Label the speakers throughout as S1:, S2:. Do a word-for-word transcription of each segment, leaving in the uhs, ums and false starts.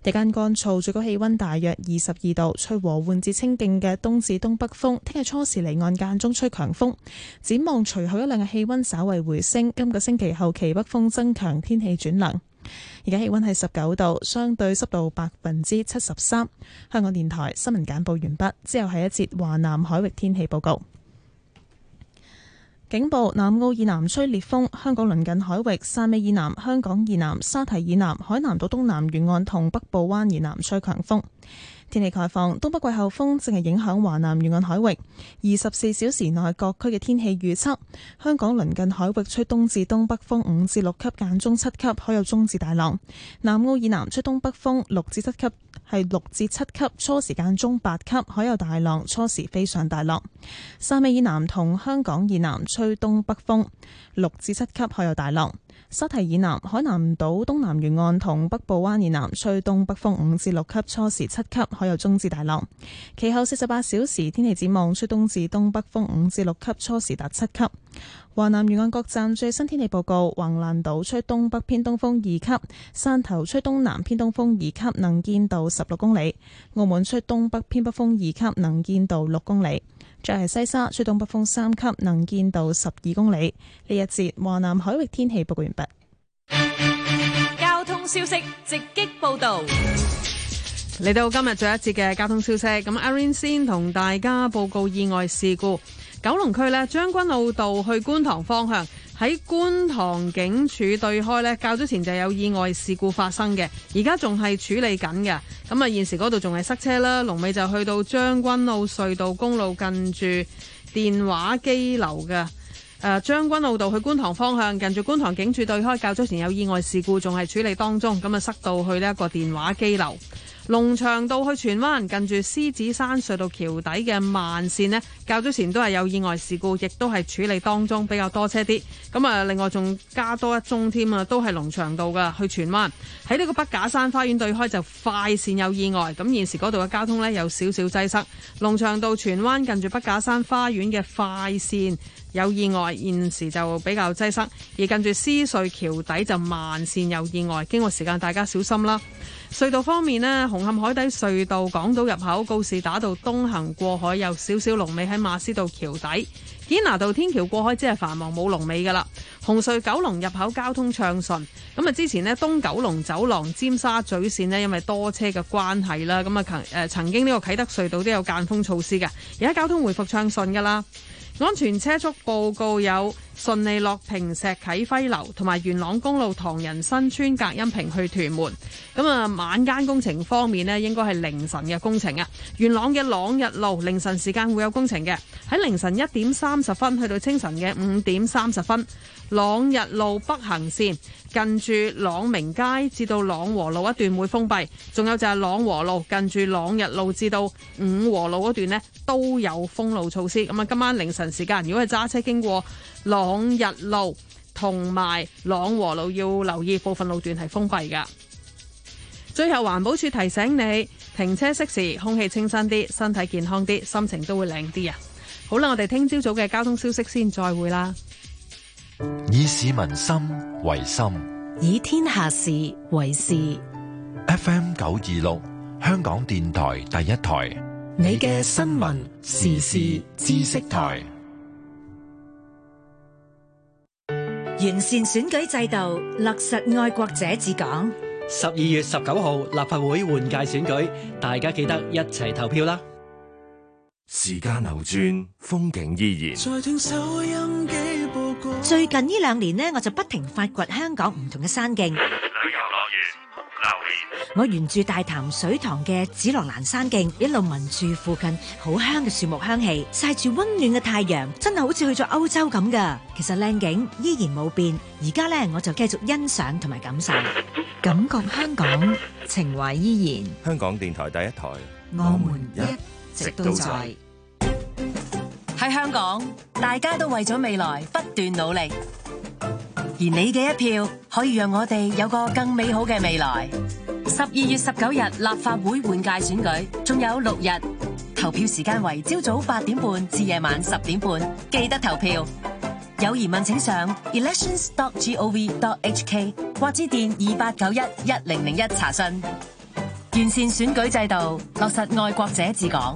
S1: 日間乾燥，最高氣溫大約二十二度，吹和緩至清勁嘅東至東北風。聽日初時離岸間中吹強風。展望隨後一兩日氣溫稍為回升，今個星期後期北風增強，天氣轉涼。而家氣溫係十九度，相對濕度百分之七十三。香港電台新聞簡報完畢，之後係一節華南海域天氣報告。警報：南澳以南吹烈風，香港鄰近海域、汕尾以南、香港以南、沙堤以南、海南島東南沿岸同北部灣以南吹強風。天氣概況：東北季候風正係影響華南沿岸海域，二十四小時內各區嘅天氣預測：香港鄰近海域吹東至東北風五至六級，間中七級，海有中至大浪；南澳以南吹東北風六至七級，係六至七級，初時間中八級，海有大浪，初時非常大浪；汕尾以南同香港以南吹東北風六至七級，海有大浪。沙堤以南、海南島東南沿岸同北部灣以南吹東北風五至六級，初時七級，海有中至大浪。其後四十八小時天氣展望，吹東至東北風五至六級，初時達七級。華南沿岸各站最新天氣報告：橫瀾島吹東北偏東風二級，汕頭吹東南偏東風二級，能見度十六公里；澳門吹東北偏北風二級，能見度六公里。再係西沙吹東北風三級，能見度十二公里。呢一節華南海域天氣報告完畢。
S2: 交通消息直擊報道。
S3: 嚟到今日最後一節嘅交通消息，咁阿 Rain 先同大家報告意外事故。九龍區呢，將軍澳道去觀塘方向，喺觀塘警署對開呢，較早前就有意外事故發生嘅，而家仲係處理緊嘅。咁啊，現時嗰度仲係塞車啦，龍尾就去到將軍澳隧道公路近住電話機樓嘅。誒，將軍澳道去觀塘方向，近住觀塘警署對開，較早前有意外事故，仲係處理當中，咁啊塞到去呢一個電話機樓。龍翔道去荃灣，近住獅子山隧道橋底嘅慢線呢，較早前都係有意外事故，亦都係處理當中，比較多車啲。咁啊，另外仲加多一宗添啊，都係龍翔道噶去荃灣，喺呢個北架山花園對開就快線有意外，咁現時嗰度嘅交通呢，有少少擠塞。龍翔道荃灣近住北架山花園嘅快線有意外，現時就比較擠塞，而近住獅隧橋底就慢線有意外，經過時間大家小心啦。隧道方面呢，紅磡海底隧道港島入口告士打道東行過海有少少龍尾喺馬師道橋底，堅拿道天橋過海只係繁忙冇龍尾噶啦。紅隧九龍入口交通暢順，咁啊之前呢，東九龍走廊尖沙咀線呢，因為多車嘅關係啦，咁啊曾誒曾經呢個啟德隧道都有間封措施嘅，而家交通回復暢順噶啦。安全車速報告有順利落坪石啟輝樓同埋元朗公路唐人新村隔音屏去屯門。咁啊晚間工程方面呢，應該係凌晨嘅工程啊。元朗嘅朗日路凌晨時間會有工程嘅，喺凌晨一點三十分去到清晨嘅五點三十分。朗日路北行線近住朗明街至到朗和路一段會封閉，仲有就係朗和路近住朗日路至到五和路嗰段呢，都有封路措施。咁啊今晚凌晨時間如果係揸車經過朗日路同埋朗和路，要留意部分路段係封閉噶。最後環保署提醒你，停車熄匙，空氣清新啲，身體健康啲，心情都會靚啲啊！好啦，我哋聽朝早嘅交通消息先，再會啦。
S4: 以市民心為心，
S5: 以天下事為事。
S4: F M 九二六，香港電台第一台，
S5: 你嘅新聞時事知識台。
S6: 完善選舉制度，落實愛國者治港。
S7: 十二月十九號立法會換屆選舉，大家記得一齊投票啦！
S8: 時間流轉，風景依然。
S6: 最近呢兩年呢，我就不停發掘香港唔同嘅山徑。
S8: 旅遊樂園，榴蓮。
S6: 我沿住大潭水塘嘅紫羅蘭山徑，一路聞住附近好香嘅樹木香氣，曬住溫暖嘅太陽，真係好似去咗歐洲咁噶。其實靚景依然冇變，而家呢，我就繼續欣賞同埋感受，感覺香港情懷依然。
S8: 香港電台第一台，
S6: 我們一直都在。
S2: 喺香港，大家都為咗未來不斷努力，而你嘅一票可以讓我哋有個更美好嘅未來。十二月十九日立法會換屆選舉仲有六日，投票時間為朝早八點半至夜晚十點半，記得投票。有疑問請上 elections dot gov dot hk 或致電二八九一一零零一查詢。 完善選舉制度，落實愛國者治港。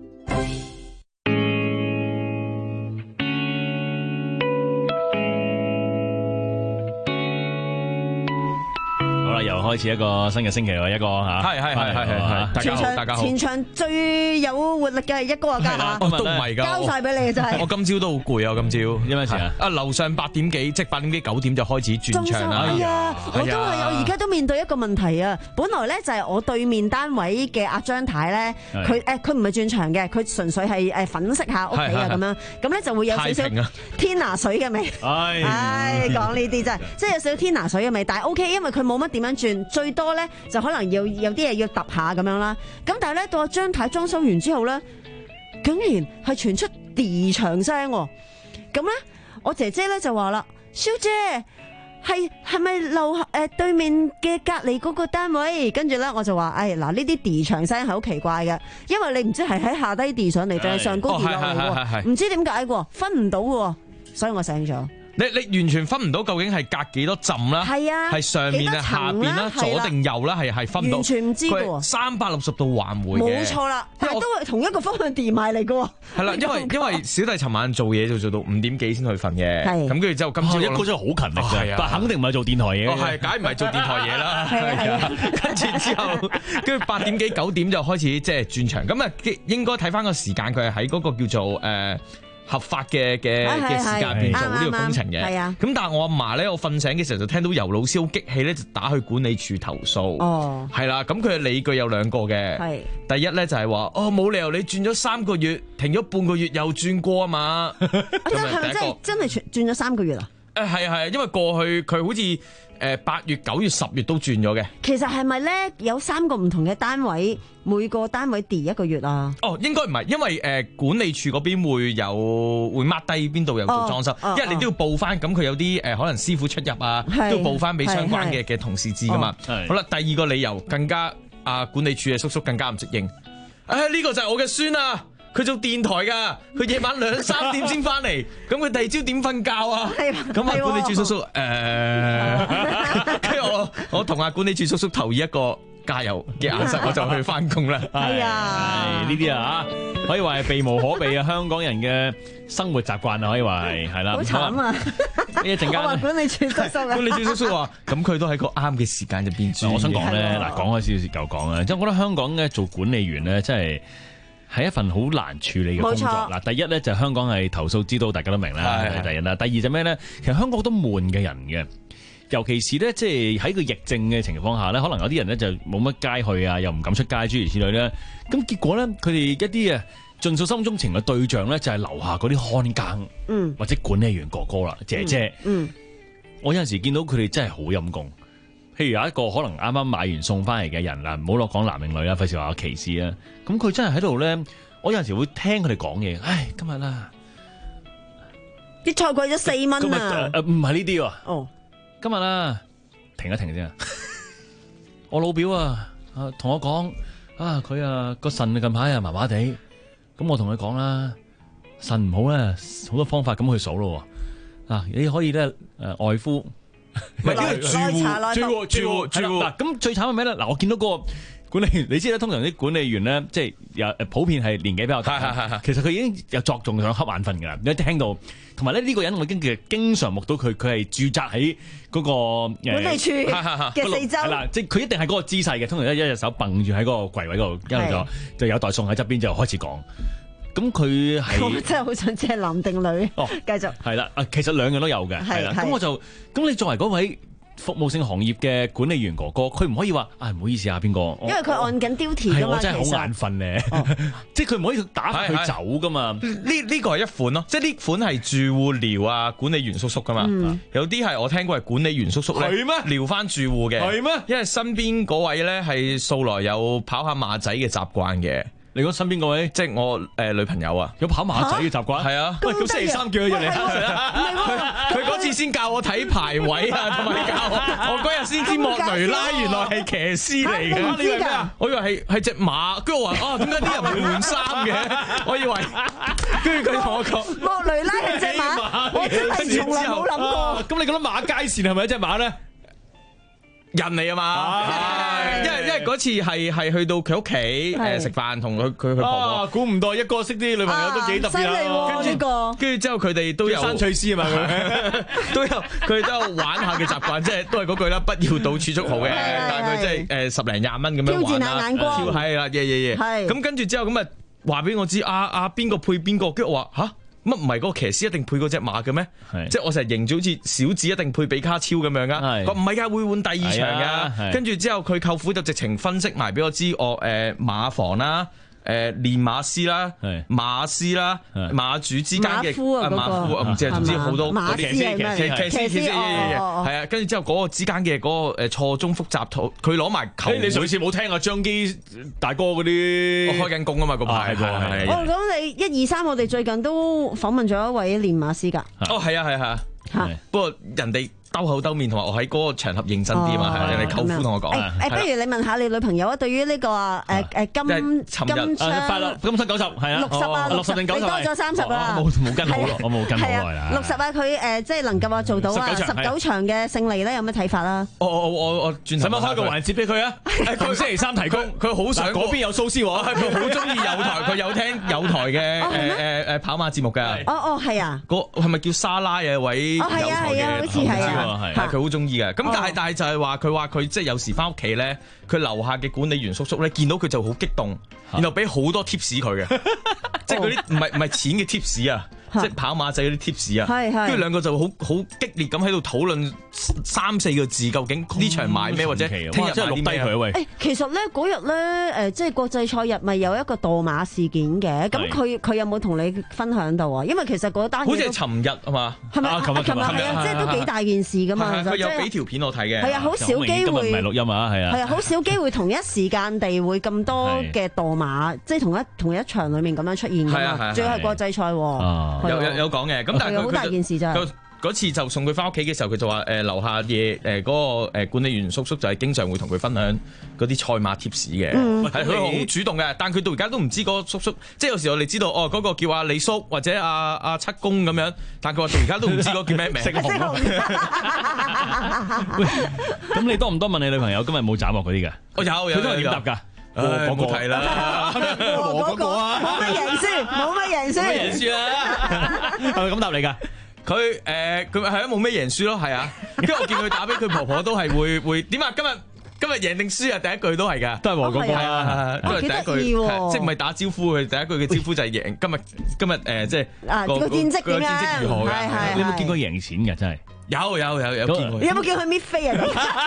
S9: 又開始一個新嘅星期喎，一個嚇，
S10: 係係係係係，大家好，大家好。
S11: 前場最有活力嘅係一哥啊，家下
S10: 都唔係㗎，
S11: 交晒俾你嘅真係。
S10: 我今朝都好攰啊，今朝
S9: 因咩事啊？
S10: 啊，樓上八點幾，即係八點幾九點就開始轉場啦。
S11: 係啊，我都係，我而家都面對一個問題啊。本來咧就係我對面單位嘅阿張太咧，佢誒佢唔係轉場嘅，佢純粹係誒粉飾下屋企啊咁樣，咁咧就會有少少天拿水嘅味。唉，講呢啲真係，即係有少少天拿水嘅味，但係 O K，因為佢冇乜點樣轉，最多咧就可能要有啲嘢要揼下咁樣啦。咁但係咧到阿張太裝修完之後咧，竟然係傳出地牆聲。咁咧我姐姐咧就話啦，小姐係係咪樓誒對面嘅隔離嗰個單位？跟住咧我就話，哎嗱呢啲地牆聲係好奇怪嘅，因為你唔知係喺下低地上嚟定係上高地落嚟喎，唔知點解喎，分唔到喎，所以我醒咗。
S10: 你你完全分唔到究竟係隔幾多浸啦，係
S11: 啊，
S10: 係上面啊下邊啦，左定右啦，係係分唔到，
S11: 完全唔知嘅喎，
S10: 三百六十度環迴嘅，
S11: 冇錯啦，但係都係同一個方向電埋嚟嘅喎。
S10: 係啦，因為因為小弟尋晚做嘢就做到五點幾先去瞓嘅，咁跟住之後今朝
S9: 一個真係好勤力嘅，但肯定唔係做電台嘢，
S10: 哦係，梗係唔係做電台嘢啦，係啊，跟住之後跟住八點幾九點就開始即係轉場，咁啊應該睇翻個時間，佢係喺嗰個叫做誒合法嘅嘅嘅時間入邊做呢個工程嘅，咁但係我阿嫲咧，我瞓醒嘅時候就聽到尤老師好激氣咧，就打去管理處投訴，哦，係啦，咁佢嘅理據有兩個嘅，係第一咧就係話，哦冇理由你轉咗三個月，停咗半個月又轉過啊嘛，
S11: 咁係咪真係真係轉咗三個月啊？
S10: 誒係係，因為過去佢好似誒八月、九月、十月都轉咗嘅。
S11: 其實係咪咧有三個唔同嘅單位，每個單位跌一個月啊？
S10: 哦，應該唔係，因為誒、呃、管理處嗰邊會有會 mark 低邊度有做裝修，哦哦、因為你都要報翻，咁佢有啲誒、呃、可能師傅出入啊，都要報翻俾相關嘅嘅同事知噶嘛。哦、好啦，第二個理由更加啊，管理處嘅叔叔更加唔適應。誒、哎、呢、這個就係我嘅孫啊！佢做電台噶，佢夜晚兩三點先翻嚟，咁佢第二朝點瞓覺啊？咁啊，管理處叔叔，誒、呃，跟住我我同阿管理處叔叔投以一個加油嘅眼神，我就去翻工啦。
S11: 係啊，
S9: 呢啲啊，可以話係避無可避啊，香港人嘅生活習慣啊，可以話係係啦。
S11: 好慘啊！
S9: 呢一陣間，
S11: 我話管理處叔叔啊，
S10: 管理處叔叔話，咁佢都喺個啱嘅時間入邊轉。
S9: 我想講咧，嗱，講開少少舊講啊，即係我覺得香港咧做管理員咧，真係。係一份好難處理嘅工作。嗱，第一咧就係香港係投訴之都，大家都明啦。第一啦，第二就咩咧？其實香港好多悶嘅人嘅，尤其是咧，即係喺個疫症嘅情況下咧，可能有啲人咧就冇乜街去啊，又唔敢出街，諸如此類咧。咁結果咧，佢哋一啲啊盡訴心中情嘅對象咧，就係樓下嗰啲看更，嗯，或者管理員哥哥啦、姐姐。嗯，嗯我有陣時見到佢哋真係好陰功。譬如有一個可能啱啱買完餸翻嚟嘅人啦，唔好落講男定女啦，費事話我歧視啊。咁佢真係喺度咧，我有陣時會聽佢哋講嘢。唉，今日啦，
S11: 啲菜貴咗四蚊啊！
S9: 誒，唔係呢啲喎。哦，今日啦，停一停先啊！我老表啊，啊同我講啊，佢啊個腎近排啊麻麻地，咁我同佢講啦，腎唔好咧，好多方法咁去數咯。啊，你可以咧誒、呃、外敷。唔係呢個住戶，住戶，住戶，住戶。嗱，咁最慘係咩咧？嗱，我見到個管理員，你知咧，通常啲管理員咧，即係有誒普遍係年紀比較大，其實佢已經有作用想瞌眼瞓㗎啦。你一聽到，同埋咧呢個人我已經其實經常目睹佢，佢係駐紮喺嗰個
S11: 管理處嘅四周。
S9: 係啦，即係佢一定係嗰個姿勢嘅，通常一一隻手掟住喺嗰個櫃位嗰度，一路咗就有袋餸喺側邊就開始講。咁佢係，
S11: 我真係好想知係男定女。哦，繼續。係
S9: 啦，啊，其實兩樣都有嘅，係啦。咁我就，咁你作為嗰位服務性行業嘅管理員哥哥，佢唔可以話，啊唔好意思啊，邊個？
S11: 因為佢按緊 duty 㗎嘛，
S9: 我真係好眼瞓咧，即係佢唔可以打發佢走㗎嘛。
S10: 呢呢個係一款咯，即係呢款係住戶撩啊管理員叔叔㗎嘛。有啲係我聽過係管理員叔叔咧，撩翻住戶嘅。係咩？因為身邊嗰位咧係素來有跑下馬仔嘅習慣嘅。
S9: 你講身邊嗰位，
S10: 即係我誒女朋友啊，
S9: 有跑馬仔嘅習慣，係啊。喂，咁星期三叫佢入嚟，
S10: 佢嗰次先教我睇排位啊，同埋教我，我嗰日先知莫雷拉原來係騎師嚟嘅。
S11: 你以為咩啊？
S10: 我以為係係隻馬，跟住我話啊，點解啲人會換衫嘅？我以為，跟住佢同我講，
S11: 莫雷拉係隻馬，我真係從來冇諗過。
S9: 咁你覺得馬佳善係咪一隻馬咧？
S10: 人嚟啊嘛，因為因為嗰次係係去到佢屋企誒食飯，同佢佢佢婆婆，
S9: 估唔到一哥識啲女朋友都幾特別啦。
S11: 跟住
S10: 跟住之後佢哋都有
S9: 山翠絲啊嘛，
S10: 都有佢哋都有玩下嘅習慣，即係都係嗰句啦，不要到處蓄豪嘅，但係佢即係誒十零廿蚊咁樣玩啦，
S11: 挑戰下眼光，
S10: 係啦，耶耶耶，咁跟住之後咁啊話俾我知，啊啊邊個配邊個，跟住我話吓。乜唔係嗰個騎師一定配嗰隻馬嘅咩？即係我成日認住好似小子一定配比卡超咁樣噶。佢唔係㗎，會換第二場㗎。跟住之後佢舅父就直情分析埋俾我知，我誒馬房啦。誒練馬師啦、馬師啦、馬主之間嘅馬夫，唔知啊，總之好多嗰啲騎師、騎師、騎師、騎師，係啊，跟住之後嗰個之間嘅嗰個誒錯綜複雜，佢攞埋球。
S9: 你上次冇聽阿張基大哥嗰啲？
S10: 我開緊工啊嘛，嗰排係係。
S11: 哦，咁你一二三，我哋最近都訪問咗一位練馬師㗎。
S10: 哦，係啊，係啊，嚇。不過人哋兜口兜面，同埋我喺嗰個場合認真啲嘛，係人哋舅父同我講。
S11: 誒，不如你問下你女朋友啊，對於呢個誒誒金金槍
S9: 快樂金身九十係啊，
S11: 六十啊，
S9: 六十定九十，
S11: 你多咗三十啦。
S9: 冇冇跟好咯，我冇跟好耐啦。
S11: 六十啊，佢誒即係能夠話做到啊，十九場嘅勝利咧，有咩睇法啦？
S10: 我我我我轉頭
S9: 使乜開個環節俾佢啊？佢星期三提供，
S10: 佢好想
S9: 嗰邊有蘇斯喎，
S10: 佢好中意有台，佢有聽有台嘅誒誒誒跑馬節目㗎。
S11: 哦哦，係啊。
S10: 個係咪叫莎拉嘅位有台嘅投資
S11: 啊？
S10: 係佢好中意嘅。咁但係但係就係話佢話佢即係有時翻屋企咧，佢樓下嘅管理員叔叔咧見到佢就好激動，然後俾好多 tips 佢嘅，即係嗰啲唔係唔係錢嘅 tips 啊。即係跑馬仔嗰啲 tips 啊，跟住兩個就好好激烈咁喺度討論三四個字，究竟呢場買咩或者聽日買啲咩啊？
S11: 誒，其實咧嗰日咧誒，即係國際賽日咪有一個墮馬事件嘅，咁佢佢有冇同你分享到啊？因為其實嗰單
S10: 好似係尋日啊嘛，
S11: 係咪？琴日琴日係啊，即係都幾大件事噶嘛。
S10: 佢有俾條片我睇嘅。
S11: 係啊，好少機會。今日唔
S9: 係錄音啊，係啊。
S11: 係啊，好少機會同一時間地會咁多嘅墮馬，即係同一同一場裡面咁樣出現㗎嘛。仲要係國際賽喎。
S10: 有有有講嘅。咁但係
S11: 好大件事咋？
S10: 嗰次就送佢翻屋企嘅時候，佢就話誒樓下嘢誒嗰個誒管理員叔叔就係經常會同佢分享嗰啲賽馬貼士嘅，係佢好主動嘅。但佢到而家都唔知嗰個叔叔，即係有時候你知道哦嗰個叫阿李叔或者阿阿七公咁樣，但佢話到而家都唔知嗰個叫咩名。
S9: 喂，咁你多唔多問你女朋友今日冇斬獲嗰啲嘅？
S10: 我有有，
S9: 佢都係點答㗎？
S10: 我冇提啦，
S11: 嗰個冇乜贏輸，冇乜贏輸，
S10: 冇乜贏輸啊！
S9: 係咪咁答你㗎？
S10: 佢誒佢係啊冇咩贏輸咯，係啊。跟住我見佢打俾佢婆婆都係會會點啊？今日今日贏定輸啊？第一句都係㗎，
S9: 都係和嗰個啊，
S10: 都係第一句，即係唔係打招呼？佢第一句嘅招呼就係贏。今日今日誒即係個個戰績點樣？如何嘅？
S9: 你有冇見過贏錢㗎？真係
S10: 有有有有見過。
S11: 你有冇見佢搣飛啊？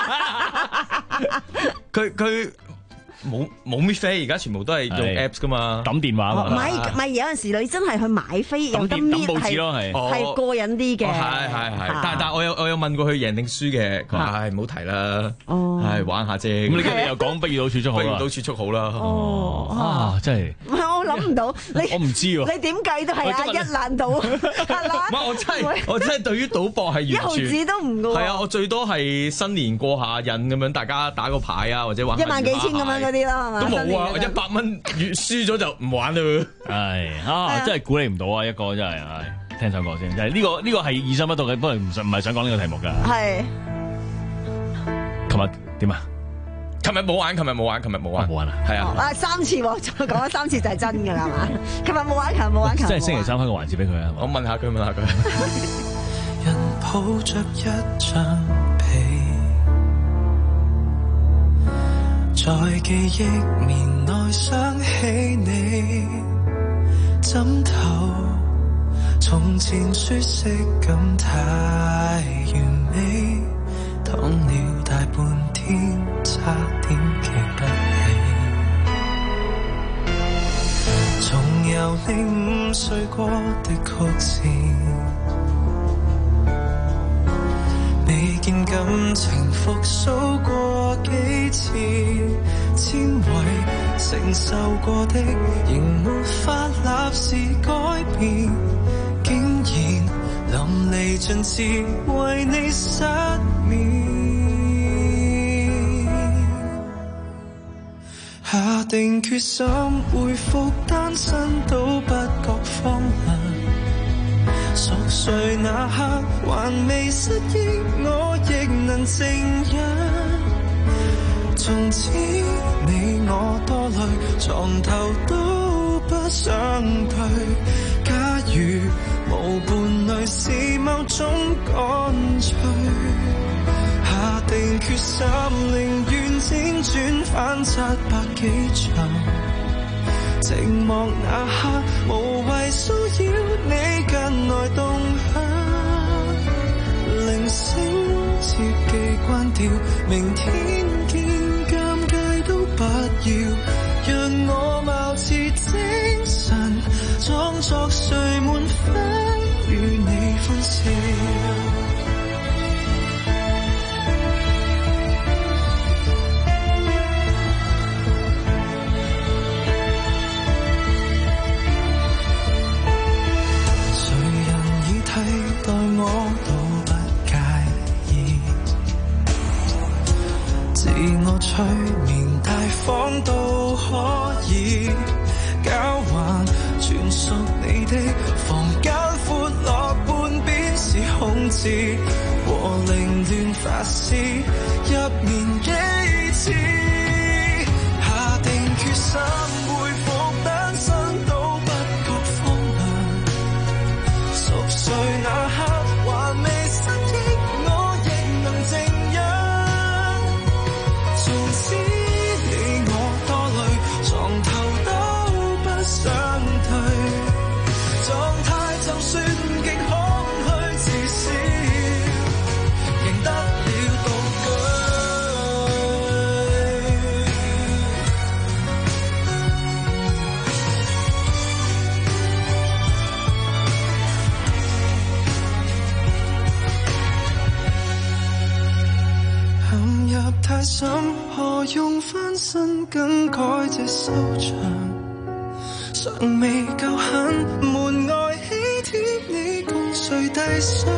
S10: 佢佢。冇冇咩飛，而家全部都係用 Apps 噶嘛，
S9: 揼電話嘛。
S11: 唔係唔係，有陣時你真係去買飛，有得搣係係過癮啲嘅。
S10: 係係係，但但我有我有問過佢贏定輸嘅，佢話唉唔好提啦，係玩下啫。咁
S9: 你又講不如到儲蓄好啦，
S10: 不如到儲蓄好啦。
S11: 哦
S9: 啊，真係。
S11: 唔係我諗唔到，你
S9: 我唔知喎。
S11: 你點計都係阿一爛賭，係啦。
S10: 唔係我真係我真係對於賭博係完全
S11: 一毫子都唔㗎。
S10: 係啊，我最多係新年過下癮咁樣，大家打個牌啊，或者玩
S11: 一萬幾千咁樣嗰啲啦，係嘛？
S10: 都冇啊！一百蚊越輸咗就唔玩啦。
S9: 係啊，真係鼓勵唔到啊！一個真係，唉，聽首歌先。就係呢個呢個係意想不到嘅，不過唔想唔係想講呢個題目㗎。
S11: 係。
S9: 琴日點啊？
S10: 琴日冇玩，琴日冇玩，琴日冇玩，
S9: 冇玩啊！
S10: 係啊。
S11: 啊三次喎，再講咗三次就係真㗎啦，係嘛？琴日冇玩，琴日冇玩，琴日。
S9: 即係星期三開個環節俾佢啊！
S10: 我問下佢，問下佢。
S5: 人抱着一張被，在記憶面內想起你，枕頭從前舒適感太完美，躺了大半天，差點記不起。重遊零五歲過的曲線，未見感情復甦過幾次，纖維承受過的仍沒法立時改變，竟然淋漓盡致為你失眠。下定決心回復單身都不覺荒涼，熟睡那刻還未失憶，我亦能靜養。 從此你我多累，床頭都不想退。假如無伴侶是某種乾脆，下定決心寧願輾轉反側百幾場，寂寞那刻無謂騷擾你近來動向。鈴聲切記關掉，明天見，尷尬都不要，讓我貌似精神，裝作睡滿分與你歡笑。誰人已替代我都不介意，自我催眠大方都可以，交換全屬你的房間，闊落半邊是空置，和凌亂發洩一面幾次，下定決心回復單身都不覺荒涼，熟睡那刻還未失憶，我亦能靜養，從此你我多累，床頭都不想退，狀態就算極空虛，至少贏得了獨居。陷入太深，何用翻身更改這收場？尚未夠狠，門外喜帖你共誰遞上？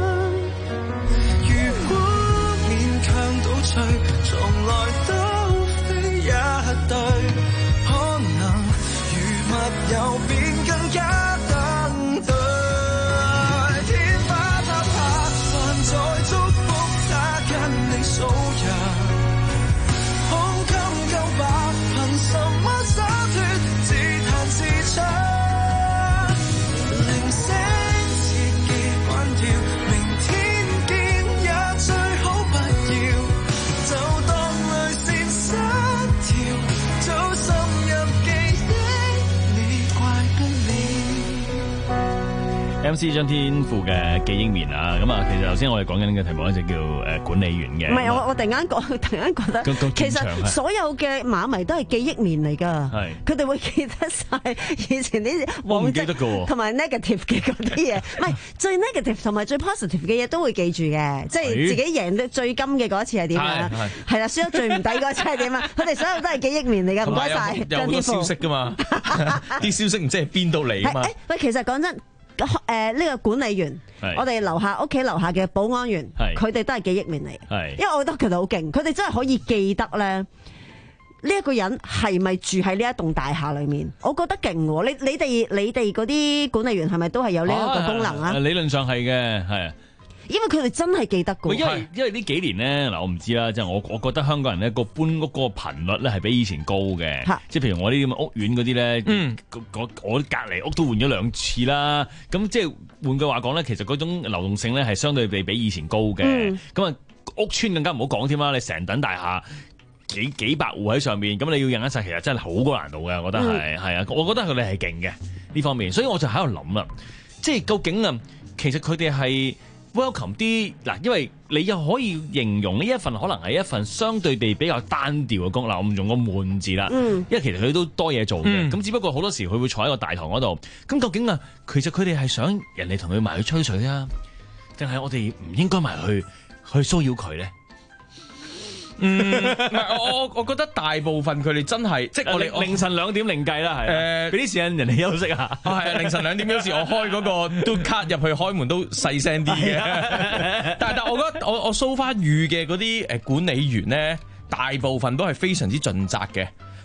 S5: 如果勉強倒退，從來都非一對，可能如密友便更加登對。天花塌下，還在祝福他跟你數人，胸襟夠白，憑什麼灑脫？自彈自唱，鈴聲切記關掉，明天見也最好不要，就當淚腺失調，早深入記憶，你怪不了。
S9: M C 張天賦嘅記憶棉啊，咁啊，其實頭先我哋講緊嘅題目咧就叫誒管理員嘅。
S11: 唔係，我我突然間講，突然間覺得，其實所有嘅馬迷都係記憶棉嚟㗎。係，佢哋會記得晒以前啲往績同埋 negative 嘅嗰啲嘢。唔係最 negative 同埋最 positive 嘅嘢都會記住嘅，即係自己贏得最金嘅嗰一次係點啊？係啦，輸得最唔抵嗰一次係點啊？佢哋所有都係記憶棉嚟㗎。唔該晒，
S10: 有好多消息㗎嘛，啲消息唔知係邊度嚟㗎嘛。
S11: 喂，其實講真。誒呢、呃這個管理員，我哋樓下屋企樓下嘅保安員，佢哋都係記憶棉嚟，因為我覺得佢哋好勁，佢哋真係可以記得咧呢一、這個人係咪住喺呢一棟大廈裏面，我覺得勁喎。你你哋你哋嗰啲管理員係咪都係有呢一個功能啊？
S9: 理論上係嘅，係。
S11: 因為佢哋真係記得㗎，
S9: 因為因為呢幾年咧嗱，我唔知啦，即係我我覺得香港人咧個搬屋嗰個頻率咧係比以前高嘅，即係譬如我呢啲咁嘅屋苑嗰啲咧，嗯，我我隔離屋都換咗兩次啦，咁即係換句話講咧，其實嗰種流動性咧係相對地比以前高嘅，咁啊、嗯、屋邨更加唔好講添啦，你成棟大廈幾幾百戶喺上面，咁你要認一晒，其實真係好高難度嘅，我覺得係係啊，我覺得佢哋係勁嘅呢方面，所以我就喺度諗啦，即係究竟啊，其實佢哋係。welcome 啲嗱，因為你又可以形容呢一份可能係一份相對地比較單調嘅工，嗱，我唔用個悶字啦，嗯、因為其實佢都多嘢做嘅，咁、嗯、只不過好多時佢會坐喺個大堂嗰度，咁究竟啊，其實佢哋係想人哋同佢埋去吹水啊，定係我哋唔應該埋去去騷擾佢咧？
S10: 嗯，唔係我我覺得大部分佢哋真係，即係我哋
S9: 凌晨兩點另計啦，係誒俾啲時間人哋休息下。
S10: 係啊，凌晨兩點有時我開嗰個嘟卡入去開門都細聲啲嘅。但係但係我覺得我我 so far 遇嘅嗰啲誒管理員咧，大部分都係非常之盡責嘅。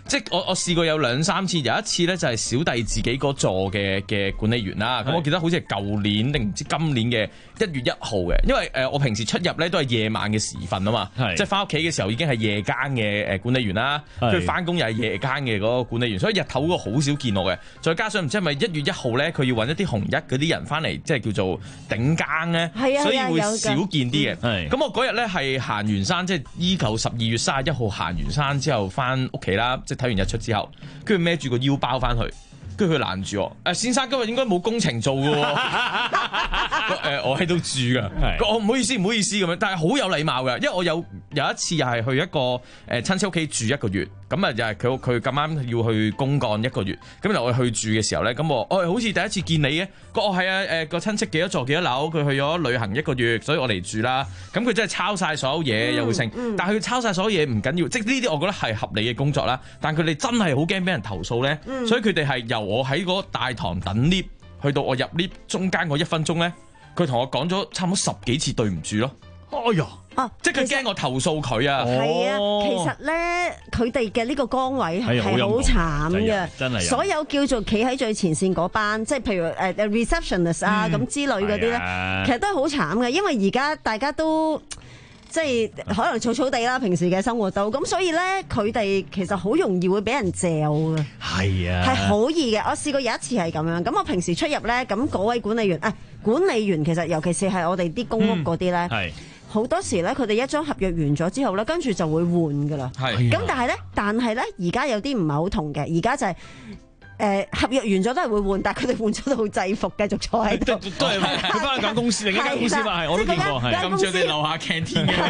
S10: 即係我我試過有兩三次，有一次咧就係小弟自己嗰座嘅嘅管理員啦。咁我記得好似係舊年定唔知今年嘅一月一號嘅，因為誒我平時出入咧都係夜晚嘅時分啊嘛，即係翻屋企嘅時候已經係夜間嘅誒管理員啦，跟住翻工又係夜間嘅嗰個管理員，所以日頭嗰個好少見我嘅。再加上唔知係咪一月一號咧，佢要揾一啲紅一嗰啲人翻嚟，即係叫做頂更咧，所以會少見啲嘅。咁我嗰日咧係行完山，即係依舊十二月三十一號行完山之後翻屋企啦，即係睇完日出之後，跟住孭住個腰包翻去。跟住佢攔住我，誒先生今日應該冇工程做嘅喎，誒我喺度住噶，我唔好意思唔好意思咁樣，但係好有禮貌嘅，因為我有有一次又係去一個誒親戚屋企住一個月，咁啊又係佢佢咁啱要去公幹一個月，咁然後我去住嘅時候咧，咁我我好似第一次見你嘅，個我係啊誒個親戚幾多座幾多樓，佢去咗旅行一個月，所以我嚟住啦，咁佢真係抄晒所有嘢又會剩，但係佢抄晒所有嘢唔緊要，即係呢啲我覺得係合理嘅工作啦，但佢哋真係好驚俾人投訴咧，所以佢哋係由我喺嗰大堂等 lift， 去到我入 lift 中間嗰一分鐘咧，佢同我講咗差唔多十幾次對唔住咯。哎呀，啊，即係佢驚我投訴佢啊。
S11: 係啊，其實咧，佢哋嘅呢個崗位係好慘嘅，
S9: 真係。
S11: 所有叫做企喺最前線嗰班，即係譬如誒 receptionist 啊咁之類嗰啲咧，其實都係好慘嘅，因為而家大家都。即係可能草草地啦，平時嘅生活都咁，所以咧佢哋其實好容易會俾人嚼嘅。係啊，係好易嘅。我試過有一次係咁樣，咁我平時出入咧，咁嗰位管理員，誒、哎、管理員其實尤其是係我哋啲公屋嗰啲咧，好、嗯、多時咧佢哋一張合約完咗之後咧，跟住就會換噶啦。係，咁但係咧，但係咧，而家有啲唔係好同嘅，而家就係、是。誒合約完咗都係會換，但係佢哋換咗套制服繼續坐喺度，
S9: 都係佢翻去揀公司另一間公司嘛，係我都見過，係咁住你樓下 canteen 嘅，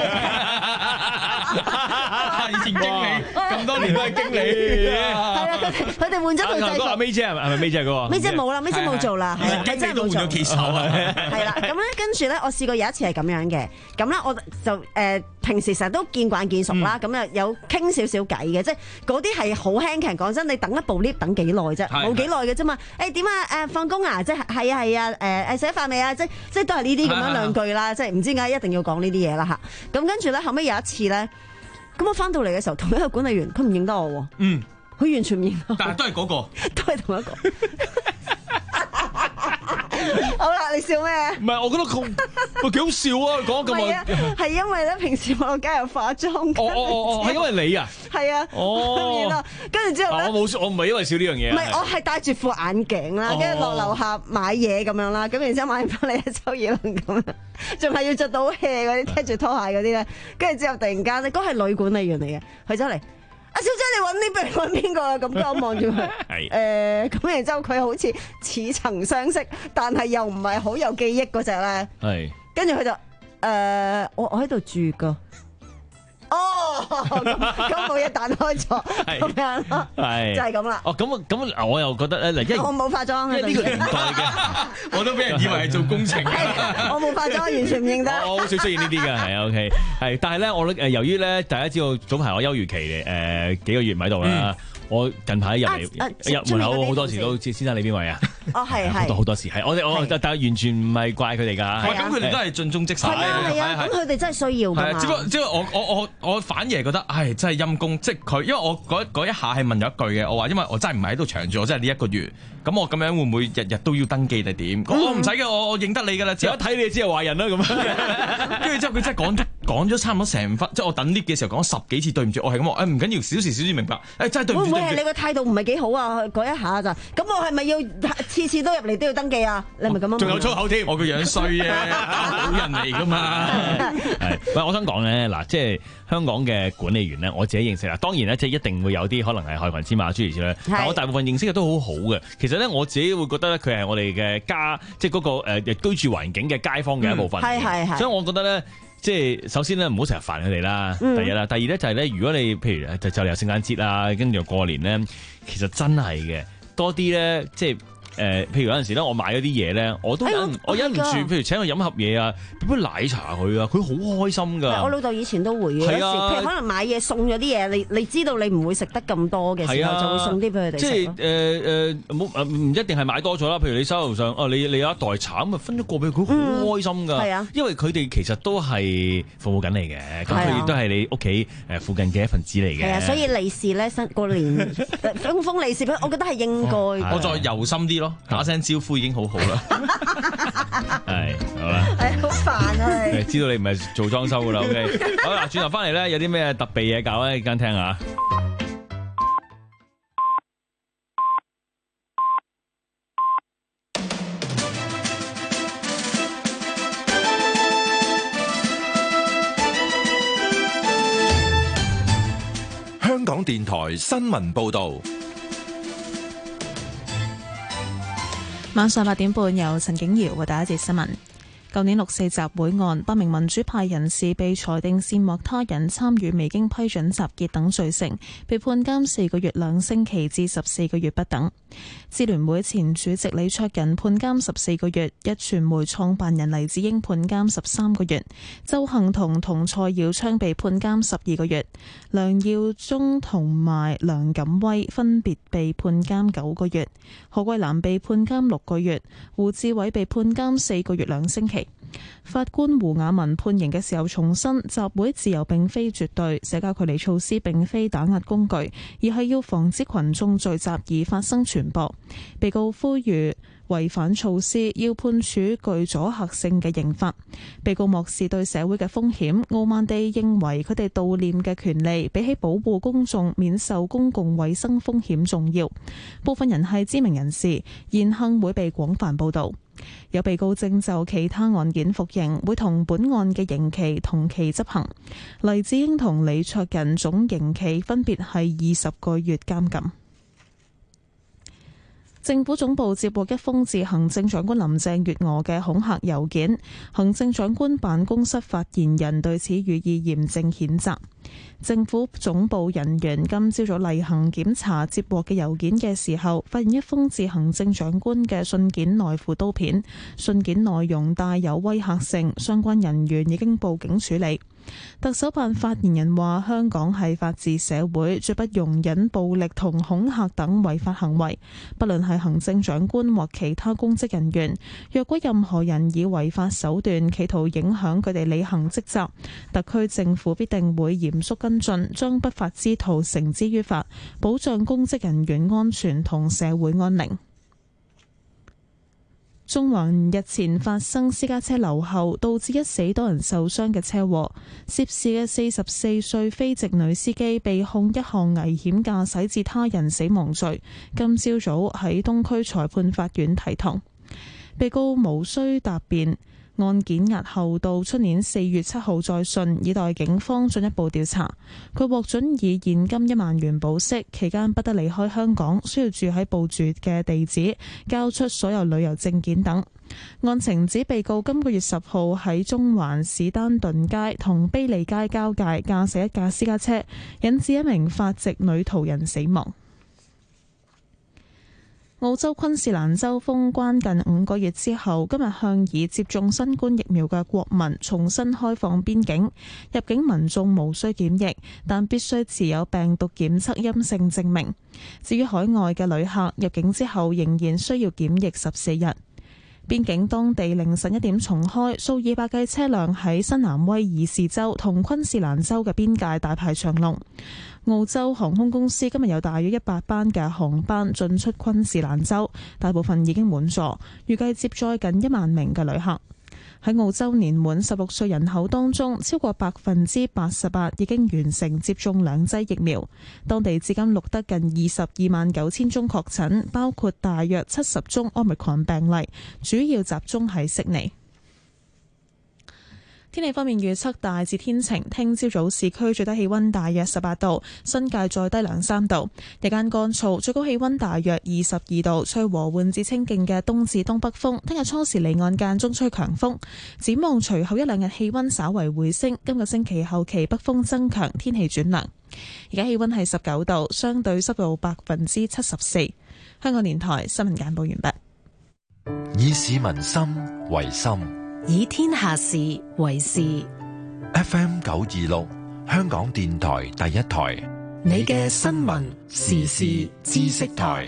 S9: 以前經理咁多年都係經理，係
S11: 啦，佢哋佢哋換咗套制服。
S9: 阿 May 姐係咪 May 姐嗰個？
S11: May 姐冇啦 ，May 姐冇做啦，係啊，
S10: 經理都換咗幾手啊，
S11: 係啦，咁咧跟住咧，我試過有一次係咁樣嘅，咁咧我就誒。平時成日都見慣見熟啦，咁啊有傾少少偈嘅，即係嗰啲係好輕鬆。講真，你等一部 lift 等幾耐啫？冇幾耐嘅啫嘛。誒點啊？誒放工啊？即係係啊係啊。誒誒食咗飯未啊？即即係都係呢啲咁樣兩句啦。即係唔知點解一定要講呢啲嘢啦嚇。咁跟住咧，後尾有一次咧，咁我翻到嚟嘅時候，同一個管理員佢唔認得我喎。嗯，佢完全唔認得。
S10: 但係都係嗰個，
S11: 都係同一個。好啦，你笑咩？
S9: 唔係，我覺得佢喂幾好笑啊！講咁耐，
S11: 係因為咧平時我落街有化妝。
S9: 哦哦哦哦，係因為你啊？
S11: 係啊。哦。跟住之後咧，
S9: 我冇，我唔係因為笑呢樣嘢。
S11: 唔係，我係戴住副眼鏡啦，跟住落樓下買嘢咁樣啦，咁然之後買翻嚟一抽嘢咁樣，仲係要着到 hea 嗰啲，踢住拖鞋嗰啲咧，跟住之後突然間咧，嗰係女管理員嚟嘅，佢走嚟。阿小姐，你揾呢邊揾邊個啊？咁我望住佢，誒，咁然之後佢好似似曾相識，但係又唔係好有記憶嗰隻咧。係，跟住佢就誒，我我喺度住噶。哦，咁咁冇嘢彈開咗，咁樣咯，係就係咁啦。
S9: 哦，咁咁我又覺得咧，嗱，因為
S11: 我冇化妝，
S9: 因為呢個年代嘅，
S10: 我都俾人以為係做工程。
S11: 我冇化妝，完全唔認得。
S9: 我好少出現呢啲嘅，係啊 ，OK，係，但係咧，我誒由於咧，大家知道早排我休漁期嘅誒幾個月唔喺度啦。我近排入嚟入門口好多時都知先生你邊位啊？
S11: 哦，係係
S9: 好多好多時係我哋我但係完全唔係怪佢哋㗎。
S10: 咁佢哋都係盡忠職守。
S11: 係啊係啊，咁佢哋真係需要㗎嘛。
S10: 只不過只不過我我我我反而係覺得，唉，真係陰公，即係佢，因為我嗰嗰一下係問咗一句嘅，我話因為我真係唔係喺度長住，我真係呢一個月，咁我咁樣會唔會日日都要登記定點？我唔使嘅，我我認得你㗎啦，只要一睇你就知係壞人啦咁。跟住之後佢真係講講咗差唔多成分，即係我等 lift 嘅時候講十幾次對唔住，我係咁話，誒唔緊要，小事小事明白，誒真係對唔住。
S11: 係你個態度唔係幾好啊！嗰一下咋？咁我係咪要次次都入嚟都要登記啊？你係咪咁樣？
S10: 仲有粗口添，我個樣衰啫，好人嚟噶嘛。
S9: 係，喂，我想講咧，嗱，即係香港嘅管理員咧，我自己認識啦。當然咧，即係一定會有啲可能係害群之馬諸如此類，但我大部分認識嘅都好好嘅。其實咧，我自己會覺得咧，佢係我哋嘅家，即係嗰個誒居住環境嘅街坊嘅一部分。係係係。所以我覺得咧。即係首先咧，唔好成日煩佢哋啦。第一啦，第二咧就係咧，如果你譬如就就嚟有聖誕節啊，跟住又過年咧，其實真係嘅多啲咧，即係誒，譬如有陣時咧，我買嗰啲嘢咧，我都忍，我忍唔住，譬如請佢飲盒嘢啊，俾杯奶茶佢啊，佢好開心㗎。
S11: 我老豆以前都會嘅，有時譬如可能買嘢送咗啲嘢，你你知道你唔會食得咁多嘅時候，就會送啲俾佢哋食。
S9: 即係誒誒，冇唔一定係買多咗啦。譬如你手頭上，哦，你你有一袋橙咁啊，分咗個俾佢，好開心㗎。係啊，因為佢哋其實都係服務緊你嘅，咁佢亦都係你屋企誒附近嘅一份子嚟嘅。
S11: 係啊，所以利是咧，新過年封封利是，我覺得係應該。
S10: 我再油心啲咯，打聲招呼已經好好啦。
S9: 係好啦，
S11: 係好煩啊！你
S9: 知道你唔係做裝修噶啦，OK。好啦，轉頭翻嚟咧，有啲咩特別嘢搞咧？間聽下。
S8: 香港電台新聞報導。
S1: 晚上八點半，由陳景瑤為大家節新聞。舊年六四集會案，八名民主派人士被裁定煽惑他人參與未經批准集結等罪成，被判監四個月兩星期至十四個月不等。支聯會前主席李卓人判監十四個月，壹傳媒創辦人黎智英判監十三個月，鄒幸彤同蔡耀昌被判監十二個月，梁耀忠同埋梁錦威分別被判監九個月，何桂藍被判監六個月，胡志偉被判監四個月兩星期。法官胡雅文判刑嘅時候重申，集會自由並非絕對，社交距離措施並非打壓工具，而係要防止群眾聚集而發生傳播。被告呼籲違反措施要判處具阻嚇性嘅刑罰。被告漠視對社會嘅風險，傲慢地認為佢哋悼念嘅權利比起保護公眾免受公共衛生風險重要。部分人係知名人士，言行會被廣泛報導。有被告正就其他案件服刑，會同本案嘅刑期同期執行。黎智英同李卓人總刑期分別係二十個月監禁。政府總部接獲一封致行政長官林鄭月娥嘅恐嚇郵件，行政長官辦公室發言人對此予以嚴正譴責。政府總部人員今朝早例行檢查接獲嘅郵件嘅時候，發現一封致行政長官嘅信件內附刀片，信件內容帶有威嚇性，相關人員已經報警處理。特首辦發言人話：香港係法治社會，絕不容忍暴力同恐嚇等違法行為，不論係行政長官或其他公職人員。若果任何人以違法手段企圖影響佢哋履行職責，特區政府必定會嚴肅跟進，將不法之徒繩之於法，保障公職人員安全同社會安寧。中環日前發生私家車留後導致一死多人受傷嘅車禍，涉事嘅四十四歲非籍女司機被控一項危險駕駛致他人死亡罪，今朝早喺東區裁判法院提堂，被告無需答辯。案件押後到出年四月七號再訊，以待警方進一步調查。佢獲准以現金一萬元保釋，期間不得離開香港，需要住喺報住嘅地址，交出所有旅遊證件等。案情指被告今個月十號喺中環史丹頓街同卑利街交界駕駛一架私家車，引致一名法籍女途人死亡。澳洲昆士蘭州封關近五個月之後，今日向已接種新冠疫苗嘅國民重新開放邊境，入境民眾無需檢疫，但必須持有病毒檢測陰性證明。至於海外嘅旅客入境之後，仍然需要檢疫十四日。邊境當地凌晨一點重開，數以百計車輛喺新南威爾士州同昆士蘭州嘅邊界大排長龍。澳洲航空公司今日有大約一百班嘅航班進出昆士蘭州，大部分已經滿座，預計接載近一萬名嘅旅客。喺澳洲年滿十六歲人口當中，超過百分之八十八已經完成接種兩劑疫苗。當地至今錄得近二十二萬九千宗確診，包括大約七十宗 Omicron 病例，主要集中喺悉尼。天氣方面預測大致天晴，聽朝早市區最低氣溫大約十八度，新界再低兩三度。日間乾燥，最高氣溫大約二十二度，吹和緩至清勁嘅東至東北風。聽日初時離岸間中吹強風，展望隨後一兩日氣溫稍為回升。今個星期後期北風增強，天氣轉涼。而家氣溫係十九度，相對濕度百分之七十四。香港電台新聞簡報完畢。
S4: 以市民心為心，
S12: 以天下事為事。
S4: F M 九二六，香港電台第一台，
S12: 你嘅新聞時事知識台。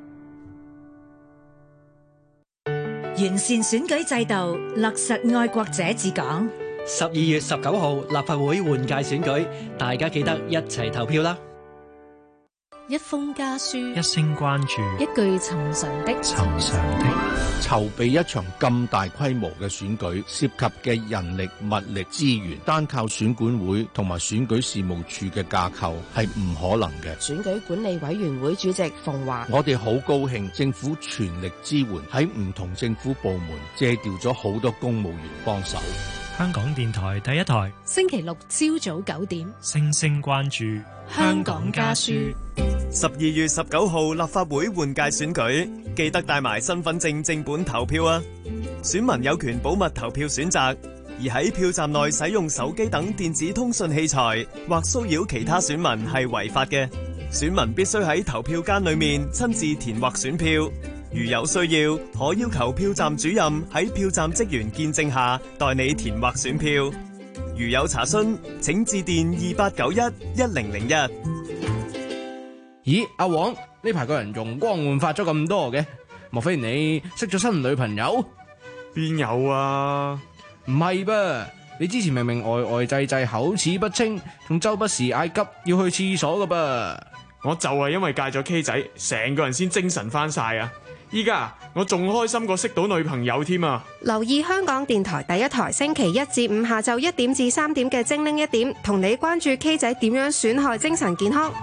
S6: 完善選舉制度，落實愛國者治港。
S7: 十二月十九號立法會換屆選舉，大家記得一齊投票啦！
S12: 一封家書，
S13: 一聲關注，
S12: 一句尋常的
S13: 尋常的。
S14: 籌備一場咁大規模嘅選舉，涉及嘅人力、物力、資源，單靠選管會同埋選舉事務處嘅架構係唔可能嘅。
S15: 選舉管理委員會主席馮華，
S14: 我哋好高興政府全力支援，喺唔同政府部門借調咗好多公務員幫手。
S13: 香港電台第一台，
S12: 星期六朝早九點，
S13: 聲聲關注
S12: 香港家書。
S16: 十二月十九號立法會換屆選舉，記得帶埋身份證正本投票啊！選民有權保密投票選擇，而喺票站內使用手機等電子通訊器材或騷擾其他選民係違法嘅。選民必須喺投票間裏面親自填劃選票。如有需要，可要求票站主任喺票站職員見證下代你填劃選票。如有查詢，請致電二八九一一零零一。
S17: 咦，阿黃，呢排個人容光煥發咗咁多嘅，莫非你識咗新女朋友？
S18: 邊有啊？
S17: 唔係噃，你之前明明呆呆滯滯口齒不清，仲周不時嗌急要去廁所噶噃。
S18: 我就係因為戒咗 K 仔，成個人先精神翻晒啊！依家我仲開心過識到女朋友添啊！
S15: 留意香港電台第一台星期一至五下晝一點至三點嘅精靈一點，同你關注 K 仔點樣損害精神健康。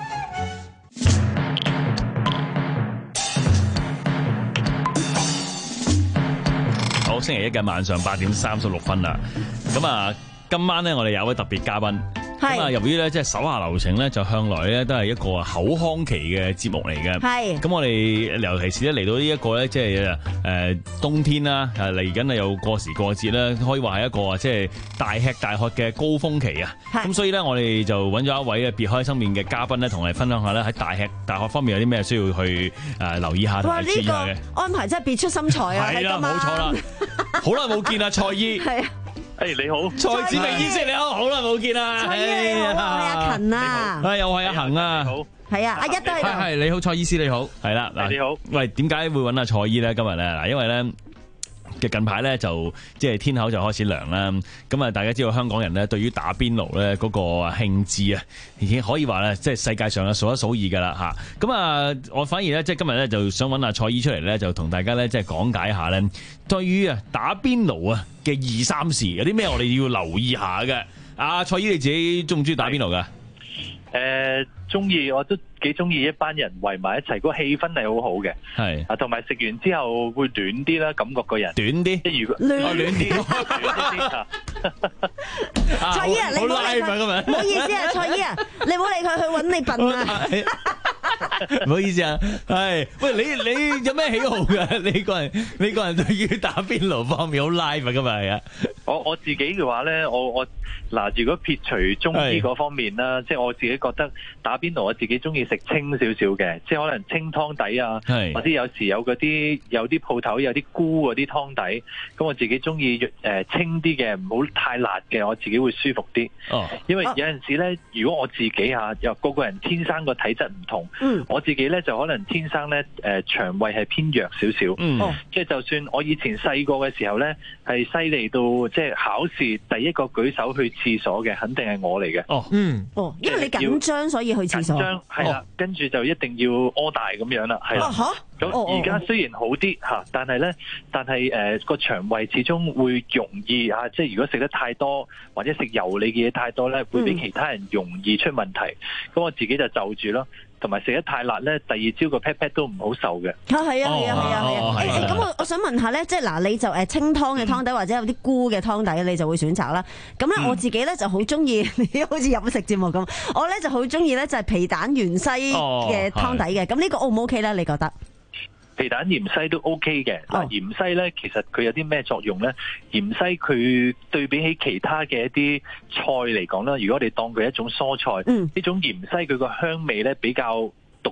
S9: 好，星期一嘅晚上八點三十六分啦。咁啊，今晚咧我哋有位特別嘉賓。咁啊，由於咧即係手下留情咧，就向來咧都係一個口腔期嘅節目嚟嘅。係。咁我哋尤其是咧嚟到呢一個咧，即係誒冬天啦，誒嚟緊啊又過時過節啦，可以話係一個即係大吃大喝嘅高峰期啊。咁所以咧，我哋就揾咗一位別開生面嘅嘉賓咧，同我哋分享下咧喺大吃大喝方面有啲咩需要去誒留意下同埋注意下嘅。
S11: 安排真係別出心裁啊！
S9: 係啦，冇錯啦，好耐冇見啦，蔡姨。係啊。誒你好，蔡子明醫生你好，好耐冇見啦。
S11: 蔡醫你好，我係阿勤啊。
S9: 啊，又係阿恒啊。好。
S11: 係啊，阿一都喺度。
S10: 係係，你好，蔡醫師你好。
S9: 係啦，嗱你好。喂，點解會揾阿蔡醫咧？今日咧，嗱，因為咧。嘅近排咧就即係天口就開始涼啦，咁啊大家知道香港人咧對於打邊爐咧嗰個興致啊，已經可以話咧即係世界上啊數一數二噶啦嚇。咁啊我反而咧即係今日咧就想揾阿蔡醫出嚟咧，就同大家咧即係講解下咧，對於啊打邊爐啊嘅二三事有啲咩我哋要留意下嘅。阿蔡醫你自己中唔中意打邊爐噶？
S19: 誒中意，我都幾中意一班人圍埋一齊，個氣氛係好好嘅。係啊，同埋食完之後會暖啲啦，感覺個人
S9: 短啲。
S19: 即係如果
S11: 暖
S19: 暖啲，暖啲。
S11: 蔡醫啊，你唔好理佢，唔好意思啊，蔡醫啊，你唔好理佢，去揾你笨啊！
S9: 唔好意思啊，係喂你你有咩喜好㗎？你個人你個人對於打邊爐方面好 live 啊，今日係啊！
S19: 我我自己嘅話咧，我我嗱，如果撇除中醫嗰方面啦，即係我自己覺得打邊爐我自己中意食清少少嘅，即係可能清湯底啊，或者有時有嗰啲有啲鋪頭有啲菇嗰啲湯底，咁我自己中意誒清啲嘅，唔好太辣嘅，我自己會舒服啲。哦，因為有陣時咧，如果我自己嚇又個個人天生個體質唔同，嗯，我自己咧就可能天生咧誒腸胃係偏弱少少，嗯，即係就算我以前細個嘅時候咧係犀利到即係考試第一個舉手去廁所嘅，肯定係我嚟嘅。哦，嗯，
S11: 哦，因為你緊張所以去廁所。緊張
S19: 係啦，跟住就一定要屙大咁樣啦，係啦。嚇！咁而家雖然好啲嚇，但係咧，但係誒個腸胃始終會容易啊，即係如果食得太多或者食油膩嘅嘢太多咧，會比其他人容易出問題。咁我自己就就住咯。同埋食得太辣咧，第二朝個 pat pat 都唔好受嘅。啊，係啊，係啊，係啊，係啊。誒誒，咁我我想問下咧，即係嗱，你就誒清湯嘅湯底或者有啲菇嘅湯底，你就會選擇啦。咁咧，我自己咧就好中意，你好似飲食節目咁，我咧就好中意咧就係皮蛋芫茜嘅湯底嘅。咁呢個 O 唔 OK 咧？你覺得？皮蛋芫茜都 OK 嘅。嗱，芫茜咧，其實佢有啲咩作用咧？芫茜佢對比起其他嘅一啲菜嚟講啦，如果我哋當佢一種蔬菜，呢、嗯、種芫茜佢個香味咧比較獨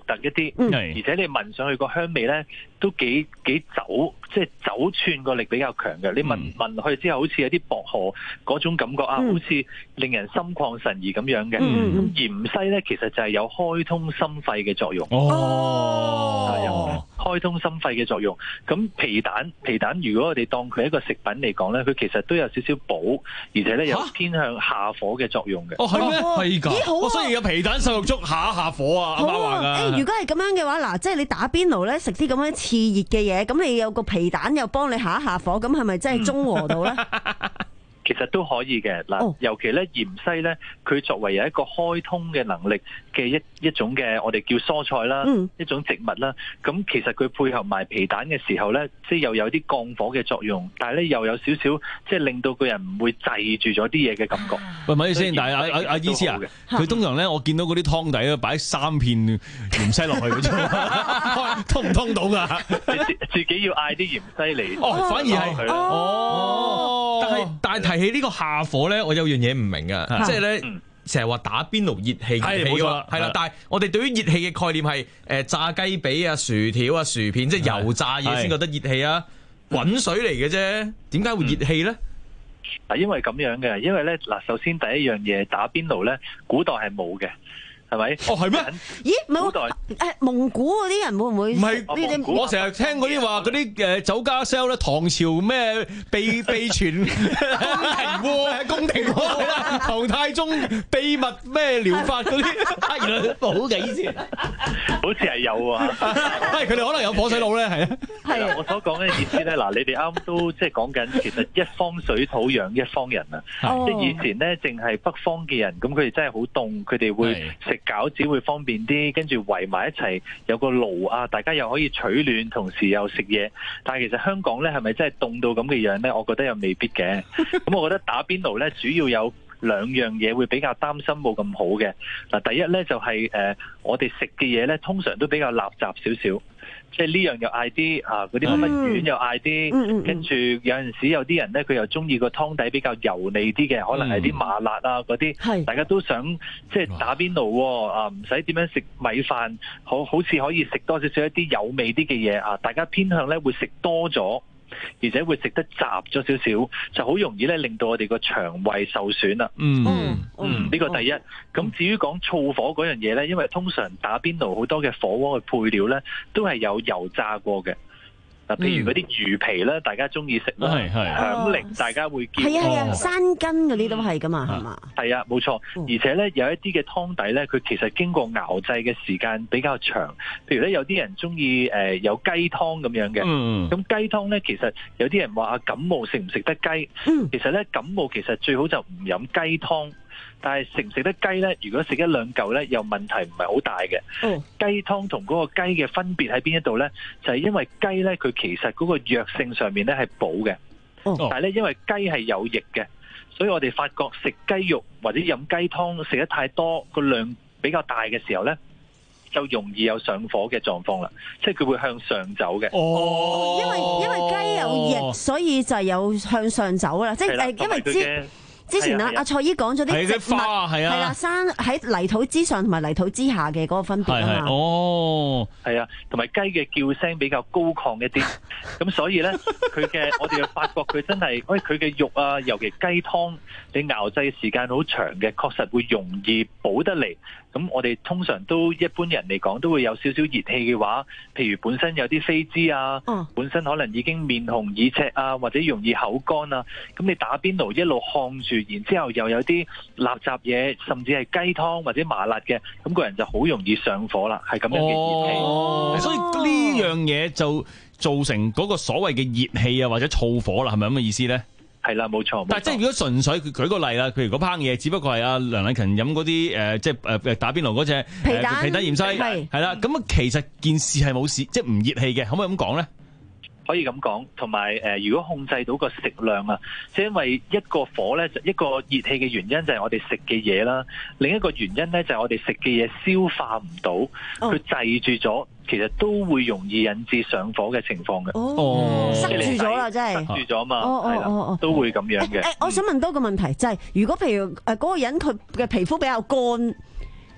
S19: 特一啲，
S9: 嗯
S19: 而且你聞上去個香味咧都幾幾走，即係走串個力比較強嘅。你聞聞落去之後，好似有啲薄荷嗰種感覺啊，
S11: 嗯
S19: 好似令人心曠神怡咁樣嘅。咁、
S11: 嗯、
S19: 芫茜咧其實就係有開通心肺嘅作用。
S9: 哦，
S19: 係有開通心肺嘅作用。咁皮蛋皮蛋，如果我哋當佢一個食品嚟講咧，佢其實都有少少補，而且咧有偏向下火嘅作用嘅。
S9: 哦，係咩？係㗎。
S11: 咦好啊，
S9: 所以有皮蛋瘦肉粥下一下火啊！
S11: 好
S9: 阿媽話
S11: 啊！
S9: 㗎。
S11: 誒，如果係咁樣嘅話，嗱，即係你打邊爐咧，食啲咁樣熾熱嘅嘢，咁你有個皮蛋又幫你下一下火，咁係咪真係中和到咧？
S19: 其實都可以嘅嗱，尤其咧芫茜咧，佢作為有一個開通嘅能力嘅一一種嘅我哋叫蔬菜啦，
S11: 嗯、
S19: 一種植物啦。咁其實佢配合埋皮蛋嘅時候咧，即係又有啲降火嘅作用，但係咧又有少少即係令到個人唔會滯住咗啲嘢嘅感覺。
S9: 喂，咪住先，但係阿阿阿醫師啊，佢通常咧，我見到嗰啲湯底咧擺三片芫茜落去嘅啫，通唔通到㗎？
S19: 自自己要嗌啲芫茜嚟。
S10: 哦，反而係哦，但係但係提起呢個下火咧，我有樣嘢唔明啊，即係咧成日話打邊爐熱氣熱氣喎，係啦，但係我哋對於熱氣嘅概念係誒炸雞髀啊、薯條啊、薯片，即係油炸嘢先覺得熱氣啊，滾水嚟嘅啫，點解會熱氣咧？
S19: 嗱，因為咁樣嘅，因為咧嗱，首先第一樣嘢打邊爐咧，古代係冇嘅。係咪？
S9: 哦，係咩？
S11: 咦，唔係誒蒙古嗰啲人會唔會？唔
S9: 係，我成日聽嗰啲話嗰啲誒酒家 sell 咧，唐朝咩秘秘傳宮廷鍋、宮廷鍋，唐太宗秘密咩療法嗰啲，原來冇嘅意思，
S19: 好似係有啊。
S9: 喂，佢哋可能有火水佬咧，係啊。
S19: 係我所講嘅意思咧，嗱，你哋啱都即係講緊，其實一方水土養一方人啊。即係以前咧，淨係北方嘅人，咁佢哋真係好凍，佢哋會食餃子會方便啲，跟住圍埋一齊有個爐啊，大家又可以取暖，同時又食嘢。但係其實香港咧係咪真係凍到咁嘅樣咧？我覺得又未必嘅。咁我覺得打邊爐咧，主要有兩樣嘢會比較擔心冇咁好嘅。嗱，第一咧就係、是、誒、呃，我哋食嘅嘢咧，通常都比較垃圾少少。即係呢樣又嗌啲啊，嗰啲乜乜丸又嗌啲，跟住有陣時有啲人咧，佢又中意個湯底比較油膩啲嘅，可能係啲麻辣啊嗰啲，大家都想即係打邊爐啊，唔使點樣食米飯，好好似可以食多少少一啲有味啲嘅嘢啊，大家偏向咧會食多咗。而且會食得雜咗少少，就好容易咧令到我哋個腸胃受損啦。
S9: 嗯
S19: 嗯，呢個第一。咁至於講燥火嗰樣嘢咧，因為通常打邊爐好多嘅火鍋嘅配料咧，都係有油炸過嘅。嗱，譬如嗰啲魚皮咧，大家中意食啦，響鈴大家會叫。
S11: 係啊係啊，山根嗰啲都係噶嘛，係嘛？
S19: 係啊，冇錯。而且咧，有一啲嘅湯底咧，佢其實經過熬製嘅時間比較長。譬如咧，有啲人中意誒有雞湯咁樣嘅。咁雞湯咧，其實有啲人話啊，感冒食唔食得雞？其實咧，感冒其實最好就唔飲雞湯。但係食唔食得雞呢？如果食一兩嚿呢，又問題唔係好大嘅。
S11: 嗯、
S19: 雞湯同嗰個雞嘅分別喺邊一度呢？就係、是、因為雞呢，佢其實嗰個藥性上面呢係補嘅。
S11: 哦、
S19: 但係呢，因為雞係有液嘅，所以我哋發覺食雞肉或者飲雞湯食得太多，個量比較大嘅時候呢，就容易有上火嘅狀況啦。即係佢會向上走嘅。
S11: 哦，因為因為雞有液，所以就有向上走啦。即係因為之。之前啊，阿蔡姨講咗啲植物係啦，生喺泥土之上同埋泥土之下嘅嗰個分別啊嘛。
S19: 哦，係啊，同埋雞嘅叫聲比較高亢一啲，咁所以咧，佢嘅我哋又發覺佢真係，喂佢嘅肉啊，尤其雞湯，你熬製時間好長嘅，確實會容易補得嚟。咁我哋通常都一般人嚟講都會有少少熱氣嘅話，譬如本身有啲飛滋啊，
S11: 哦、
S19: 本身可能已經面紅耳赤啊，或者容易口乾啊，咁你打邊爐一路烘住，然之後又有啲垃圾嘢，甚至係雞湯或者麻辣嘅，咁個人就好容易上火啦，係咁樣嘅熱氣。
S9: 哦、所以呢樣嘢就造成嗰個所謂嘅熱氣啊，或者燥火啦，係咪咁嘅意思咧？
S19: 係啦，冇錯。
S9: 但係即係如果純粹舉個例啦，譬如嗰烹嘢，只不過係阿梁禮勤飲嗰啲誒，即係誒誒打邊爐嗰隻皮蛋皮蛋芫茜係啦，咁其實件事係冇事，即係唔熱氣嘅，可唔可以咁講咧？
S19: 可以咁講，同埋誒，如果控制到個食量啊，即係因為一個火咧，就一個熱氣嘅原因就係我哋食嘅嘢啦，另一個原因咧就係我哋食嘅嘢消化唔到，佢滯住咗，其實都會容易引致上火嘅情況嘅。
S11: 哦，塞住咗啦，真係
S19: 塞住咗嘛，
S11: 哦哦哦，
S19: 都會咁樣嘅。
S11: 誒，我想問多個問題，就係如果譬如誒嗰個人佢嘅皮膚比較乾。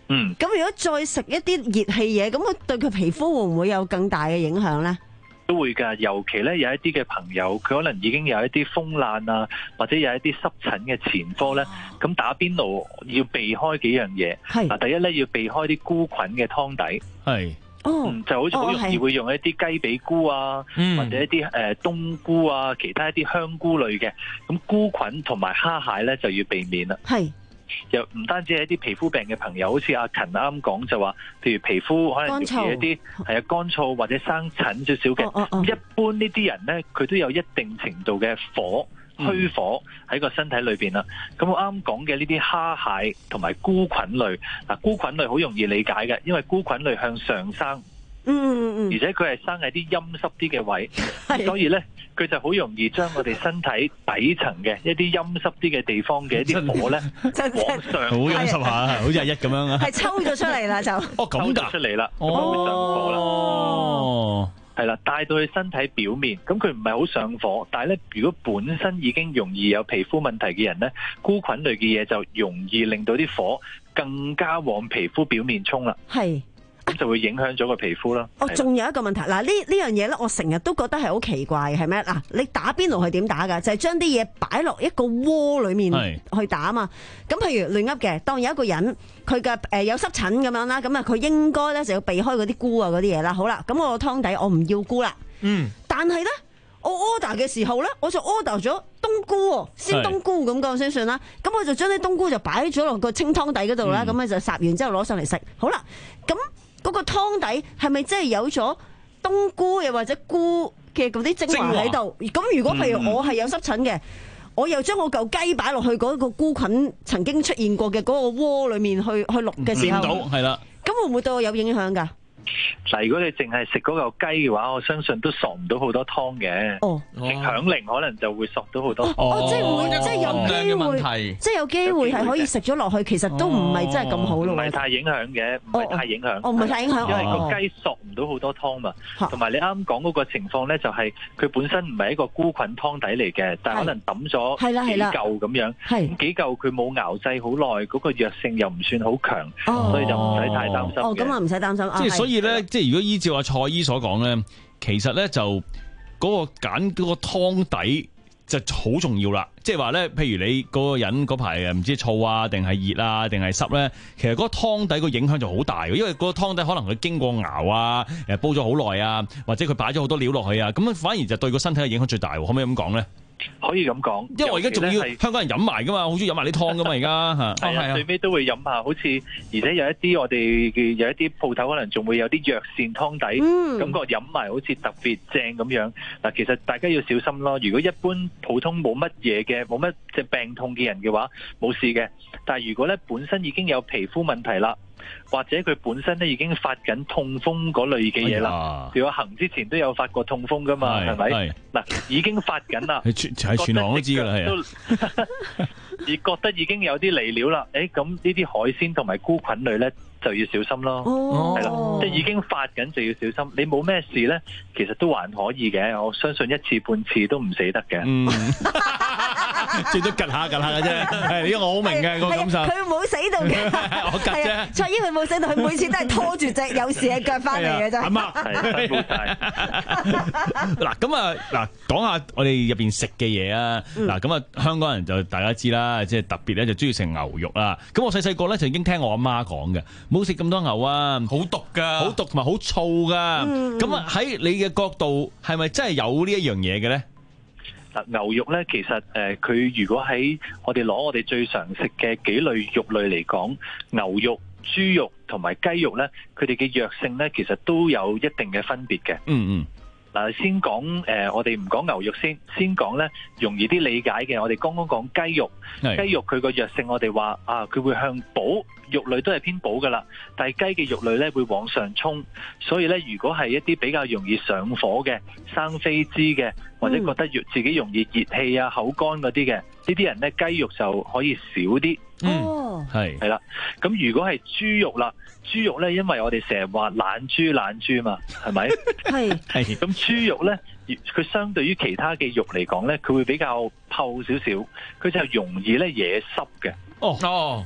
S11: 嗯。咁如果再食一啲熱氣嘢，咁佢對佢皮膚會唔會有更大嘅影響咧？
S19: 都會㗎，尤其咧有一啲嘅朋友，佢可能已經有一啲風爛啊，或者有一啲濕疹嘅前科咧，咁打邊爐要避開幾樣嘢。嗱，第一咧要避開啲菇菌嘅湯底。係。哦、嗯，就好似好容易會用一啲雞髀菇啊，嗯、或者一啲誒、呃、冬菇啊，其他一啲香菇類嘅，咁菇菌同埋蝦蟹咧就要避免啦。係，又唔單止係一啲皮膚病嘅朋友，好似阿勤啱講就話，譬如皮膚可能容易一啲係啊乾燥或者生疹少少嘅，哦哦哦一般呢啲人咧佢都有一定程度嘅火。虛火喺個身體裏邊啦，咁我啱講嘅呢啲蝦蟹同埋菇菌類，嗱菇菌類好容易理解嘅，因為菇菌類向上生，嗯嗯嗯，而且佢係生喺啲陰濕啲嘅位，所以咧佢就好容易將我哋身體底層嘅一啲陰濕啲嘅地方嘅一啲火咧往上，好陰濕下，好似阿一咁樣啊，係抽咗出嚟啦就，哦咁㗎，出嚟啦，咁就會上火啦。哦。係啦，帶到去身體表面，咁佢唔係好上火，但係咧，如果本身已經容易有皮膚問題嘅人咧，菇菌類嘅嘢就容易令到啲火更加往皮膚表面衝啦。係。咁就會影響咗個皮膚啦。
S11: 哦，仲有一個問題，嗱呢呢樣嘢咧，我成日都覺得係好奇怪，係咩？嗱，你打邊爐係點打噶？就係將啲嘢擺落一個鍋裏面去打啊嘛。咁譬如亂噏嘅，當有一個人佢嘅誒有濕疹咁樣啦，咁啊佢應該咧就要避開嗰啲菇啊嗰啲嘢啦。好啦，咁我個湯底我唔要菇啦。嗯。但係咧，我 order 嘅時候咧，我就 order 咗冬菇，鮮冬菇咁講先算啦。咁我就將啲冬菇就擺咗落個清湯底嗰度啦。咁咧、嗯、就烚完之後攞上嚟食。好啦，咁。嗰個湯底係咪真係有咗冬菇又或者菇嘅嗰啲精華喺度？咁如果譬如我係有濕疹嘅，嗯、我又將我嚿雞擺落去嗰個菇菌曾經出現過嘅嗰個鍋裏面去去淥嘅時候，係啦，咁會唔會對我有影響㗎？
S19: 嗱，如果你淨係食嗰嚿雞嘅話，我相信都索唔到好多湯嘅。哦，食響鈴可能就會索到好多湯。
S11: 哦，即係會，即係有機會，即係有機會係可以食咗落去，其實都唔係真係咁好咯。
S19: 唔係太影響嘅，唔係太影響。
S11: 哦，唔係太影響。
S19: 因為個雞索唔到好多湯嘛，同埋你啱講嗰個情況咧，就係佢本身唔係一個菇菌湯底嚟嘅，但係可能抌咗幾嚿咁樣，咁幾嚿佢冇熬製好耐，嗰個藥性又唔算好強，所以就唔使太擔心。
S11: 哦，咁啊唔使擔心。
S9: 即係所以咧，即係如果依照阿蔡醫所講咧，其實咧就嗰個揀嗰個湯底就好重要啦。即係話咧，譬如你嗰個人嗰排誒唔知燥啊，定係熱啊，定係濕咧，其實嗰個湯底個影響就好大嘅，因為嗰個湯底可能佢經過熬啊，誒煲咗好耐啊，或者佢擺咗好多料落去啊，咁反而就對個身體嘅影響最大。可唔可以咁講咧？
S19: 可以咁講，
S9: 因為我而家仲要香港人飲埋噶嘛，好中意飲埋啲湯噶嘛，而家嚇。
S19: 係啊，最尾都會飲下，好似而且有一啲我哋嘅有一啲鋪頭可能仲會有啲藥膳湯底，嗯、感覺飲埋好似特別正咁樣。嗱，其實大家要小心咯。如果一般普通冇乜嘢嘅，冇乜隻病痛嘅人嘅話，冇事嘅。但係如果咧本身已經有皮膚問題啦，或者佢本身咧已經發緊痛風嗰類嘅嘢啦，譬如我行之前都有發過痛風噶嘛，係咪？嗱，已經發緊啦，係全全行都知噶啦，係而覺得已經有啲離了啦，誒，咁呢啲海鮮同埋菇菌類咧就要小心咯，係啦，即係已經發緊就要小心。你冇咩事咧，其實都還可以嘅，我相信一次半次都唔死得嘅。嗯
S9: 最多趌下趌下嘅啫，係呢個我好明嘅個感受。
S11: 佢冇死到嘅，我趌啫。蔡醫佢冇死到，佢每次都係拖住隻有事嘅腳翻嚟嘅啫。
S9: 係啊，係冇晒。嗱咁啊，嗱講下我哋入邊食嘅嘢啊。嗱咁啊，香港人就大家知啦，即係特別咧就中意食牛肉啦。咁我細細個咧就已經聽我阿媽講嘅，冇食咁多牛啊，好毒噶，好毒同埋好燥噶。咁啊喺你嘅角度，係咪真係有呢一樣嘢嘅咧？
S19: 嗱，牛肉咧，其實誒，佢、呃、如果喺我哋攞我哋最常食嘅幾類肉類嚟講，牛肉、豬肉同埋雞肉咧，佢哋嘅藥性咧，其實都有一定嘅分別嘅。嗯嗯。嗱，先講誒、呃，我哋唔講牛肉先，先講咧容易啲理解嘅。我哋剛剛講雞肉，雞肉佢個藥性，我哋話啊，佢會向補，肉類都係偏補噶啦。但係雞嘅肉類咧會往上衝，所以咧如果係一啲比較容易上火嘅、生痱滋嘅，或者覺得自己容易熱氣啊、口乾嗰啲嘅，呢啲人咧雞肉就可以少啲。哦，係係啦。咁如果係豬肉啦，豬肉咧，因為我哋成日話懶豬懶豬嘛，係咪？係係。咁豬肉咧，佢相對於其他嘅肉嚟講咧，佢會比較透少少，佢就容易咧惹濕嘅。哦哦。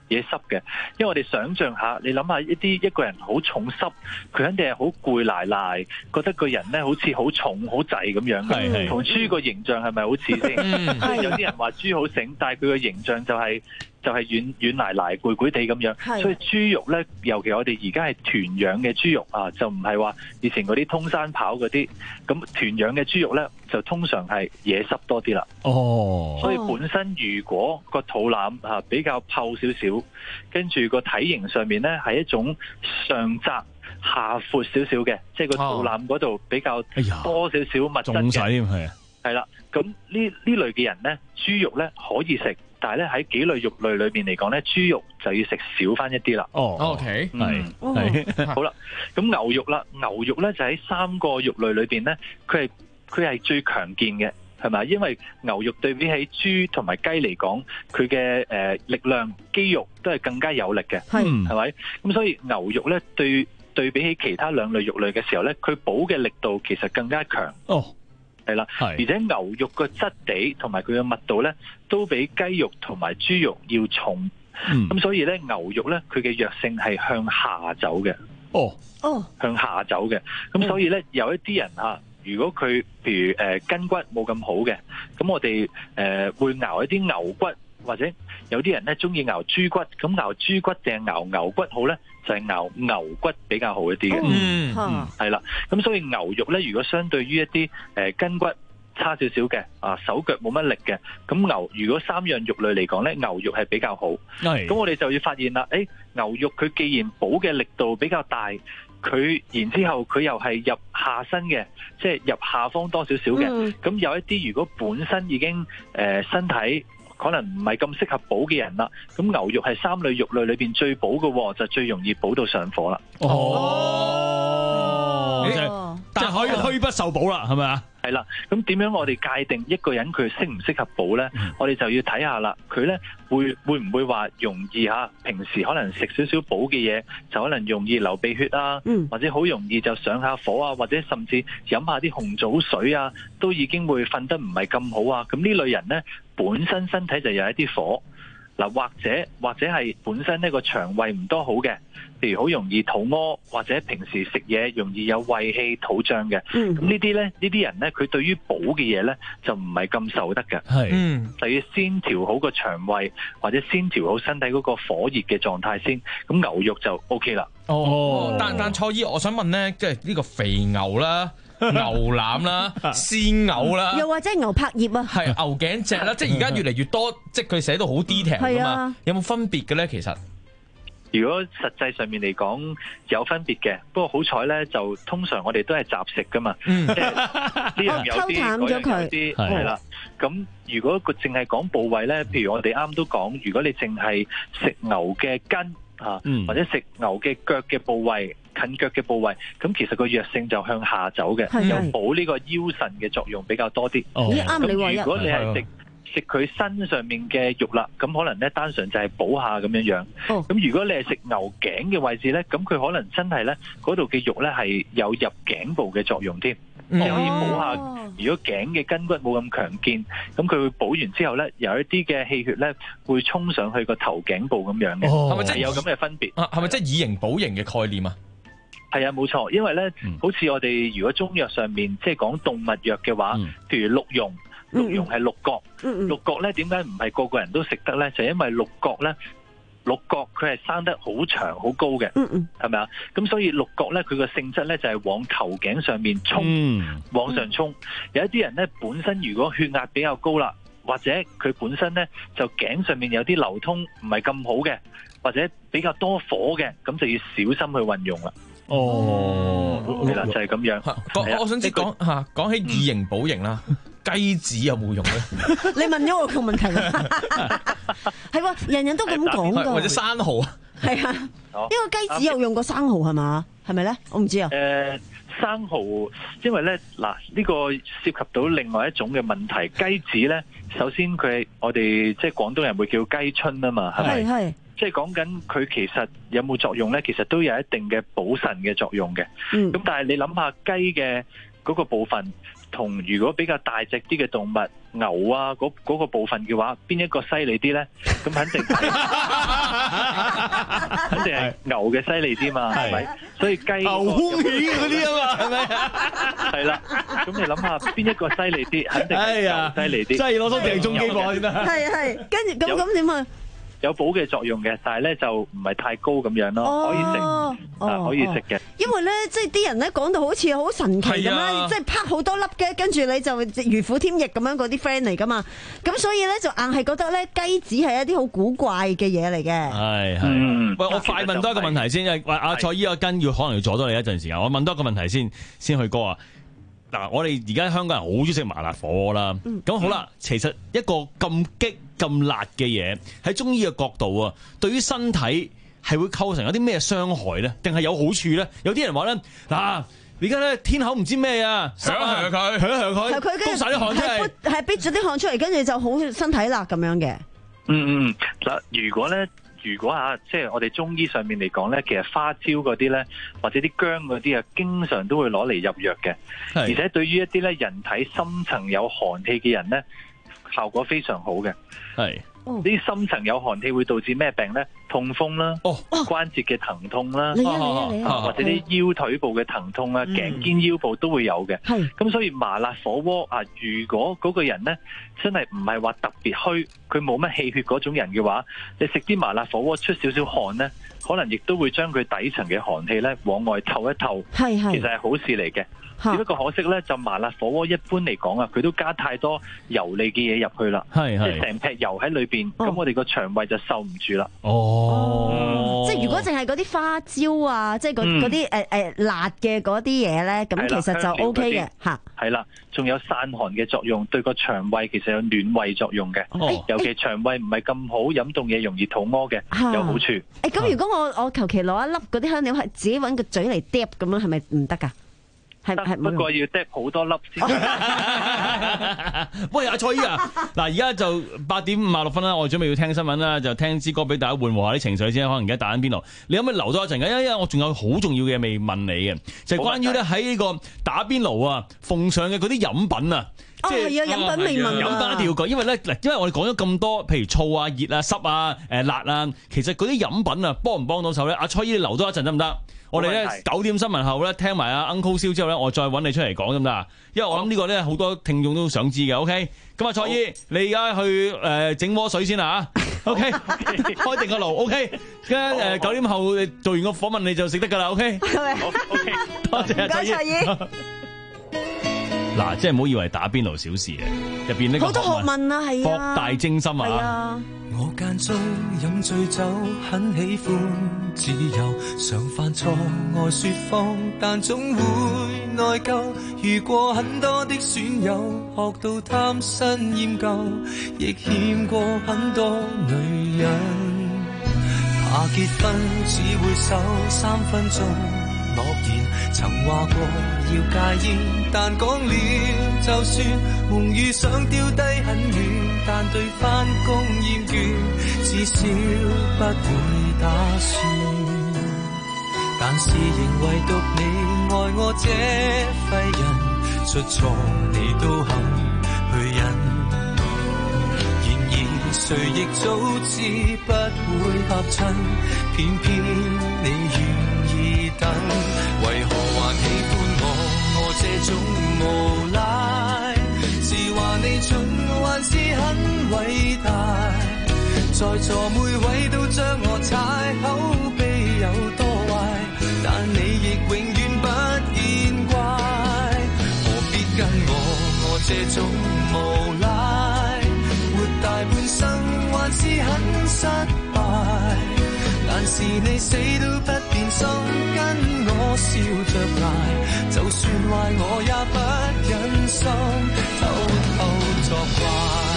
S19: 嘢濕嘅，因為我哋想象下，你諗下一啲一個人好重濕，佢肯定係好攰賴賴，覺得個人咧好似好重好滯咁樣嘅，同豬個形象係咪好似先？有啲人話豬好醒，但係佢個形象就係、是。就係軟軟賴賴、攰攰地咁樣，所以豬肉咧，尤其我哋而家係團養嘅豬肉啊，就唔係話以前嗰啲通山跑嗰啲，咁團養嘅豬肉咧，就通常係野濕多啲啦。
S9: 哦，
S19: 所以本身如果個肚腩啊比較透少少，跟住個體型上面咧係一種上窄下闊少少嘅，即係個肚腩嗰度比較多少少物質嘅。仲使係啊？係啦，咁呢呢類嘅人咧，豬肉咧可以食。但係咧喺幾類肉類裏邊嚟講咧，豬肉就要食少翻一啲啦。
S10: 哦 ，OK，
S19: 係係好啦。咁牛肉啦，牛肉咧就喺三個肉類裏邊咧，佢係佢係最強健嘅，係咪？因為牛肉對比起豬同埋雞嚟講，佢嘅誒力量、肌肉都係更加有力嘅，係係咪？咁所以牛肉咧對對比起其他兩類肉類嘅時候咧，佢補嘅力度其實更加強。哦。係啦，而且牛肉個質地同埋佢嘅密度咧，都比雞肉同埋豬肉要重。咁、嗯、所以咧，牛肉咧佢嘅藥性係向下走嘅。哦，哦，向下走嘅。咁所以咧，有一啲人嚇，如果佢譬如誒筋骨冇咁好嘅，咁我哋誒會熬一啲牛骨，或者有啲人咧中意熬豬骨，咁熬豬骨定係熬牛骨好咧？就係牛牛骨比較好一啲嘅，嗯，係啦，咁所以牛肉咧，如果相對於一啲誒筋骨差少少嘅啊，手腳冇乜力嘅，咁牛如果三樣肉類嚟講咧，牛肉係比較好。係，咁我哋就要發現啦，誒，牛肉佢既然補嘅力度比較大，佢然之後佢又係入下身嘅，即係入下方多少少嘅，咁、嗯、有一啲如果本身已經誒、呃、身體。可能唔係咁適合補嘅人啦，咁牛肉係三類肉類裏邊最補嘅，就最容易補到上火啦。哦，
S9: 即係可以虛不受補啦，係咪啊？
S19: 係啦，咁點樣我哋界定一個人佢適唔適合補咧？嗯、我哋就要睇下啦，佢咧會會唔會話容易吓？平時可能食少少補嘅嘢，就可能容易流鼻血啊，嗯、或者好容易就上下火啊，或者甚至飲下啲紅棗水啊，都已經會瞓得唔係咁好啊。咁呢類人咧，本身身體就有一啲火。嗱，或者或者係本身呢個腸胃唔多好嘅，譬如好容易肚屙，或者平時食嘢容易有胃氣、肚脹嘅，咁、嗯、呢啲咧，呢啲人咧，佢對於補嘅嘢咧就唔係咁受得嘅，係，嗯，就要先調好個腸胃，或者先調好身體嗰個火熱嘅狀態先，咁牛肉就 O K 啦。
S10: 哦，但但蔡醫，我想問咧，即係呢個肥牛啦。牛腩啦、鮮牛啦，
S11: 又或者牛柏葉啊，
S10: 係牛頸脊啦，即係而家越嚟越多，即係佢寫到好 detail 㗎嘛，有冇分別嘅咧？其實，
S19: 如果實際上面嚟講有分別嘅，不過好彩咧，就通常我哋都係雜食噶嘛，嗯、即係呢樣有啲，嗰樣有啲，係啦。咁如果佢淨係講部位咧，譬如我哋啱都講，如果你淨係食牛嘅筋啊，嗯、或者食牛嘅腳嘅部位。近腳嘅部位，咁其實個藥性就向下走嘅，有補呢個腰腎嘅作用比較多啲。
S11: 咦，啱你話，
S19: 如果你係食食佢身上面嘅肉啦，咁可能咧單純就係補下咁樣樣。咁、哦、如果你係食牛頸嘅位置咧，咁佢可能真係咧嗰度嘅肉咧係有入頸部嘅作用添，即係可以補下。如果頸嘅筋骨冇咁強健，咁佢會補完之後咧，有一啲嘅氣血咧會衝上去個頭頸部咁樣嘅，係咪即係有咁嘅分別？
S10: 係咪即係以形補形嘅概念啊？
S19: 係啊，冇錯，因為咧，嗯、好似我哋如果中藥上面即係講動物藥嘅話，嗯、譬如鹿茸，鹿茸係鹿角，嗯、鹿角咧點解唔係個個人都食得咧？就係、因為鹿角咧，鹿角佢係生得好長好高嘅，係咪啊？咁所以鹿角咧，佢個性質咧就係往頭頸上面衝，嗯、往上衝。有一啲人咧本身如果血壓比較高啦，或者佢本身咧就頸上面有啲流通唔係咁好嘅，或者比較多火嘅，咁就要小心去運用啦。哦，係啦，就係咁樣。
S10: 我我想知講吓，講起以形補形啦，雞子有冇用咧？
S11: 你問咗我個問題啦，係喎，人人都咁講噶。
S10: 或者生蠔啊？
S11: 係啊，呢個雞子有用過生蠔係嘛？係咪咧？我唔知啊。
S19: 誒，生蠔，因為咧嗱，呢個涉及到另外一種嘅問題。雞子咧，首先佢係我哋即係廣東人會叫雞春啊嘛，係咪？係係。即係講緊佢其實有冇作用咧？其實都有一定嘅補腎嘅作用嘅。嗯。咁但係你諗下雞嘅嗰個部分，同如果比較大隻啲嘅動物， 牛啊嗰嗰、嗰個部分嘅話，邊一個犀利啲咧？咁肯定係肯定係牛嘅犀利啲嘛，係咪？所以雞
S9: 牛空氣嗰啲啊嘛，係咪啊？
S19: 係啦，咁你諗下邊一個犀利啲？肯定係牛犀利啲，
S9: 真係攞到定中機喎，先得。
S11: 係係，跟住咁咁點啊？
S19: 有補嘅作用嘅，但係咧就唔係太高咁樣咯，哦、可以食，啊、哦、可以食嘅。
S11: 因為咧，即係啲人咧講到好似好神奇咁啦，即係拍好多粒嘅，跟住你就如虎添翼咁樣嗰啲 friend 嚟噶嘛。咁所以咧就硬係覺得咧雞子係一啲好古怪嘅嘢嚟嘅。
S9: 係係。嗯、喂，我快問多一個問題先，因為阿蔡姨阿根要可能要阻多你一陣時間，我問多一個問題先，先去歌啊。嗱，我哋而家香港人好中意食麻辣火鍋啦。咁、嗯、好啦，其實一個咁激咁辣嘅嘢，喺中醫嘅角度啊，對於身體係會構成有啲咩傷害咧？定係有好處咧？有啲人話咧，嗱，而家咧天口唔知咩啊，響一響佢，響一響佢，飆晒啲汗出嚟，
S11: 係逼咗啲汗出嚟，跟住就好身體辣咁樣嘅。
S19: 嗯嗯，嗱，如果咧。如果啊，即係我哋中醫上面嚟講咧，其實花椒嗰啲咧，或者啲薑嗰啲啊，經常都會攞嚟入藥嘅。而且對於一啲咧人體深層有寒氣嘅人咧，效果非常好嘅。係。呢啲深層有寒氣會導致咩病咧？痛風啦，哦、關節嘅疼痛啦，啊、或者啲腰腿部嘅疼痛啊、頸、嗯、肩腰部都會有嘅。咁所以麻辣火鍋啊，如果嗰個人咧真係唔係話特別虛，佢冇乜氣血嗰種人嘅話，你食啲麻辣火鍋出少少汗咧，可能亦都會將佢底層嘅寒氣咧往外透一透。係係，其實係好事嚟嘅。只不過可惜咧，就麻辣火鍋一般嚟講啊，佢都加太多油膩嘅嘢入去啦，即係成劈油喺裏邊，咁、哦、我哋個腸胃就受唔住啦。
S9: 哦，
S11: 嗯、即係如果淨係嗰啲花椒啊，即係嗰啲誒誒辣嘅嗰啲嘢咧，咁其實就 O K 嘅吓。係啦，仲有散寒嘅作用，對個腸胃其實有暖胃作用嘅。哦，尤其腸胃唔係咁好，飲凍嘢容易肚屙嘅，有好處。誒、啊，咁、欸、如果我我求其攞一粒嗰啲香料，係自己搵個嘴嚟嗒咁樣，係咪唔得噶？係，
S19: 不過要嗒好多粒先。
S9: 喂，阿蔡姨啊，嗱，而家就八點五十六分啦，我準備要聽新聞啦，就聽支歌俾大家緩和下啲情緒先。可能而家打緊邊爐，你可唔可以留多一陣嘅？因為我仲有好重要嘅嘢未問你嘅，就係、是、關於咧喺呢個打邊爐啊奉上嘅嗰啲飲品啊。
S11: 哦，係啊，飲品未問啊。
S9: 飲品一定要講，因為咧嗱，因為我哋講咗咁多，譬如醋啊、熱啊、濕啊、誒辣啊，其實嗰啲飲品啊，幫唔幫到手咧？阿蔡姨，你留多一陣得唔得？我哋咧九點新聞後咧，聽埋阿 Uncle 蕭之後咧，我再揾你出嚟講得唔得啊？因為我諗呢個咧好多聽眾都想知嘅。OK，咁啊，蔡姨，你而家去誒整鍋水先啦嚇。OK， 開定個爐。OK，跟誒九點後你做完個訪問你就食得㗎啦。OK，好 OK， 多謝阿蔡姨。嗱，即係唔好以為打邊爐小事嘅，入邊呢個
S11: 好多學問啊，係啊，
S9: 博大精深啊。
S5: 我間中飲醉酒，很喜歡自由，常犯錯愛說謊，但總會內疚。遇過很多的損友，學到貪新厭舊，亦欠過很多女人。怕結婚只會守三分鐘諾言，曾話過要戒煙，但講了就算，夢與想丟低很遠，但對返工厭倦，至少不會打算。但是仍唯獨你愛我這廢人，出錯你都肯去忍。然而誰亦早知不會合襯，偏偏你願意等，為何還喜歡我？我這種無賴，是話你蠢還是很偉大？在座每位都將我踩，口碑有多壞，但你亦永遠不見怪。何必跟我？我這種無賴，活大半生還是很失敗。但是你死都不變心，跟我笑着捱，就算壞我也不忍心偷偷作怪。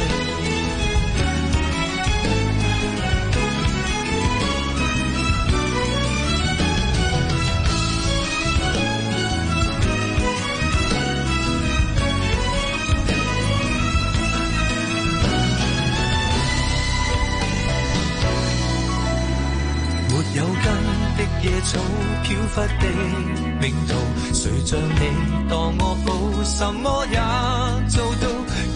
S5: 有根的野草飄忽的命途，誰像你當我好，什麼也做到，舊愛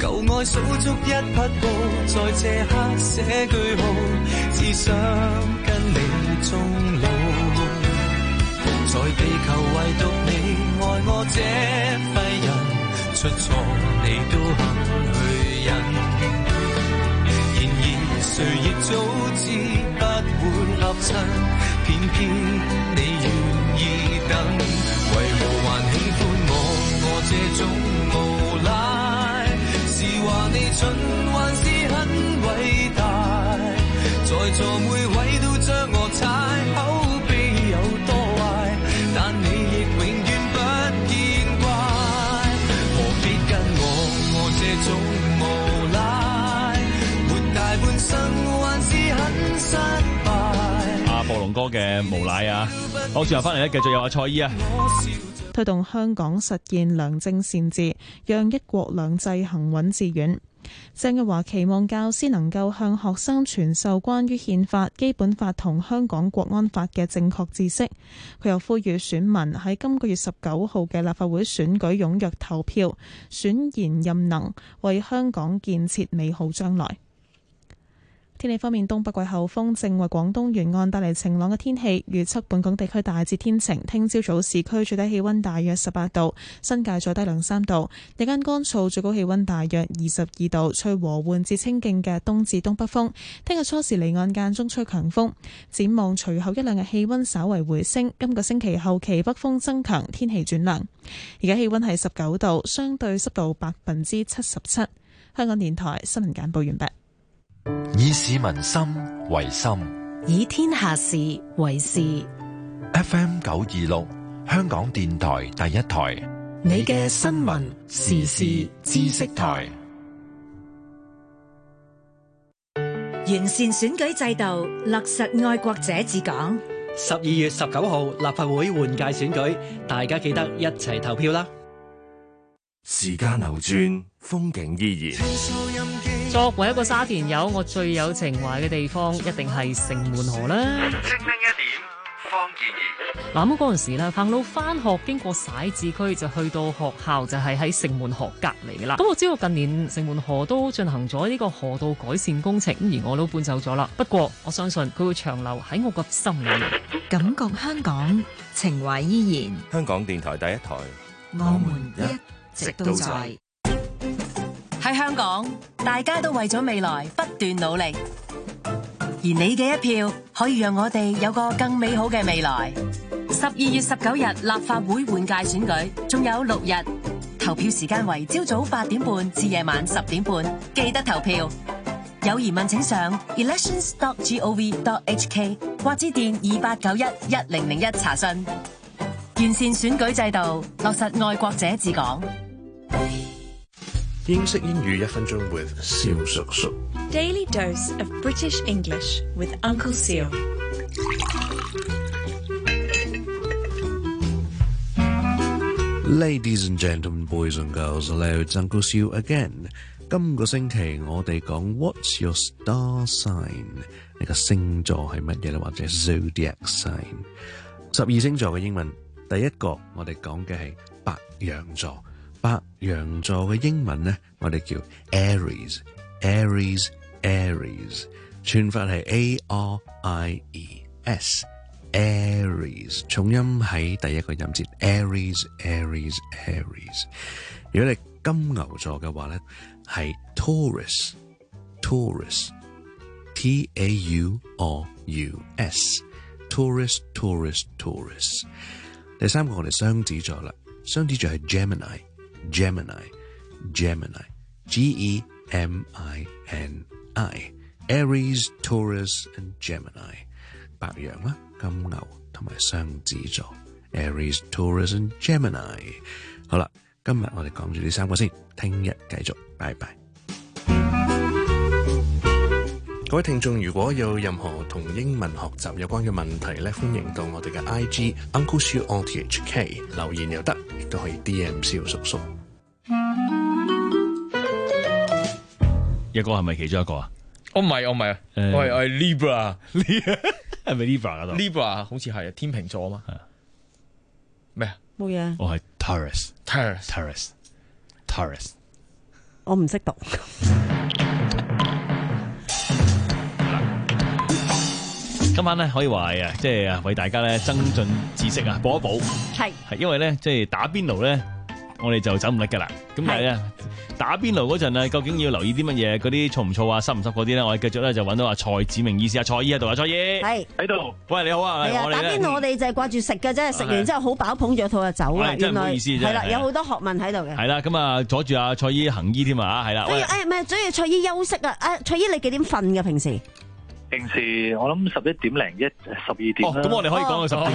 S5: 數足一匹布，在這刻寫句號，只想跟你終老。在地球唯獨你愛我這廢人，出錯你都肯去忍。然而誰亦早知不會合襯，偏偏你願意等。為何還喜歡我？我這種無賴，是話你蠢還是很偉大？在座每位都將我踩，口碑有多壞，但你亦永遠不見怪。何必跟我？我這種無賴，活大半生還是很失敗。
S9: 阿暴龍哥嘅無賴啊！好，轉頭翻嚟咧，繼續有阿蔡依啊。
S1: 推動香港實現良政善治，讓一國兩制行穩致遠。鄭若驊期望教師能夠向學生傳授關於憲法、基本法同香港國安法嘅正確知識。佢又呼籲選民喺今個月十九號嘅立法會選舉踴躍投票，選賢任能，為香港建設美好將來。天氣方面，東北季候風正為廣東沿岸帶嚟晴朗嘅天氣，預測本港地區大致天晴。聽朝早市區最低氣溫大約十八度，新界再低兩三度。日間乾燥，最高氣溫大約二十二度，吹和緩至清勁嘅東至東北風。聽日初時離岸間中吹強風。展望隨後一兩日氣溫稍為回升，今個星期後期北風增強，天氣轉涼。而家氣溫係十九度，相對濕度百分之七十七。香港電台新聞簡報完畢。
S4: 以市民心為心，
S2: 以天下事為事。
S4: F M 九二六，香港電台第一台，
S12: 你嘅新聞時事知識台。
S6: 完善選舉制度，落實愛國者治港。
S7: 十二月十九號立法會換屆選舉，大家記得一齊投票啦！
S8: 時間流轉，風景依然。
S20: 作為一個沙田友，我最有情懷嘅地方一定係城門河啦。
S8: 精靈一點，方健儀。
S20: 嗱，咁嗰陣時咧，行路翻學經過徙置區就去到學校，就係喺城門河隔離嘅啦。咁我知道近年城門河都進行咗呢個河道改善工程，而我都搬走咗啦。不過我相信佢會長留喺我個心裏面。
S6: 感覺香港，情懷依然。
S21: 香港電台第一台，
S6: 我們一直都在。
S2: 喺香港，大家都為咗未來不斷努力，而你嘅一票可以讓我哋有個更美好嘅未來。十二月十九日立法會換屆選舉仲有六日，投票時間為朝早八點半至夜晚十點半，記得投票。有疑問請上 elections dot gov dot hk 或致電二八九一一零零一查詢。完善選舉制度，落實愛國者治港。
S22: 英式英語一分鐘 with 蕭叔叔。
S23: Daily dose of British English with Uncle Seal。
S17: Ladies and gentlemen, boys and girls, hello, it's Uncle Seal again。今個星期我哋講 What's your star sign？ 你個星座係乜嘢咧？或者 Zodiac sign？ 十二星座嘅英文，第一個我哋講嘅係白羊座。白羊座嘅英文呢，我哋叫 Aries，Aries，Aries， 串法係 A R I E S，Aries， 重音喺第一個音節 Aries，Aries，Aries。如果你金牛座嘅話呢，係 Taurus，Taurus，T A U R U S，Taurus，Taurus，Taurus。第三個我哋雙子座啦，雙子座係 Gemini。Gemini，Gemini，G E M I N I，Aries, Taurus and Gemini， 白羊啦、金牛同埋雙子座 ，Aries, Taurus and Gemini。好啦，今日我哋講住呢三個先，聽日繼續，拜拜。
S22: 各位聽眾，如果有任何同英文學習有關嘅問題咧，歡迎到我哋嘅 I G Uncle Siu on T H K 留言又得，亦都可以 D M 蕭叔叔。
S9: 一個係咪其中一個啊？
S10: 我唔係，我唔係啊，我係我係 Libra，
S9: 係咪 Libra 嗰度
S10: ？Libra 好似係天秤座啊嘛，咩啊？
S11: 冇嘢。
S9: 我係 Taurus，Taurus，Taurus，Taurus。
S11: 我唔識讀。
S9: 今晚咧可以話係啊，即係啊為大家咧增進知識啊，補一補。
S11: 係
S9: 係因為咧即係打邊爐咧，我哋就走唔甩噶啦。咁但係咧打邊爐嗰陣啊，究竟要留意啲乜嘢？嗰啲燥唔燥啊，濕唔濕嗰啲咧？我哋繼續咧就揾到阿蔡子明醫師啊，蔡醫喺度啊，蔡醫
S11: 係
S19: 喺度。
S9: 喂，你好啊。
S11: 係啊，打邊爐我哋就係掛住食嘅啫，食完之後好飽，捧住肚就走啦。
S9: 真係唔好意思啫。
S11: 係啦，有好多學問喺度嘅。
S9: 係啦，咁啊阻住阿蔡醫行醫添啊，係啦。
S11: 所以誒唔係，所以蔡醫休息啊。誒，蔡醫你幾點瞓嘅平時？
S19: 平時我諗十一點零一十二點啦。
S9: 咁我哋可以講到十點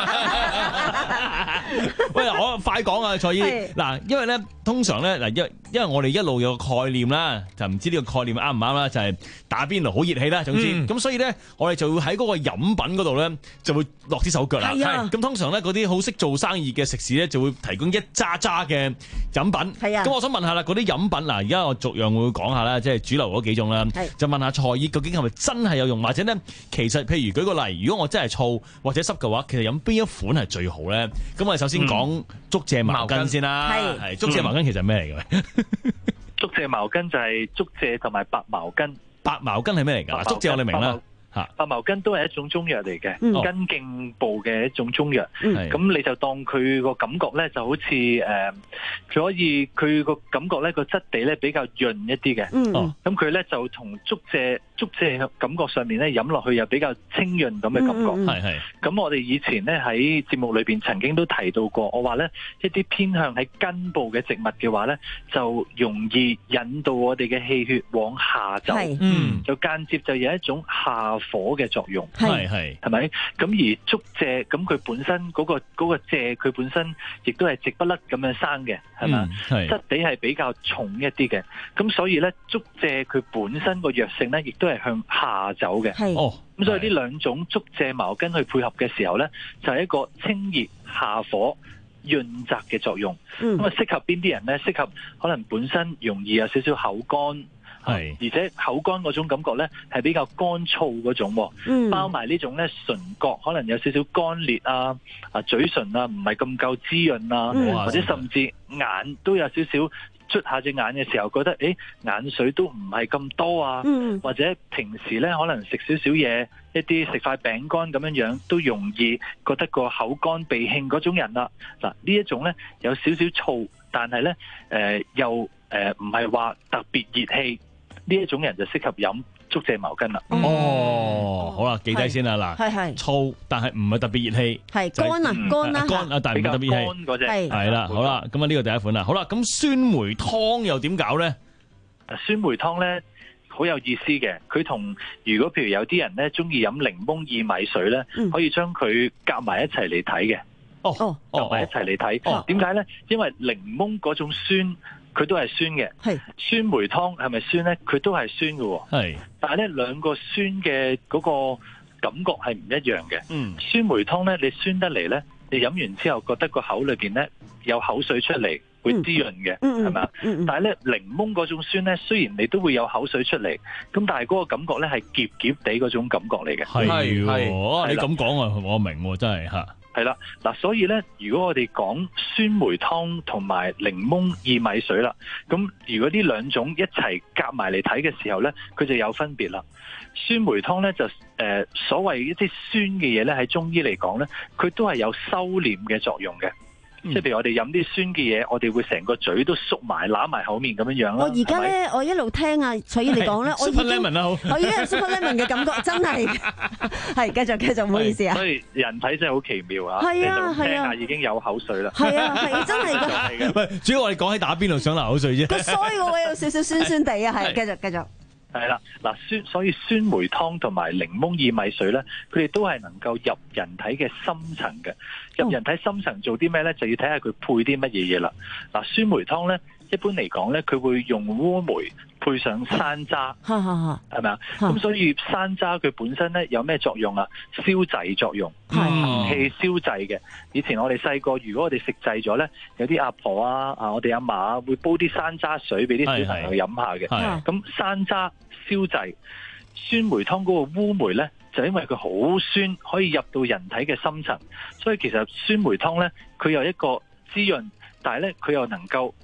S9: 咁。喂，我快講啊，蔡醫。嗱，因為咧通常咧嗱，因因為我哋一路有個概念啦，就唔知呢個概念啱唔啱啦，就係打邊爐好熱氣啦，總之咁，所以咧我哋就會喺嗰個飲品嗰度咧就會落啲手腳啦。係咁，通常咧嗰啲好識做生意嘅食肆咧就會提供一揸揸嘅飲品。係啊。咁我想問下啦，嗰啲飲品嗱，而家我逐樣會講下啦，即係主流嗰幾種啦。就問下蔡醫，究竟係咪真係有用，或者咧其實譬如舉個例，如果我真係燥或者濕嘅話，其實飲邊一款係最好咧？咁我哋首先講竹蔗茅根先啦。係係竹蔗茅根其實係咩嚟嘅？
S19: 竹蔗茅根就係竹蔗同埋白茅根。
S9: 白茅根係咩嚟㗎？竹蔗我哋明啦。
S19: 白茅根都係一種中藥嚟嘅，
S9: 嗯、
S19: 根莖部嘅一種中藥。咁、
S9: 嗯、
S19: 你就當佢個感覺咧，就好似誒，佢、呃、可以佢個感覺咧個質地咧比較潤一啲嘅。咁佢咧就同竹蔗竹蔗感覺上面咧飲落去又比較清潤咁嘅感覺。係係、嗯。咁我哋以前咧喺節目裏邊曾經都提到過，我話咧一啲偏向喺根部嘅植物嘅話咧，就容易引導我哋嘅氣血往下走。嗯。就間接就有一種下火嘅作用，係係係咪？咁而竹蔗咁佢本身嗰、嗰個嗰、嗰個蔗佢本身亦都係直不甩咁樣生嘅，係嘛？質、嗯、地係比較重一啲嘅，咁所以咧竹蔗佢本身個藥性咧，亦都係向下走嘅。係哦，咁所以呢兩種竹蔗茅根去配合嘅時候咧，就係一個清熱下火潤澤嘅作用。咁啊，適合邊啲人咧？適合可能本身容易有少少口乾。係，而且口乾嗰種感覺咧，係比較乾燥嗰種，嗯、包埋呢種咧唇角可能有少少乾裂啊，啊嘴唇啊唔係咁夠滋潤啊，嗯、或者甚至眼都有少少捽下隻眼嘅時候，覺得誒眼水都唔係咁多啊，嗯、或者平時咧可能食少少嘢，一啲食塊餅乾咁樣樣，都容易覺得個口乾鼻興嗰種人啦。嗱呢一種咧有少少燥，但係咧誒又誒唔係話特別熱氣。呢一種人就適合飲竹蔗茅根啦。
S9: 哦，好啦，記低先啦。嗱，係係燥，但係唔係特別熱氣，係乾啊乾啦，乾啊，但係唔係特別熱氣嗰隻。係啦，好啦，咁啊呢個第一款啦。好啦，咁酸梅湯又點搞咧？
S19: 酸梅湯咧好有意思嘅，佢同如果譬如有啲人咧中意飲檸檬薏米水咧，可以將佢夾埋一齊嚟睇嘅。哦哦，夾埋一齊嚟睇。點解咧？因為檸檬嗰種酸。佢都係酸嘅，酸梅湯係咪酸咧？佢都係酸嘅，係。但係咧兩個酸嘅嗰個感覺係唔一樣嘅。嗯，酸梅湯咧，你酸得嚟咧，你飲完之後覺得個口裏邊咧有口水出嚟，會滋潤嘅，係咪啊？但係咧檸檬嗰種酸咧，雖然你都會有口水出嚟，咁但係嗰個感覺咧係澀澀地嗰種感覺嚟嘅。係
S9: 係，你咁講啊，我明喎，真係嚇。
S19: 係啦，嗱，所以咧，如果我哋講酸梅湯同埋檸檬薏米水啦，咁如果呢兩種一齊夾埋嚟睇嘅時候咧，佢就有分別啦。酸梅湯咧就誒、呃，所謂一啲酸嘅嘢咧，喺中醫嚟講咧，佢都係有收斂嘅作用嘅。即係譬如我哋飲啲酸嘅嘢，我哋會成個嘴都縮埋揦埋口面咁樣樣啦。我而
S11: 家咧，我一路聽啊，蔡醫你講咧，我已經我已經有 super lemon 嘅感覺，真係係繼續繼續，唔好意思啊。
S19: 所以人體真係好奇妙啊！
S11: 係啊係啊，
S19: 已經有口水啦。
S11: 係啊係真係㗎。
S9: 喂，主要我哋講起打邊爐想流口水啫。
S11: 個腮我有少少酸酸地啊，係繼續繼續。
S19: 係啦，嗱酸，所以酸梅湯同埋檸檬薏米水咧，佢哋都係能夠入人體嘅深層嘅。入人體深層做啲咩咧？就要睇下佢配啲乜嘢嘢啦。嗱，酸梅湯咧，一般嚟講咧，佢會用烏梅配上山楂，係咪啊？咁所以山楂佢本身咧有咩作用啊？消滯作用，行氣消滯嘅。以前我哋細個，如果我哋食滯咗咧，有啲阿婆啊、啊我哋阿嫲會煲啲山楂水俾啲小朋友飲下嘅。咁山楂消滯，酸梅湯嗰個烏梅咧，就因為佢好酸，可以入到人體嘅深層，所以其實酸梅湯咧，佢有一個滋潤，但係咧佢又能夠消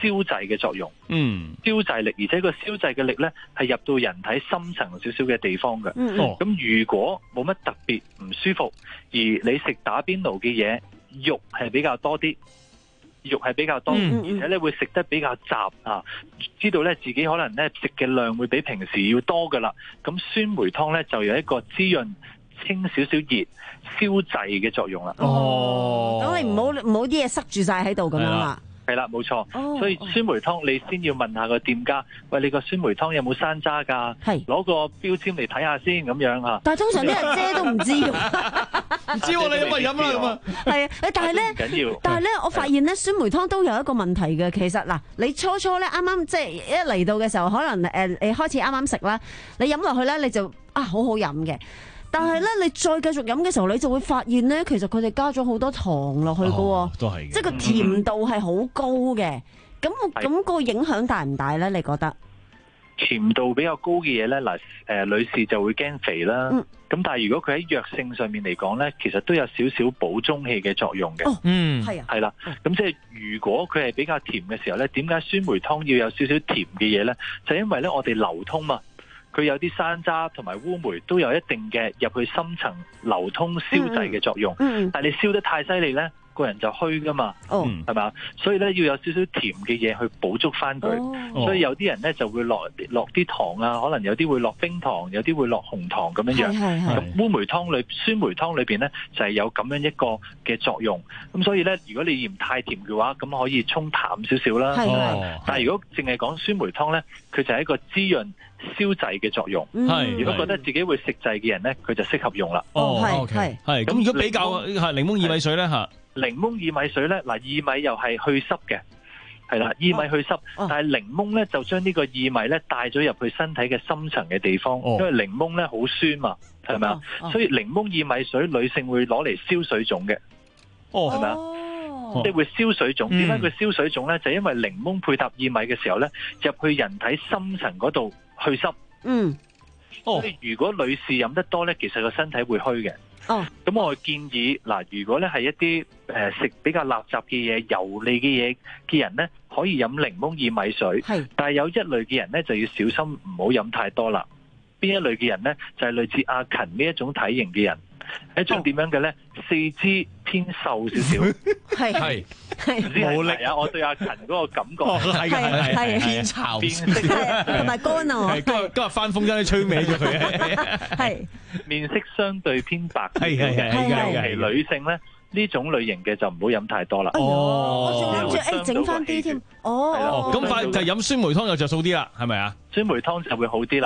S19: 消滯嘅作用。
S9: 嗯，
S19: 消滯力，而且個消滯嘅力咧係入到人體深層少少嘅地方嘅。
S9: 嗯哦，
S19: 咁如果冇乜特別唔舒服，而你食打邊爐嘅嘢，肉係比較多啲。肉係比較多，
S9: 嗯、
S19: 而且咧會食得比較雜啊！知道咧自己可能咧食嘅量會比平時要多噶啦。咁酸梅湯咧就有一個滋潤、清少少熱、消滯嘅作用啦。
S11: 哦，咁你唔好唔好啲嘢塞住晒喺度咁樣啦。
S19: 係啦，冇錯。
S11: 哦，
S19: 所以酸梅湯你先要問下個店家，喂，你個酸梅湯有冇山楂㗎？係，攞個標籤嚟睇下先咁樣嚇。
S11: 但係通常啲人遮都唔知㗎。
S9: 唔知喎，你有乜飲啦咁啊？
S11: 係啊，但係咧，但係咧，我發現咧酸梅湯都有一個問題嘅。其實嗱，你初初咧啱啱即係一嚟到嘅時候，可能誒你開始啱啱食啦，你飲落去咧你就啊好好飲嘅。但係咧，你再繼續飲嘅時候，你就會發現咧，其實佢哋加咗好多糖落去嘅喎，
S9: 哦，都係，
S11: 即係個甜度係好高嘅。咁咁個影響大唔大咧？你覺得？
S19: 甜度比較高嘅嘢咧，嗱，誒，女士就會驚肥啦。咁、嗯、但係如果佢喺藥性上面嚟講咧，其實都有少少補中氣嘅作用嘅。
S11: 哦，嗯，係啊，
S19: 係啦。咁即係如果佢係比較甜嘅時候咧，點解酸梅湯要有少少甜嘅嘢咧？就因為咧，我哋流通嘛。佢有啲山楂同埋烏梅都有一定嘅入去深層流通消滯嘅作用，嗯嗯、但係你燒得太犀利咧，個人就虛噶嘛，係、哦、嘛？所以咧要有少少甜嘅嘢去補足翻佢。哦、所以有啲人咧就會落落啲糖啊，可能有啲會落冰糖，有啲會落紅糖咁樣樣。咁烏梅湯裏酸梅湯裏邊咧就係、是、有咁樣一個嘅作用。咁所以咧，如果你嫌太甜嘅話，咁可以沖淡少少啦。哦、但係如果淨係講酸梅湯咧，佢就係一個滋潤消滯嘅作用。係，如果覺得自己會食滯嘅人咧，佢就適合用啦。
S9: 哦，係係係。咁如果比較係檸檬薏米水咧嚇，
S19: 檸檬薏米水咧，嗱薏米又係去濕嘅，係啦，薏米去濕，哦、但係檸檬咧就將呢個薏米咧帶咗入去身體嘅深層嘅地方，哦、因為檸檬咧好酸嘛，係咪啊？哦、所以檸檬薏米水女性會攞嚟消水腫嘅，哦，係咪啊？即係會消水腫，點解佢消水腫咧？就係、因為檸檬配搭薏米嘅時候咧，入去人體深層嗰度去濕。嗯，所以如果女士飲得多咧，其實個身體會虛嘅。哦，咁我建議嗱，如果咧係一啲誒食比較垃圾嘅嘢、油膩嘅嘢嘅人咧，可以飲檸檬薏米水。係，但係有一類嘅人咧就要小心，唔好飲太多啦。邊一類嘅人咧，就係、是、類似阿勤呢一種體型嘅人。一種點樣嘅咧？四肢偏瘦少少，係係係冇力啊！我對阿勤嗰個感覺係係係偏巢面色，
S11: 同埋乾啊！
S9: 今日今日翻風真係吹歪咗佢，
S11: 係
S19: 面色相對偏白，
S9: 係係係係
S19: 係女性咧。呢種類型嘅就唔好飲太多啦。
S11: 哦，我仲諗住誒整翻啲添。哦，
S9: 咁快就飲酸梅湯有着數啲啦，係咪啊？
S19: 酸梅湯就會好啲啦。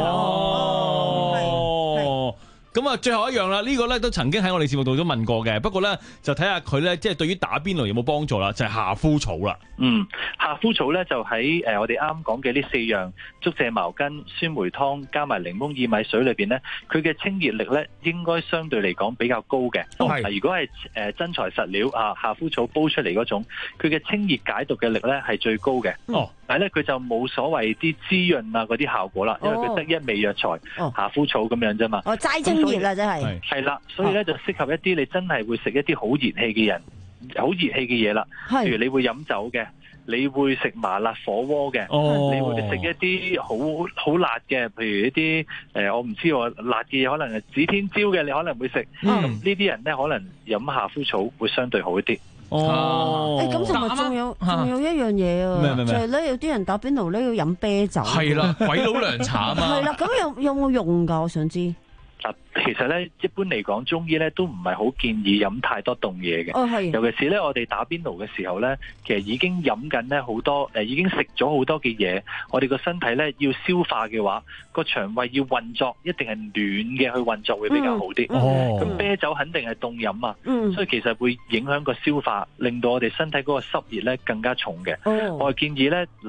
S9: 哦。咁啊，最後一樣啦，呢、這個咧都曾經喺我哋節目度都問過嘅，不過咧就睇下佢咧，即係對於打邊爐有冇幫助啦，就係、是、夏枯草啦。
S19: 嗯，夏枯草咧就喺誒、呃、我哋啱講嘅呢四樣竹蔗茅根、酸梅湯加埋檸檬薏米水裏邊咧，佢嘅清熱力咧應該相對嚟講比較高嘅。哦，係。如果係誒、呃、真材實料啊，夏枯草煲出嚟嗰種，佢嘅清熱解毒嘅力咧係最高嘅。哦。但係咧，佢就冇所謂啲滋潤啊嗰啲效果啦，因為佢得一味藥材、哦、夏枯草咁樣啫嘛。
S11: 哦，齋清熱啦，真係。
S19: 係啦，所以咧就適合一啲你真係會食一啲好熱氣嘅人，好熱氣嘅嘢啦。譬如你會飲酒嘅，你會食麻辣火鍋嘅，哦、你會食一啲好好辣嘅，譬如一啲誒、呃，我唔知喎，辣嘅嘢可能係指天椒嘅，你可能會食。咁呢啲人咧，可能飲夏枯草會相對好一啲。
S11: 哦，誒咁同埋仲有仲有一樣嘢啊，就係咧有啲人打邊爐咧要飲啤酒，
S10: 係啦，鬼佬涼茶啊嘛，
S11: 係啦，咁有有冇用㗎？我想知。
S19: 其實咧，一般嚟講，中醫咧都唔係好建議飲太多凍嘢嘅。哦，係。尤其是咧，我哋打邊爐嘅時候咧，其實已經飲緊咧好多，誒已經食咗好多嘅嘢。我哋個身體咧要消化嘅話，個腸胃要運作，一定係暖嘅去運作會比較好啲。哦。咁啤酒肯定係凍飲啊。嗯。所以其實會影響個消化，令到我哋身體嗰個濕熱咧更加重嘅。哦。我係建議咧，嗱。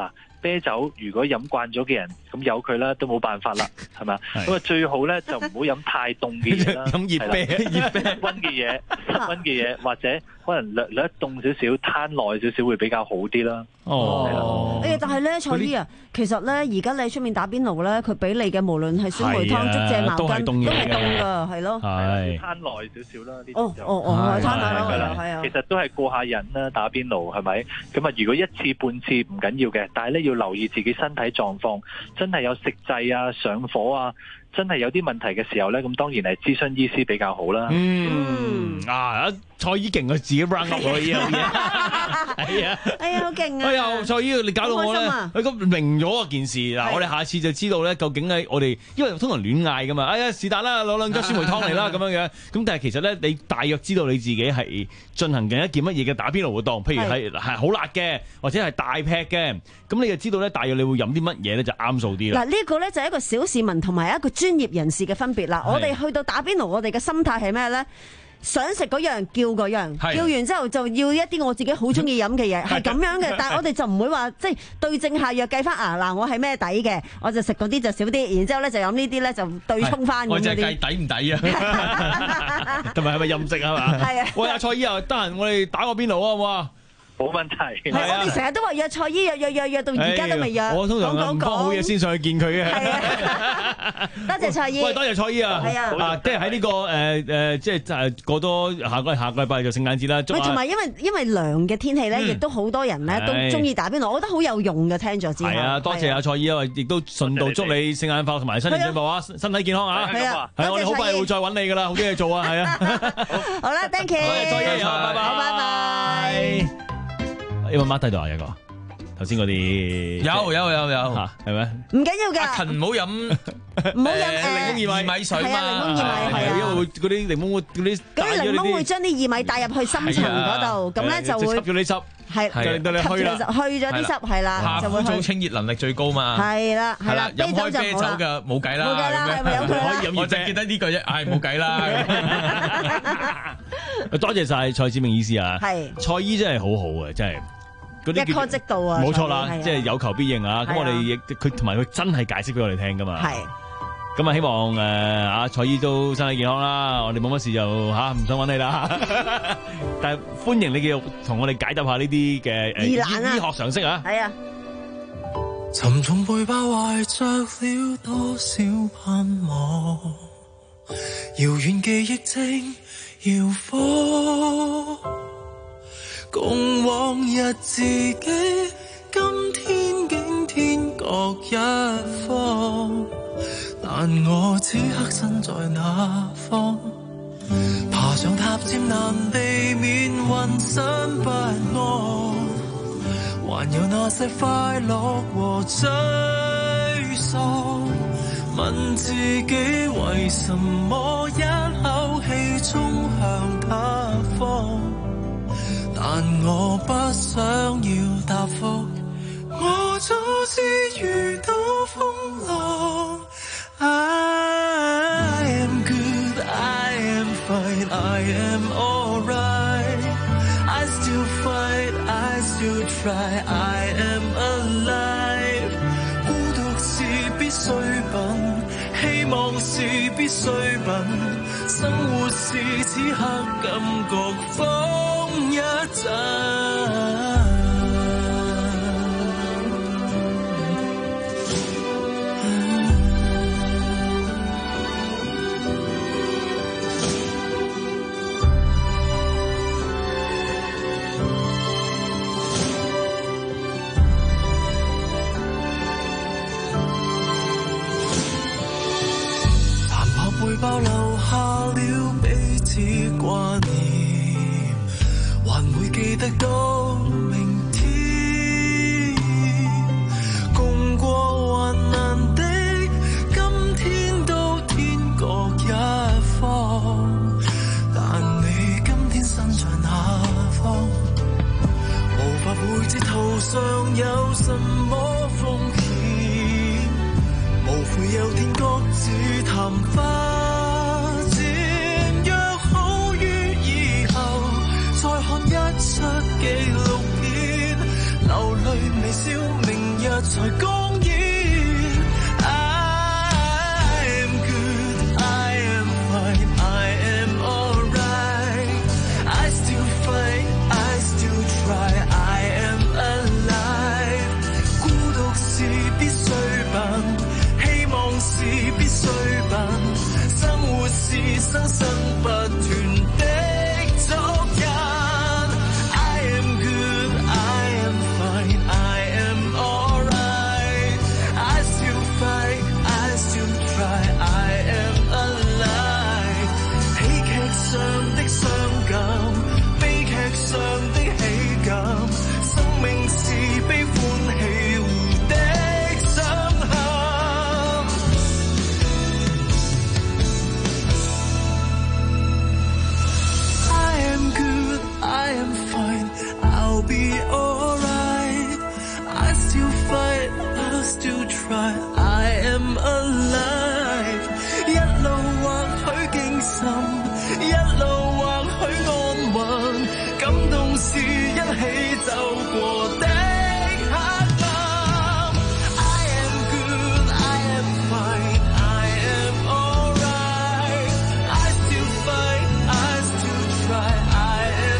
S19: 啤酒如果飲慣咗嘅人，咁由佢啦，都冇辦法啦，係咪？咁啊最好咧就唔好飲太凍嘅嘢啦，
S10: 飲熱啤、熱啤、
S19: 室溫嘅嘢、室溫嘅嘢，或者可能略略凍少少、攤耐少少會比較好啲啦。
S11: 哦，誒，但係咧，蔡姨啊，其實咧，而家你喺出面打邊爐咧，佢俾你嘅無論係酸梅湯、竹蔗茅根，都係凍㗎，係咯，
S19: 係攤耐少少啦。
S11: 哦哦哦，攤耐咯，係啊，
S19: 其實都係過下癮啦，打邊爐係咪？咁啊，如果一次半次唔緊要嘅，但係咧要留意自己身體狀況，真係有食滯啊、上火啊。真係有啲問題嘅時候咧，咁當然係諮詢醫師比較好啦。
S9: 嗯啊，蔡姨勁佢自己 run up 喎，依樣嘢係啊，
S11: 哎呀好勁啊！
S9: 哎呀，蔡姨你搞到我咧，佢咁明咗啊件事嗱，我哋下次就知道咧，究竟係我哋因為通常亂嗌噶嘛，哎呀是但啦，攞兩樽酸梅湯嚟啦咁樣樣，咁但係其實咧，你大約知道你自己係進行緊一件乜嘢嘅打邊爐活動，譬如係係好辣嘅，或者係大劈嘅，咁你就知道咧，大約你會飲啲乜嘢咧就啱數啲啦。
S11: 嗱呢個咧就係一個小市民同埋一個專業人士嘅分別啦。我哋去到打邊爐，我哋嘅心態係咩咧？想食嗰樣叫嗰樣，叫完之後就要一啲我自己好中意飲嘅嘢，係咁樣嘅。但係我哋就唔會話即係對症下藥計翻啊！嗱，我係咩底嘅，我就食嗰啲就少啲，然之後咧就飲呢啲咧就對沖翻咁嗰啲。
S10: 我就係計抵唔抵啊？
S9: 同埋係咪任食啊嘛？係啊！喂，阿蔡姨啊，得閒我哋打個邊爐啊，好唔好啊？
S19: 冇問題。
S11: 係我哋成日都話約蔡姨約約約約到而家都未約。
S9: 我通常唔講好嘢先上去見佢嘅。係
S11: 啊，多謝蔡姨。
S9: 喂，多謝蔡姨啊。係啊。啊，即係喺呢個誒誒，即係誒過多下個下個禮拜就聖誕節啦。
S11: 喂，同埋因為因為涼嘅天氣咧，亦都好多人咧都中意打邊爐，我覺得好有用嘅。聽咗之後。係啊，
S9: 多謝阿蔡姨啊，亦都順道祝你聖誕快樂同埋新年進步啊，身體健康啊。係啊。係我哋好快會再揾你噶啦，好多嘢做啊，係啊。
S11: 好啦 ，thank you。
S9: 多謝蔡姨啊，拜拜。
S11: 好，拜拜。
S9: 有冇 mark 低度啊？有個頭先嗰啲
S10: 有有有有
S9: 嚇係咪？
S11: 唔緊要㗎。
S10: 阿勤唔好飲，
S11: 唔好飲誒
S10: 檸檬薏米水嘛。
S11: 係啊，檸檬薏米係啊，
S9: 因為會嗰啲檸檬會嗰啲
S11: 嗰啲檸檬會將啲薏米帶入去深層嗰度，咁咧就會
S9: 吸咗啲汁，
S11: 係
S9: 令到你虛啦，
S11: 去咗啲汁係啦，就會
S10: 下清熱能力最高嘛。
S11: 係啦係啦，
S10: 飲開啤酒嘅冇計啦，
S11: 冇計啦，係咪有佢啦？
S10: 可以飲，我就記得呢句啫，唉冇計啦。
S9: 多謝晒蔡志明醫師啊，
S11: 係蔡
S9: 醫真係好好嘅，真係。
S11: 一顆即到啊！
S9: 冇錯啦，即係有求必應啊！咁我哋亦佢同埋佢真係解釋俾我哋聽噶嘛。係咁啊！希望誒阿蔡姨都身體健康啦。我哋冇乜事就嚇唔想揾你啦。但係歡迎你繼續同我哋解答下呢啲嘅誒醫學常識啊！
S11: 係啊！
S5: 沉重背包懷着了多少盼望，遙遠記憶正搖晃。共往日自己，今天竟天各一方。但我此刻身在哪方？爬上塔尖難避免渾身不安，還有那些快樂和沮喪。問自己為什麼一口氣衝向他方？但我不想要答覆，我早知遇到風浪。I am good, I am fine, I am alright. I still fight, I still try, I am alive. 孤獨是必需品，希望是必需品，生活是此刻感覺風一陣。背包留下了彼此掛念，還會記得到明天。共過患難的今天都天各一方，但你今天身在哪方？無法會知途上有什麼風險，無悔有天各自談花。再看一出紀錄片，流淚微笑，明日才公義。生生不斷的足印 I am good, I am fine, I am alright. I still fight, I still try, I am alive. 喜劇上的傷感，悲劇上的喜感，生命是悲歡喜互的傷痕。I am fine, I'll be alright. I still fight, I'll still try, I am alive. 一路或許驚心，一路或許安穩，感動是一起走過的黑暗。I am good, I am fine, I am alright. I still fight, I still try, I am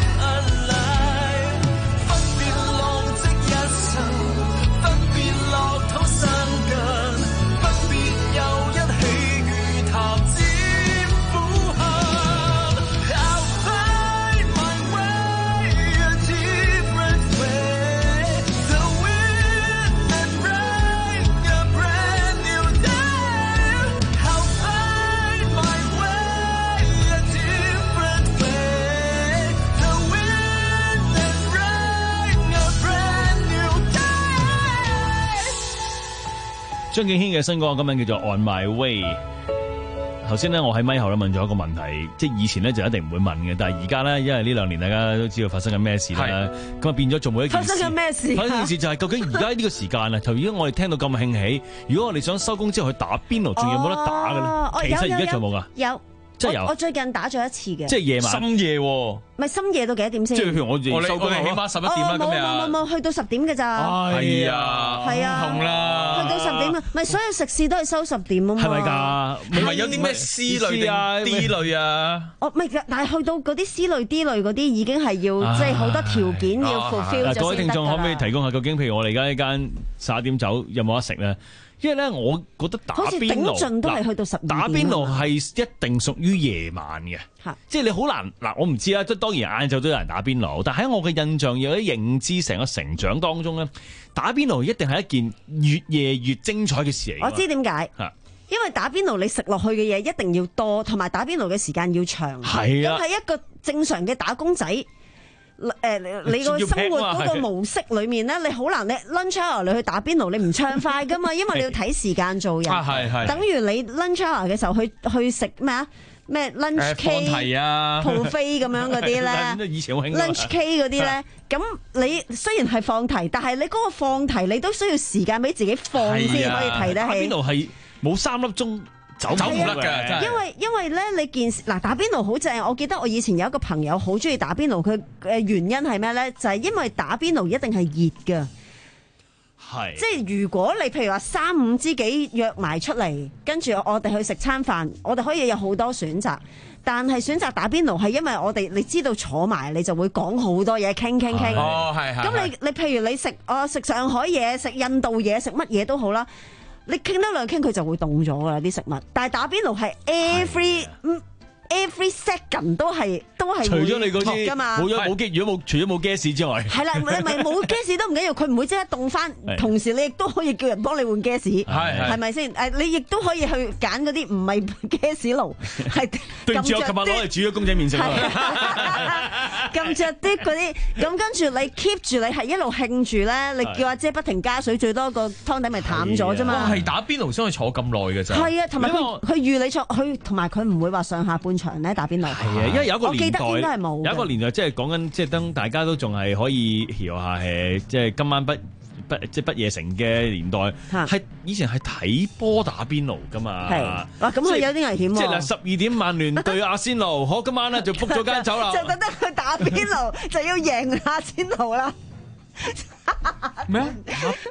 S9: 張敬軒嘅新歌，今日叫做 On My Way。頭先咧，我喺咪後咧問咗一個問題，即係以前咧就一定唔會問嘅，但係而家咧，因為呢兩年大家都知道發生緊咩事啦，咁啊變咗做每一件事。
S11: 發生緊咩事？
S9: 發生件事就係究竟而家呢個時間啊，頭先我哋聽到咁興起，如果我哋想收工之後去打邊爐，仲有冇得打嘅咧？
S11: 哦、
S9: 其實而家仲有冇噶？
S11: 有。
S9: 即係有
S11: 我，我最近打咗一次嘅，
S9: 即係夜晚
S10: 深夜喎，
S11: 唔係深夜到幾多點先？
S9: 即係譬如我哋收工
S10: 起碼十一點啦，今日
S11: 冇冇冇去到十點嘅咋？
S10: 係啊，
S11: 係啊，
S10: 痛啦，
S11: 去到十點啊，唔係所有食肆都係收十點啊嘛。
S9: 係咪㗎？
S10: 唔係有啲咩 C 類啊、D 類啊？
S11: 哦，唔係，但係去到嗰啲 C 類、D 類嗰啲已經係要即係好多條件要 fulfill 咗先得㗎啦。
S9: 各位聽眾可唔可以提供下究竟譬如我哋而家呢間十一點走有冇得食咧？因為咧，我覺得打邊爐，
S11: 好似頂盡都係去到十二點。
S9: 打邊爐係一定屬於夜晚嘅，即係你好難嗱，我唔知啦。即係當然晏晝都有人打邊爐，但喺我嘅印象有啲認知成個成長當中咧，打邊爐一定係一件越夜越精彩嘅事嚟。
S11: 我知點解，因為打邊爐你食落去嘅嘢一定要多，同埋打邊爐嘅時間要長。係啊，咁係一個正常嘅打工仔。誒、呃，你個生活嗰個模式裏面咧，你好難你 lunch hour 你去打邊爐，你唔暢快噶嘛，因為你要睇時間做人。係係。等於你 lunch hour 嘅時候去去食咩啊？咩 lunch K 啊 buffet 咁樣嗰啲咧？
S9: 以前好興
S11: lunch K 嗰啲咧，咁你雖然係放題，但係你嗰個放題你都需要時間俾自己放先可以提得起。
S9: 打邊爐係冇三粒鐘。走唔甩嘅，真係。因為
S11: 因為咧，你件事嗱打邊爐好正。我記得我以前有一個朋友好中意打邊爐，佢嘅原因係咩咧？就係、是、因為打邊爐一定係熱㗎。係。即係如果你譬如話三五知己約埋出嚟，跟住我哋去食餐飯，我哋可以有好多選擇。但係選擇打邊爐係因為我哋你知道坐埋你就會講好多嘢傾傾傾。哦，係係。咁你你譬如你食哦食上海嘢、食印度嘢、食乜嘢都好啦。你傾得兩傾佢就會凍咗噶啦啲食物，但係打邊爐係 every every second 都係都係會凍噶嘛。
S9: 冇咗冇機，如果冇除咗冇 gas 之外，
S11: 係啦，你咪冇 gas 都唔緊要，佢唔會即刻凍翻。同時你亦都可以叫人幫你換 gas，係係咪先？誒，你亦都可以去揀嗰啲唔係 gas 爐，係
S9: 對住我琴日攞嚟煮咗公仔麵食。
S11: 撳着啲嗰啲，咁跟住你 keep 住你係一路興住咧，你叫阿姐不停加水，最多個湯底咪淡咗啫嘛。
S10: 係打邊爐先可以坐咁耐嘅咋？
S11: 係啊，同埋佢佢預你坐，佢同埋佢唔會話上下半場咧打邊爐。
S9: 係啊，因為有一個年代，
S11: 我記得應該係冇。
S9: 有一個年代即係講緊，即係當大家都仲係可以搖下誒，即係今晚不不即係不夜城嘅年代，係以前係睇波打邊爐噶嘛。
S11: 係，哇咁佢有啲危險喎。
S9: 即係嗱，十二點曼聯對阿仙奴，好今晚咧就 book 咗間酒樓，
S11: 就特登去打邊爐，就要贏阿仙奴啦。
S9: 咩啊？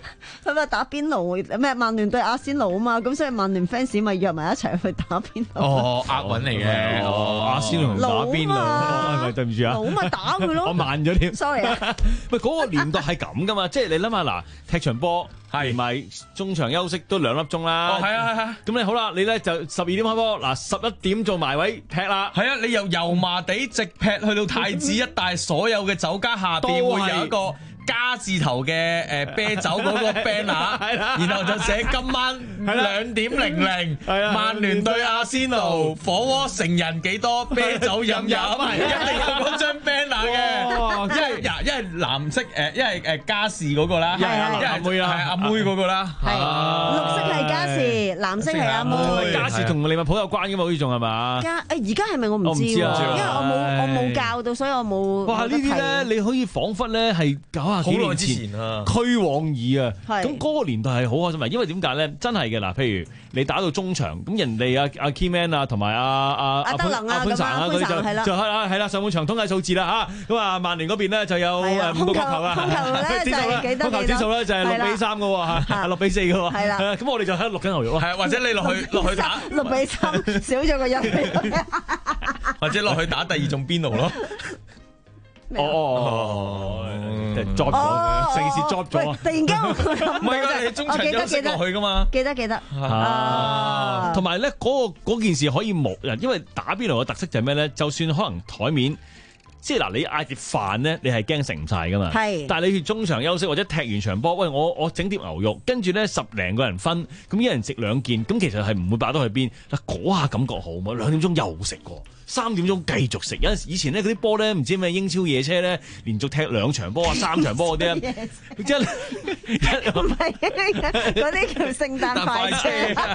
S11: 佢咪打邊爐咩？曼聯對阿仙奴啊嘛，咁所以曼聯 fans 咪約埋一齊去打邊爐。
S10: 哦，押韻嚟嘅，哦，
S9: 阿仙奴打邊爐，係咪對唔住啊？
S11: 老咪打佢咯，
S9: 我慢咗添。
S11: sorry 啊，
S9: 喂，嗰個年代係咁噶嘛，即係你諗下嗱，踢場波。係咪中場休息都兩粒鐘啦？
S10: 哦，係啊，係啊。
S9: 咁你好啦，你咧就十二點開波，嗱十一點做埋位踢啦。
S10: 係啊，你由油麻地直劈去到太子一帶，所有嘅酒家下邊會有一個加字頭嘅誒啤酒嗰個 banner， 係啦，然後就寫今晚兩點零零，曼聯對阿仙奴，火鍋成人幾多，啤酒飲飲，一定有嗰張 banner 嘅。因為嗱，因為藍色誒，因為誒加士嗰個啦，一係阿妹啦，係阿妹嗰個啦，
S11: 係綠色係加士，藍色係阿妹。
S9: 加士同利物浦有關嘅嘛？好似仲係嘛？
S11: 加誒而家係咪我唔知喎，因為我冇我冇教到，所以我冇。
S9: 哇！呢啲咧，你可以彷彿咧係搞下幾年前啊，俱往矣啊！咁嗰個年代係好開心啊，因為點解咧？真係嘅嗱，譬如你打到中場，咁人哋阿阿 Keyman 啊，同埋阿阿阿潘阿潘神啊，佢就就係啦，係啦，上半場統計數字啦嚇。咁啊，曼聯嗰邊咧就有誒五個角球啊，控球咧就係幾多？控球指數咧就係六比三嘅喎嚇，六比四嘅喎。係啦，咁我哋就喺度錄緊牛肉咯。係，
S10: 或者你落去落去打
S11: 六比三，少咗個一。
S10: 或者落去打第二種邊爐咯。
S9: 哦哦哦，即係 drop 咗，成件事 drop 咗啊！
S11: 突然間
S10: 唔係㗎，你中場休息落去㗎嘛？
S11: 記得記得
S9: 啊！同埋咧，嗰個嗰件事可以冇人，因為打邊爐嘅特色就係咩咧？就算可能台面。即係嗱，你嗌碟飯咧，你係驚食唔晒噶嘛？係。但係你去中場休息或者踢完場波，喂，我我整碟牛肉，跟住咧十零個人分，咁一人食兩件，咁其實係唔會擺到去邊。嗱，嗰下感覺好嘛？兩點鐘又食過，三點鐘繼續食。有陣時以前咧嗰啲波咧，唔知咩英超夜車咧，連續踢兩場波啊、三場波嗰啲啊，即係
S11: 唔係嗰啲叫聖誕快車。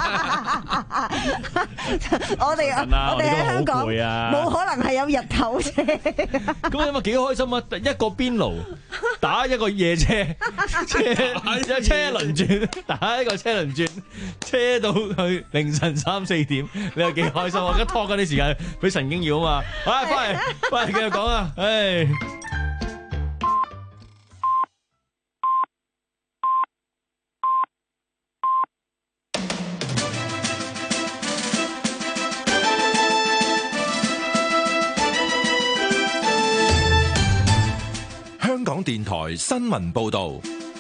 S11: 我哋我哋喺香港冇可能係有日頭車。
S9: 咁你咪幾開心啊！一個邊爐打一個夜車，車一車輪轉，打一個車輪轉，車到去凌晨三四點，你又幾開心啊！而家拖緊啲時間俾神經要啊嘛！啊，翻嚟翻嚟繼續講啊！唉。
S4: 香港電台新聞報道，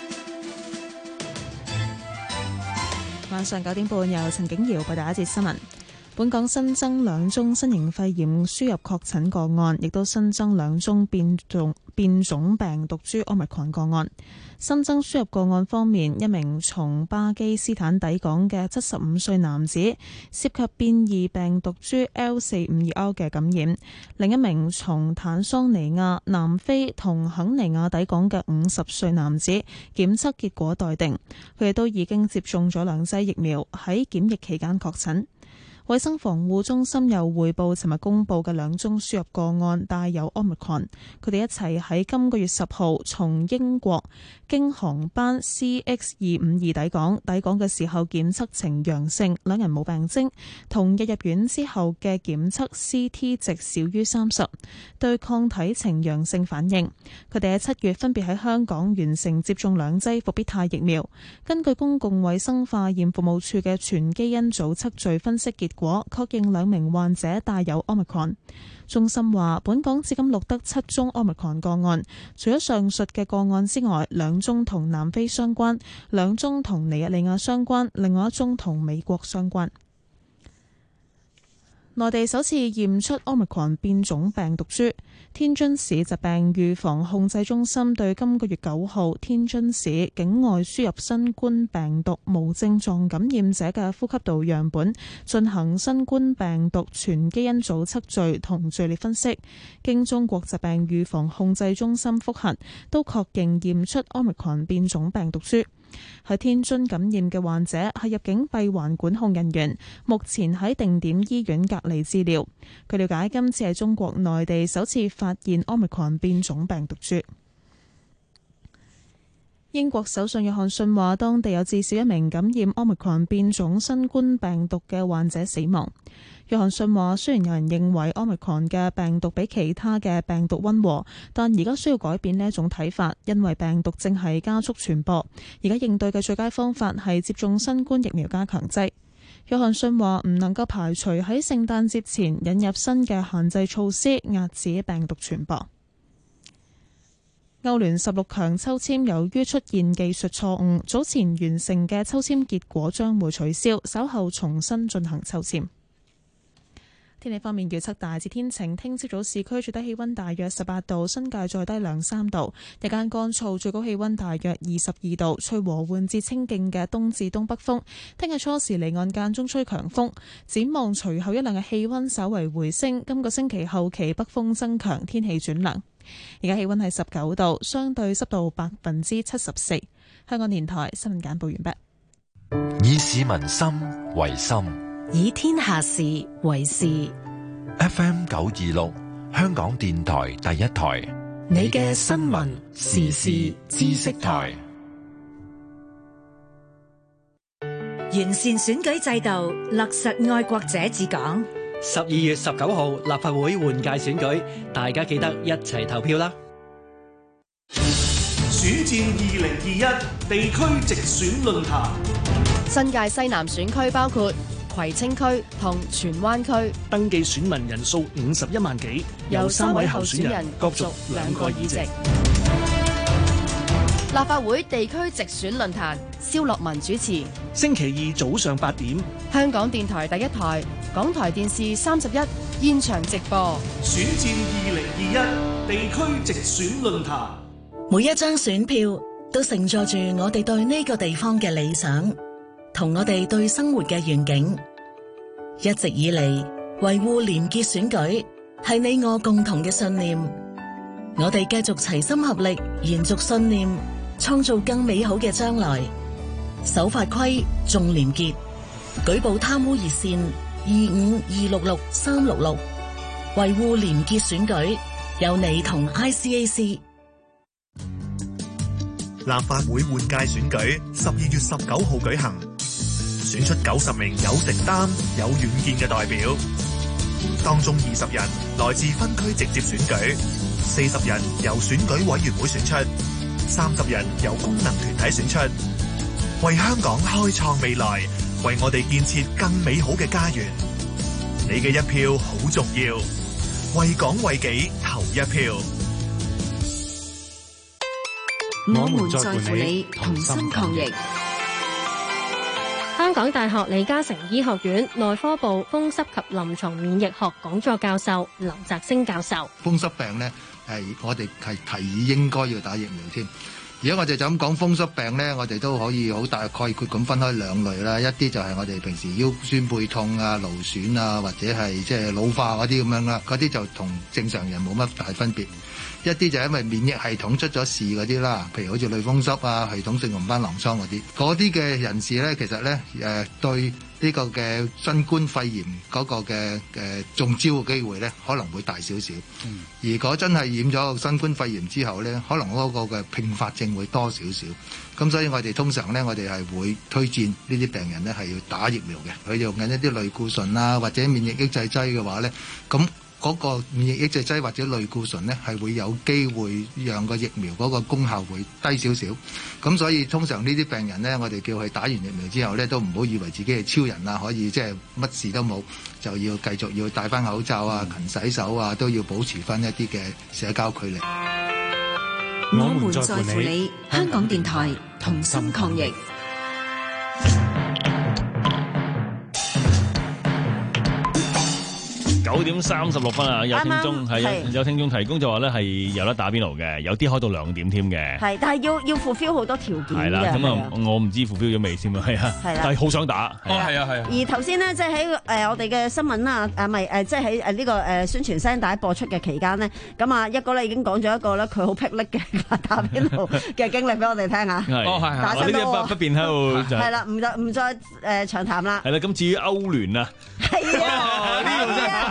S1: 晚上九點半由陳景瑤報道一節新聞。本港新增兩宗新型肺炎輸入確診個案，亦都新增兩宗變種變種病毒株 Omicron 個案。新增輸入個案方面，一名從巴基斯坦抵港嘅七十五歲男子涉及變異病毒株 L 四五二 R 嘅感染，另一名從坦桑尼亞、南非同肯尼亞抵港嘅五十歲男子檢測結果待定，佢哋都已經接種咗兩劑疫苗，喺檢疫期間確診。衛生防護中心又匯報，尋日公布嘅兩宗輸入個案帶有 Omicron， 佢哋一齊喺今個月十號從英國經航班 C X 二五二抵港，抵港嘅時候檢測呈陽性，兩人冇病徵，同日入院之後嘅檢測 C T 值少於三十，對抗體呈陽性反應。佢哋喺七月分別喺香港完成接種兩劑復必泰疫苗。根據公共衛生化驗服務處嘅全基因組測序分析結果，確認兩名患者帶有 Omicron。中心話，本港至今錄得七宗 Omicron 個案，除咗上述嘅個案之外，兩宗同南非相關，兩宗同尼日利亞相關，另外一宗同美國相關。內地首次驗出 Omicron 變種病毒株，天津市疾病預防控制中心對今個月九號天津市境外輸入新冠病毒無症狀感染者嘅呼吸道樣本進行新冠病毒全基因組測序同序列分析，經中國疾病預防控制中心複核，都確認驗出 Omicron 變種病毒株。喺天津感染嘅患者係入境閉環管控人員，目前喺定點醫院隔離治療。據了解，今次係中國內地首次發現 Omicron 變種病毒株。英國首相約翰遜話，當地有至少一名感染 Omicron 變種新冠病毒嘅患者死亡。 約翰遜話：雖然有人認為 Omicron 嘅病毒比其他嘅病毒溫和，但而家需要改變呢一種睇法，因為病毒正係加速傳播。而家應對嘅最佳方法係接種新冠疫苗加強劑。約翰遜話：唔能夠排除喺聖誕節前引入新嘅限制措施，壓止病毒傳播。歐聯十六強抽籤由於出現技術錯誤，早前完成嘅抽籤結果將會取消，稍後重新進行抽籤。天氣方面預測大致天晴，聽朝早市區最低氣溫大約十八度，新界再低兩三度，日間乾燥，最高氣溫大約二十二度，吹和緩至清勁嘅東至東北風。聽日初時離岸間中吹強風，展望隨後一兩日氣溫稍為回升，今個星期後期北風增強，天氣轉涼。而家氣溫係十九度，相對濕度百分之七十四。香港電台新聞簡報完
S4: 畢。以市民心為心，
S2: 以天下事為事。
S4: F M 九二六，香港電台第一台，
S12: 你嘅新聞時事知識台。
S6: 完善選舉制度，落實愛國者治港。
S7: 十二月十九號立法會換屆選舉，大家記得一齊投票啦！
S3: 選戰二零二一地區直選論壇，
S14: 新界西南選區包括葵青區同荃灣區，
S3: 登記選民人數五十一萬幾，
S14: 有三位候選人角逐兩個議席。立法會地區直選論壇，蕭樂文主持。
S3: 星期二早上八點，
S14: 香港電台第一台、港台電視三十一現場直播。
S3: 選戰二零二一地區直選論壇，
S21: 每一張選票都承載住我哋對呢個地方嘅理想，同我哋對生活嘅願景。一直以嚟，維護廉潔選舉係你我共同嘅信念。我哋繼續齊心合力，延續信念，創造更美好嘅將來。守法規，重廉潔，舉報貪污熱線二五二六六三六六，維護廉潔選舉，有你同 I C A C。
S24: 立法會換屆選舉十二月十九號舉行，選出九十名有承擔、有遠見嘅代表，當中二十人來自分區直接選舉，四十人由選舉委員會選出，三十人由功能團體選出，為香港開創未來，為我哋建設更美好嘅家園。你嘅一票好重要，為港為己投一票。
S23: 我們在乎你，同心抗疫。
S25: 香港大學李嘉誠醫學院內科部風濕及臨床免疫學講座教授劉澤星教授：
S26: 風濕病呢，係我哋係提議應該要打疫苗添。如果我哋就咁講風濕病呢，我哋都可以好大概括咁分開兩類啦。一啲就係我哋平時腰酸背痛啊、勞損啊，或者係即係老化嗰啲咁樣啦，嗰啲就同正常人冇乜大分別。一啲就係因為免疫系統出咗事嗰啲啦，譬如好似類風濕啊、系統性紅斑狼瘡嗰啲，嗰啲嘅人士咧，其實咧誒、呃、對呢個嘅新冠肺炎嗰個嘅誒、呃、中招嘅機會咧，可能會大少少。嗯、如果真係染咗新冠肺炎之後咧，可能嗰個嘅併發症會多少少。咁所以我哋通常咧，我哋係會推薦呢啲病人咧係要打疫苗嘅。佢用緊一啲類固醇啊，或者免疫抑制劑嘅話咧，咁嗰個免疫抑制劑或者類固醇呢，係會有機會讓個疫苗嗰個功效會低少少。咁所以通常呢啲病人呢，我哋叫佢打完疫苗之後呢，都唔好以為自己係超人啊，可以即係乜事都冇，就要繼續要戴翻口罩啊、勤洗手啊，都要保持翻一啲嘅社交距離。
S23: 我們在乎你，香港電台同心抗疫。
S9: 九點三十六分啊！有聽眾係有有聽眾提供就話咧係有得打邊爐嘅，有啲開到兩點添嘅。
S11: 係，但係要要 fulfill 好多條件嘅。係啦，
S9: 咁啊，我唔知 fulfill 咗未先啊，係啊，但係好想打。
S10: 哦，係啊，係啊。
S11: 而頭先呢，即係喺誒我哋嘅新聞啊，誒咪誒，即係喺誒呢個誒宣傳聲帶播出嘅期間呢，咁啊一個咧已經講咗一個咧佢好霹靂嘅打邊爐嘅經歷俾我哋聽下。
S9: 哦，係係。我呢啲不不便喺度。
S11: 係啦，唔再唔再誒長談啦。
S9: 係啦，咁至於歐聯啊，
S11: 係啊，呢度真係。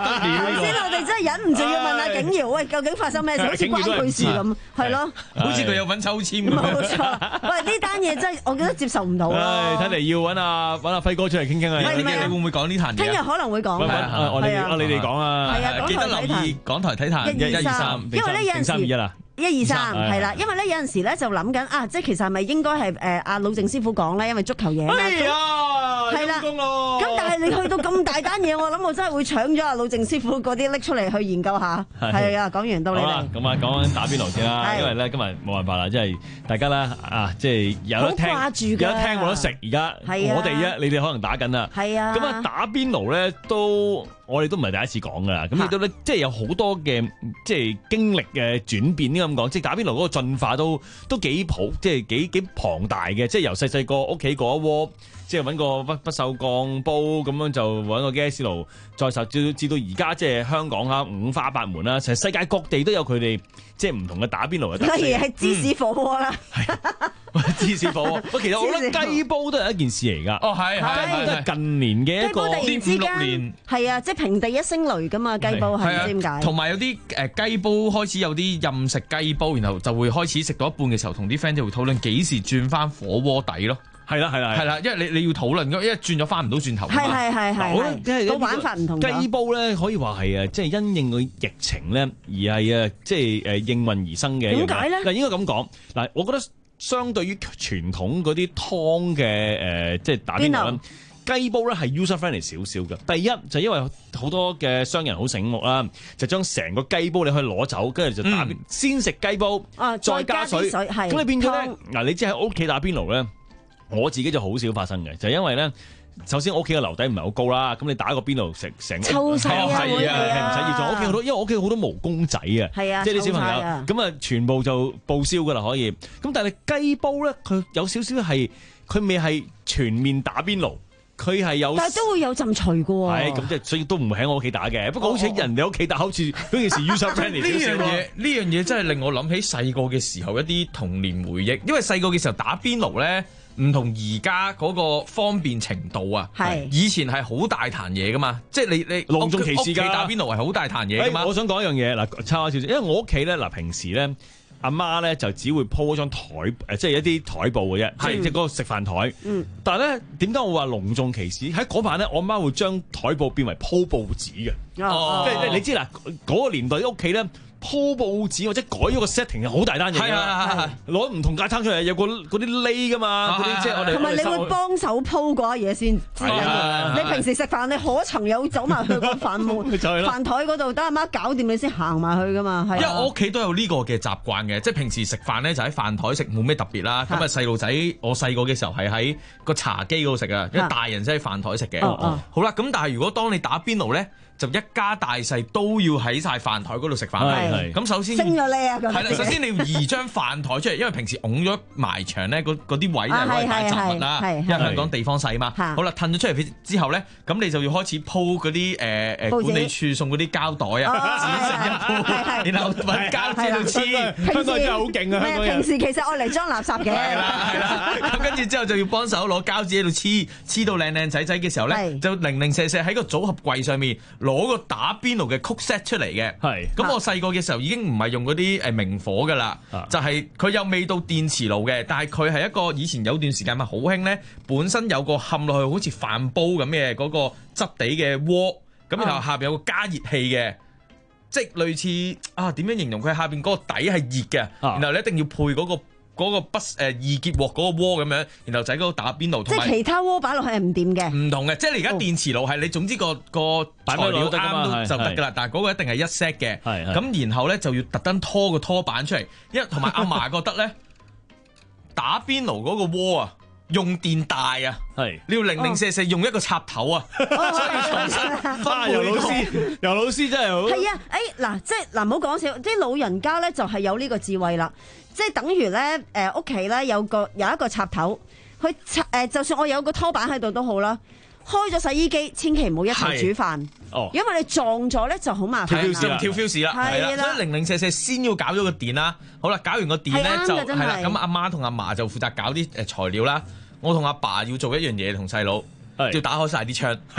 S11: 頭先我哋真係忍唔住要問阿景堯，喂，究竟發生咩事？好似關佢事咁，係咯，
S10: 好似佢有份抽籤咁。
S11: 冇錯，喂，呢單嘢真係我覺得接受唔到啊！
S9: 睇嚟要揾阿揾阿輝哥出嚟傾傾啊！
S11: 係咪
S10: 你會唔會講呢壇嘢？
S11: 聽日可能會講。
S9: 我哋啊，你哋講啊！
S11: 係啊，
S10: 記得留意港台睇壇一、二、三，
S11: 因為咧有陣時
S9: 三二一啦。
S11: 一二三係啦，因為咧有陣時咧就諗緊啊，即係其實係咪應該係誒阿魯靜師傅講咧？因為足球嘢咧，係啦，咁但係你去到咁大單嘢，我諗我真係會搶咗阿魯靜師傅嗰啲拎出嚟去研究下。係啊，講完到你哋。
S9: 咁啊，講緊打邊爐先啦，因為咧今日冇辦法啦，即係大家咧啊，即係有得聽，有得聽冇得食。而家我哋啫，你哋可能打緊啦。
S11: 係啊。
S9: 咁啊，打邊爐咧都。我哋都唔係第一次講噶啦，咁亦都咧，即係有好多嘅即係經歷嘅轉變，呢咁講，即係打邊爐嗰個進化都都幾普，即係幾幾龐大嘅，即係由細細個屋企嗰一鍋，即係揾個不不鏽鋼煲咁樣就揾個 gas 爐，再受至至到而家即係香港啊五花八門啦，其實世界各地都有佢哋即係唔同嘅打邊爐嘅特色。
S11: 例如係芝士火鍋啦。
S9: 芝士火鍋，我其實我覺得雞煲都係一件事嚟㗎。
S10: 哦，係係
S9: 雞煲都係近年嘅一個
S11: 呢五六年，係啊，即係平地一聲雷㗎嘛，雞煲係唔知點解。
S10: 同埋有啲誒雞煲開始有啲任食雞煲，然後就會開始食到一半嘅時候，同啲 friend 就會討論幾時轉翻火鍋底咯。係啦係啦係啦，因為你你要討論，因為轉咗翻唔到轉頭。
S11: 係係係係。
S9: 我覺得
S11: 個玩法唔同。
S9: 雞煲咧可以話係啊，即係因應個疫情咧，而係啊，即係誒應運而生嘅。點解咧？嗱，應該咁講嗱，我覺得。相對於傳統嗰啲湯嘅誒，即係打邊爐，雞煲咧係 user friendly 少少嘅。第一就因為好多嘅商人好醒目啦，就將成個雞煲你可以攞走，跟住就打邊，嗯、先食雞煲，啊、再加水，咁你變咗咧嗱，你知喺屋企打邊爐咧，我自己就好少發生嘅，就係、因為咧。首先我屋企嘅樓底唔係好高啦，咁你打個邊爐食成
S11: 臭晒啊，
S9: 係啊，係唔使熱。我屋企好多，因為我屋企好多毛公仔啊，係啊，即係啲小朋友，咁啊全部就報銷噶啦可以。咁但係雞煲咧，佢有少少係，佢未係全面打邊爐，佢係有，
S11: 但係都會有陣除嘅喎。
S9: 係咁即係，所以都唔會喺我屋企打嘅。不過好似喺人哋屋企打，好似嗰件事 user friendly 少少咯。呢樣嘢，呢樣嘢真係令我諗起細個嘅時候一啲童年回憶，因為細個嘅時候打邊爐咧。唔同而家嗰個方便程度啊，係以前係好大壇嘢噶嘛，即係你你隆重其事㗎，
S10: 打邊爐係好大壇嘢㗎嘛。
S9: 我想講一樣嘢嗱，插下少少，因為我屋企咧嗱，平時咧阿媽咧就只會鋪一張台誒，即係一啲台布嘅啫，即係即係嗰個食飯台。嗯，但係咧點解我話隆重其事？喺嗰晚咧，我媽會將台布變為鋪報紙嘅。哦，即係你知嗱，嗰個年代屋企咧。鋪報紙或者改咗個 setting 係好大單嘢㗎，攞唔同架撐出嚟，有個嗰啲呢㗎嘛，嗰啲即係我哋。
S11: 同埋你會幫手鋪嗰嘢先，你平時食飯你可曾有走埋去個飯門飯台嗰度，等阿媽搞掂你先行埋去㗎嘛？係。
S10: 因為我屋企都有呢個嘅習慣嘅，即係平時食飯咧就喺飯台食，冇咩特別啦。咁啊細路仔，我細個嘅時候係喺個茶几嗰度食啊，因為大人先喺飯台食嘅。好啦，咁但係如果當你打邊爐咧，就一家大細都要喺晒飯台嗰度食飯。咁首先
S11: 升咗你啊！
S10: 係啦，首先你要移張飯台出嚟，因為平時拱咗埋牆咧，嗰啲位咧攞嚟擺雜物啦。因為香港地方細嘛。好啦，褪咗出嚟之後咧，咁你就要開始鋪嗰啲誒誒管理處送嗰啲膠袋啊，紙成一鋪，然後揾膠紙度黐。
S9: 香港真係好勁啊！香港人
S11: 平時其實愛嚟裝垃圾嘅。
S10: 係啦係啦，咁跟住之後就要幫手攞膠紙喺度黐，黐到靚靚仔仔嘅時候咧，就零零舍舍喺個組合櫃上面攞個打邊爐嘅曲 set 出嚟嘅。係。咁我細個嘅時候已經唔係用嗰啲誒明火噶啦，啊、就係佢有味道電磁爐嘅，但係佢係一個以前有段時間咪好興咧，本身有個冚落去好似飯煲咁嘅嗰個質地嘅鍋，咁然後下邊有個加熱器嘅，啊、即係類似啊點樣形容佢下邊嗰個底係熱嘅，啊、然後你一定要配嗰、嗰個。嗰個不誒二結鑊嗰個鍋咁樣，然後就喺嗰度打邊爐。
S11: 即係其他鍋擺落去係唔掂嘅。
S10: 唔同嘅，即係你而家電磁爐係你總之個個材料啱都就得㗎啦，但係嗰個一定係一 set 嘅。咁然後咧就要特登拖個拖板出嚟，因為同埋阿嫲覺得咧打邊爐嗰個鍋啊用電大啊，係你要零零舍舍用一個插頭啊，所以重新翻
S9: 游老師，游老師真係好。
S11: 係啊，誒嗱，即係嗱唔好講笑，啲老人家咧就係有呢個智慧啦。即係等於咧，誒屋企咧有個有一個插頭，佢插誒、呃，就算我有個拖板喺度都好啦。開咗洗衣機，千祈唔好一齊煮飯，哦，因為你撞咗咧就好麻煩。
S10: 跳 fuse 啦，跳 fuse 啦，係啦，所以零零舍舍先要搞咗個電啦。好啦，搞完個電咧就係啦，咁阿媽同阿嫲就負責搞啲誒材料啦。我同阿爸要做一樣嘢，同細佬要打開晒啲窗，係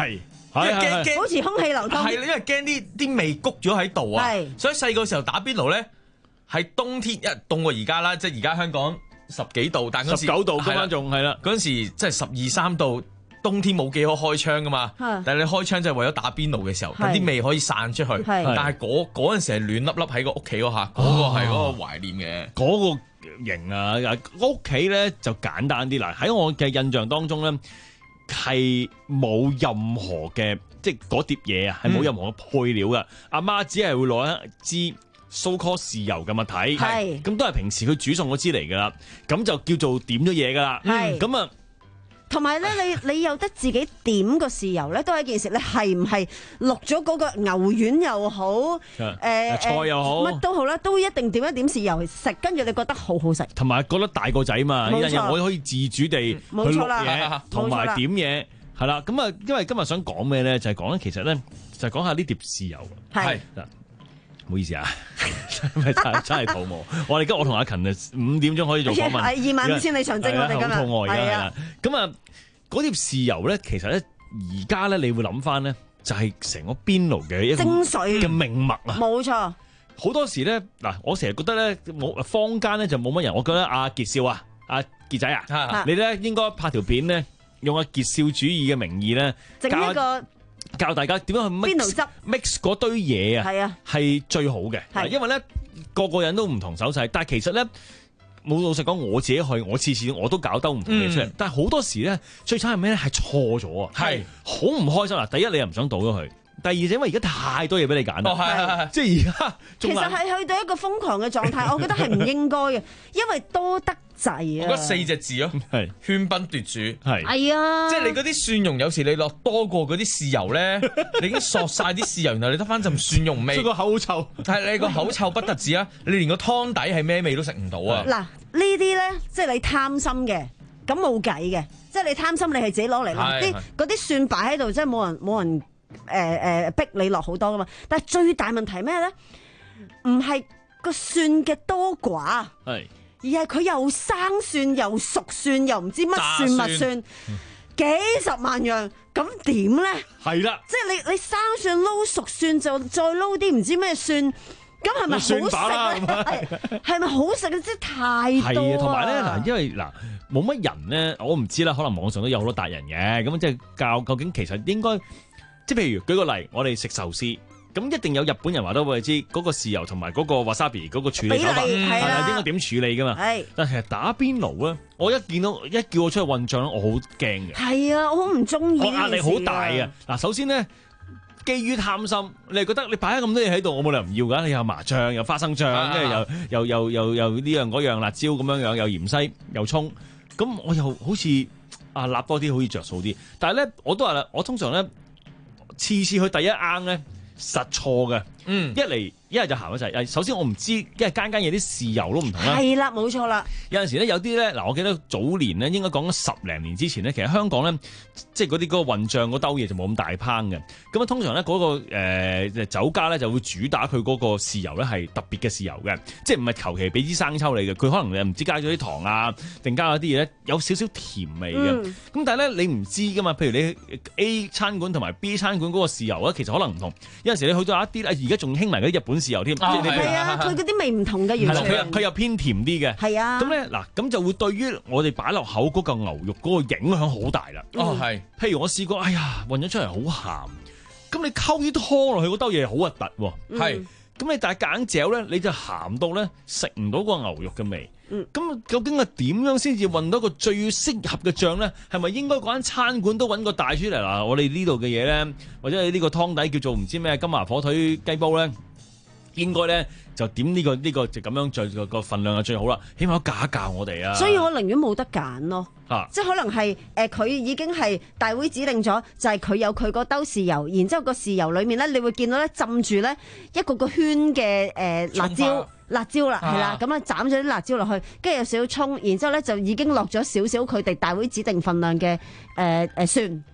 S10: 因為驚驚
S11: 保持空氣流通。
S10: 係啦，因為驚啲啲味谷咗喺度啊。
S11: 係，
S10: 所以細個時候打邊爐咧，係冬天一凍過而家啦，即係而家香港十幾度，但嗰時
S9: 十九度，今晚仲係啦。
S10: 嗰陣時即係十二三度，冬天冇幾可開窗噶嘛。但係你開窗就係為咗打邊爐嘅時候，咁啲味可以散出去。但係嗰嗰陣時係暖粒粒喺個屋企嗰下，嗰個係嗰個懷念嘅。
S9: 嗰個型啊，屋企咧就簡單啲啦。喺我嘅印象當中咧，係冇任何嘅即係嗰碟嘢啊，係冇任何嘅配料噶。阿媽只係會攞一支so called 豉油嘅物體，係咁都係平時佢煮餸嗰支嚟噶啦，咁就叫做點咗嘢噶啦。咁啊，
S11: 同埋咧，你你有得自己點個豉油咧，都係一件事。你係唔係落咗嗰個牛丸又好，誒
S9: 菜又好，
S11: 乜都好啦，都一定點一點豉油食，跟住你覺得好好食，
S9: 同埋覺得大個仔嘛，有陣我可以自主地去落嘢，同埋點嘢係啦。咁啊，因為今日想講咩咧，就係講咧，其實咧就係講下呢碟豉油。係嗱。唔好意思啊，真係真係肚餓。我哋今日我同阿勤啊五點鐘可以做訪問，
S11: 二萬五千里長征我哋今日。
S9: 好肚餓而家係啦。咁啊，嗰碟豉油咧，其實咧而家咧，你會諗翻咧，就係成個邊爐嘅一個
S11: 精髓
S9: 嘅命脈啊。
S11: 冇錯。
S9: 好多時咧，嗱，我成日覺得咧，冇坊間咧就冇乜人。我覺得阿傑少啊，阿傑仔啊，你咧應該拍條片咧，用阿傑少主義嘅名義咧，
S11: 整一個。
S9: 教大家點樣去 mix mix 嗰堆嘢啊，係啊，係最好嘅。因為咧個個人都唔同手勢，但係其實咧冇老實講，我自己去，我次次我都搞兜唔同嘢出嚟。嗯、但係好多時咧最慘係咩咧？係錯咗啊，係好唔開心啊！第一你又唔想倒咗佢。第二就因為而家太多嘢俾你揀啦，
S11: 哦、
S9: 即係而家
S11: 其實係去到一個瘋狂嘅狀態，我覺得係唔應該嘅，因為多得滯啊！
S10: 我覺得四隻字咯，係喧賓奪主，係
S11: 係啊！
S10: 即係你嗰啲蒜蓉，有時你落多過嗰啲豉油咧，你已經索晒啲豉油，然後你得翻陣蒜蓉味，
S9: 個口臭，
S10: 係你個口臭不特止啊！你連個湯底係咩味都食唔到啊！
S11: 嗱，呢啲咧即係你貪心嘅，咁冇計嘅，即係你貪心，你係自己攞嚟啦。啲嗰啲蒜擺喺度，即係冇人冇人。誒誒、呃，逼你落好多噶嘛？但係最大問題咩咧？唔係個蒜嘅多寡，係而係佢又生蒜又熟蒜又唔知乜蒜乜蒜，嗯、幾十萬樣，咁點咧？係啦，即係你你生蒜撈熟蒜就再撈啲唔知咩蒜，咁係咪好食咧？係咪好食咧？即係太多啊！
S9: 同埋咧嗱，因為嗱冇乜人咧，我唔知啦，可能網上都有好多達人嘅，咁即係教究竟其實應該。即係譬如舉個例，我哋食壽司，咁一定有日本人話得俾你知，嗰個豉油同埋嗰個 wasabi 嗰個處理手法係啊，應該點處理噶嘛？係。但係其實打邊爐咧，我一見到一叫我出去混醬咧，我好驚嘅。
S11: 係啊，我好唔中意。我
S9: 壓力好大啊！嗱，首先咧，基於貪心，你係覺得你擺咗咁多嘢喺度，我冇理由唔要㗎。你有麻醬，有花生醬，跟住又又又又又呢樣嗰樣辣椒咁樣樣，又芫茜，又葱，咁我又好似啊辣多啲，好似着數啲。但係咧，我都話啦，我通常咧。次次去第一罌咧，實錯嘅。嗯，一嚟一係就鹹一滯。首先我唔知，因為間間嘢啲豉油都唔同啦。
S11: 係啦，冇錯啦。
S9: 有陣時咧，有啲咧，嗱，我記得早年咧，應該講緊十零年之前咧，其實香港咧，即係嗰啲嗰個混醬嗰兜嘢就冇咁大烹嘅。咁啊，通常咧嗰、嗰個、呃、酒家咧就會主打佢嗰個豉油咧係特別嘅豉油嘅，即係唔係求其俾支生抽你嘅。佢可能誒唔知加咗啲糖啊，定加咗啲嘢咧，有少少甜味嘅。咁、嗯、但係咧你唔知噶嘛？譬如你 A 餐館同埋 B 餐館嗰個豉油咧，其實可能唔同。有陣時你去到一啲咧，而家仲興埋嗰啲日本豉油添。
S11: 係、哦、啊，佢嗰啲味唔同嘅，完全
S9: 佢佢又偏甜啲嘅。係啊。咁咧嗱，咁就會對於我哋擺落口嗰嚿牛肉嗰個影響好大啦。
S10: 哦，係。譬
S9: 如我試過，哎呀，混咗出嚟好鹹，咁你溝啲湯落去嗰兜嘢好核突喎。係、嗯。咁你但係夾硬嚼咧，你就鹹到咧食唔到個牛肉嘅味。嗯。咁究竟係點樣先至混到個最適合嘅醬咧？係咪應該嗰間餐館都揾個大廚嚟啦？我哋呢度嘅嘢咧，或者你呢個湯底叫做唔知咩金華火腿雞煲咧？應該咧就點呢、這個呢、這個就咁樣最個個份量就最好啦，起碼教一教我哋啊。
S11: 所以我寧願冇得揀咯，啊、即係可能係誒佢已經係大會指定咗，就係、是、佢有佢個兜豉油，然之後個豉油裡面咧，你會見到咧浸住咧一個個圈嘅誒、呃、辣椒辣椒啦，係啦，咁啊斬咗啲辣椒落去，跟住有少少葱，然之後咧就已經落咗少少佢哋大會指定份量嘅誒誒蒜。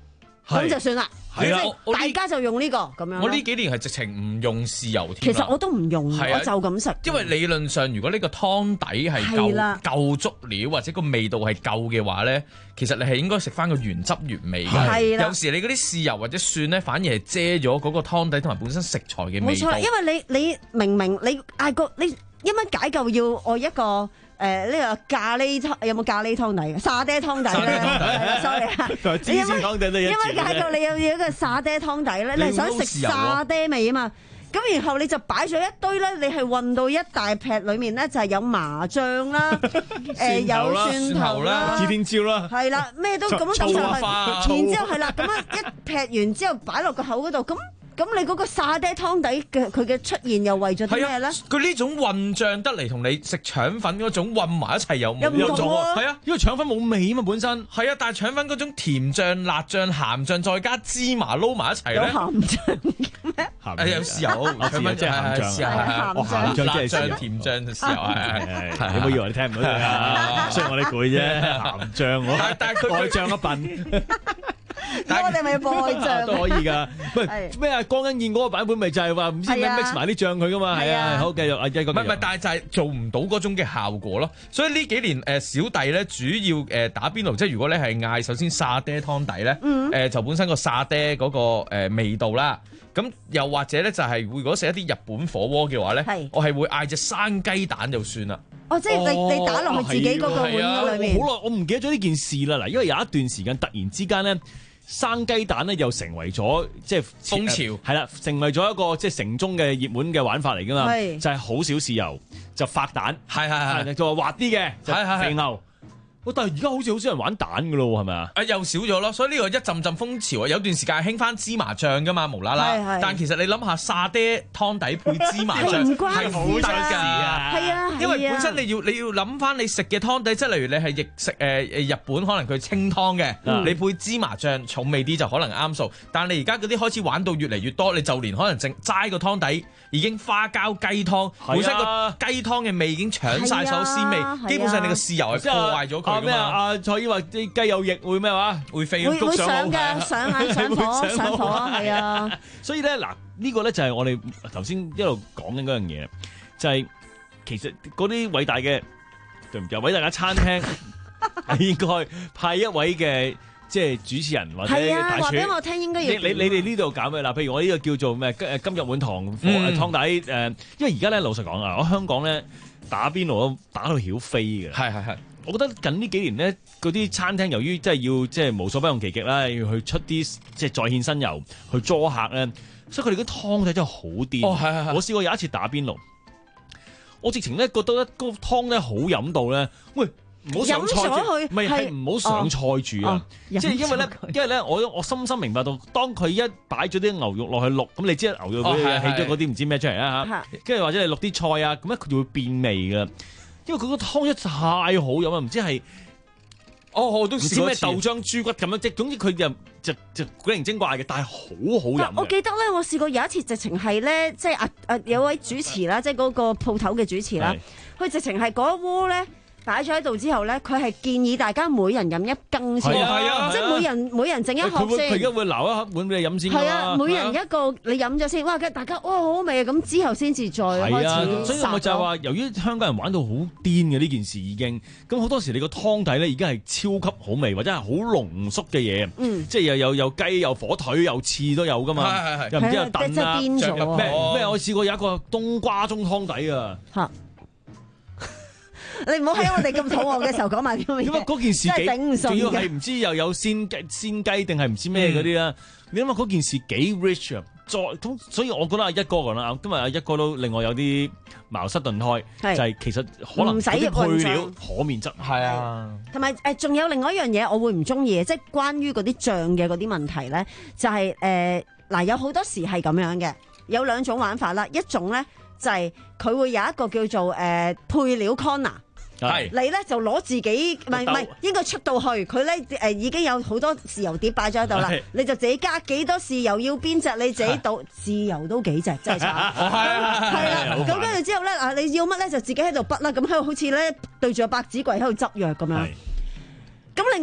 S11: 咁就算啦。
S10: 係啦，
S11: 大家就用呢個咁樣。
S10: 我呢幾年係直情唔用豉油添。
S11: 其實我都唔用，我就咁食。
S10: 因為理論上，如果呢個湯底係夠夠足料，或者個味道係夠嘅話咧，其實你係應該食翻個原汁原味嘅。有時你嗰啲豉油或者蒜咧，反而係遮咗嗰個湯底同埋本身食材嘅味道。
S11: 冇錯，因為你你明明你嗌個你一蚊解救要我一個。誒呢個咖喱湯有冇咖喱湯底嘅沙爹湯底咧？sorry 啊，因為因為解救你有有一個沙爹湯底咧，你係想食沙爹味啊嘛。咁然後你就擺咗一堆咧，你係混到一大劈裡面咧，就係有麻醬啦，誒有蒜頭啦，
S9: 指天椒啦，
S11: 係啦，咩都咁樣咁上去，然之後係啦，咁樣一劈完之後擺落個口嗰度咁。咁你嗰個沙爹湯底嘅佢嘅出現又為咗啲咩咧？
S10: 佢呢種混醬得嚟，同你食腸粉嗰種混埋一齊又冇
S11: 唔同喎。
S10: 係啊，
S9: 因為腸粉冇味啊嘛本身。
S10: 係啊，但係腸粉嗰種甜醬、辣醬、鹹醬，再加芝麻撈埋一齊咧。
S11: 有鹹醬咩？
S10: 誒有豉油，腸粉即係鹹醬，
S11: 鹹醬、
S10: 辣醬、甜醬、豉油係係。
S9: 你唔好以為你聽唔到啊！雖然我哋攰啫，鹹醬我，
S10: 但係佢
S9: 愛醬一笨。
S11: 但我哋咪要放愛醬
S9: 都可以㗎，喂咩啊？江欣燕嗰個版本咪就係話唔知點 mix 埋啲醬佢㗎嘛，係啊，好繼續啊，一個唔係唔係，但係就係做唔到嗰種嘅效果咯。所以呢幾年誒小弟咧主要誒打邊爐，即係如果咧係嗌首先沙爹湯底咧，誒就本身個沙爹嗰個誒味道啦。咁又或者咧就係如果食一啲日本火鍋嘅話咧，我係會嗌隻生雞蛋就算啦。
S11: 哦，即係你你打落去自己嗰個碗裏面。
S9: 好耐我唔記得咗呢件事啦。嗱，因為有一段時間突然之間咧。生雞蛋咧又成為咗即係
S10: 風潮，
S9: 係啦，成為咗一個即係城中嘅熱門嘅玩法嚟㗎嘛，就係好少豉油就發蛋，
S10: 係係係，
S9: 就話滑啲嘅，就肥牛。但係而家好似好少人玩蛋㗎咯，係咪啊？
S10: 啊，又少咗咯，所以呢個一陣陣風潮啊，有段時間興翻芝麻醬㗎嘛，無啦啦。但其實你諗下，沙爹湯底配芝麻醬係好得㗎，
S11: 係啊，
S10: 因為本身你要你要諗翻你食嘅湯底，即係例如你係日食誒誒日本，可能佢清湯嘅，你配芝麻醬重味啲就可能啱數。但係你而家嗰啲開始玩到越嚟越多，你就連可能淨齋個湯底已經花膠雞湯，本身個雞湯嘅味已經搶晒所有鮮味，基本上你個豉油係破壞咗佢。
S9: 咩啊？阿蔡姨話啲雞有翼會咩話？
S10: 會飛
S11: 會會上嘅，上眼上火上火啊！係啊，
S9: 所以咧嗱，呢個咧就係我哋頭先一路講緊嗰樣嘢，就係其實嗰啲偉大嘅對唔住，偉大嘅餐廳係應該派一位嘅即係主持人或者大廚。
S11: 話俾我聽應該要。
S9: 你你哋呢度搞咩嗱？譬如我呢個叫做咩誒今日碗糖湯底誒，因為而家咧老實講啊，我香港咧打邊爐都打到曉飛嘅。
S10: 係係係。
S9: 我覺得近呢幾年咧，嗰啲餐廳由於即係要即係無所不用其極啦，要去出啲即係再獻新油去捉客咧，所以佢哋啲湯底真係好癲。
S10: 哦，係係係。我
S9: 試過有一次打邊爐，我直情咧覺得咧個湯咧好飲到咧，喂唔好上菜住，唔係係唔好上菜住啊！即係因為咧，因為咧，我我深深明白到，當佢一擺咗啲牛肉落去淥，咁你知牛肉佢起咗嗰啲唔知咩出嚟啊嚇，跟住或者你淥啲菜啊，咁咧佢就會變味㗎。因為佢個湯一太好飲啊，唔知係哦，我都試過咩豆漿豬骨咁樣，即係總之佢就就就古靈精怪嘅，但係好好飲。
S11: 我記得咧，我試過有一次直情係咧，即係啊啊有位主持啦，即係嗰個鋪頭嘅主持啦，佢直情係嗰一鍋咧。擺咗喺度之後咧，佢係建議大家每人飲一羹先，即係每人每人整一盒先。佢
S9: 而家會留一盒碗俾你飲先。
S11: 係啊，每人一個你飲咗先，哇！大家哇好好味啊！咁之後先至再開始。
S9: 所以我就係話，由於香港人玩到好癲嘅呢件事已經，咁好多時你個湯底咧已經係超級好味，或者係好濃縮嘅嘢，即係又有有雞、有火腿、有翅都有噶嘛，又唔知有燉啊，咩咩？我試過有一個冬瓜盅湯底啊。
S11: 你唔好喺我哋咁肚餓嘅時候講埋啲乜嘢，
S9: 因為嗰件事幾頂唔順，仲要係唔知又有鮮雞鮮雞定係唔知咩嗰啲啦。你諗下嗰件事幾 rich 啊！再咁，所以我覺得阿一哥講啦，今日阿一哥都令我有啲茅塞頓開，就係其實可能啲配料可免則
S10: 係啊。
S11: 同埋誒，仲有另外一樣嘢，我會唔中意嘅，即係關於嗰啲醬嘅嗰啲問題咧，就係誒嗱，有好多時係咁樣嘅，有兩種玩法啦，一種咧就係佢會有一個叫做誒配料 corner。係你咧就攞自己唔係唔係應該出到去佢咧誒已經有好多豉油碟擺咗喺度啦，你就自己加幾多豉油，要邊隻你自己倒，豉油都幾隻真係慘。係啦，咁跟住之後咧啊，你要乜咧就自己喺度筆啦，咁喺度好似咧對住個百子櫃喺度執藥咁樣。咁另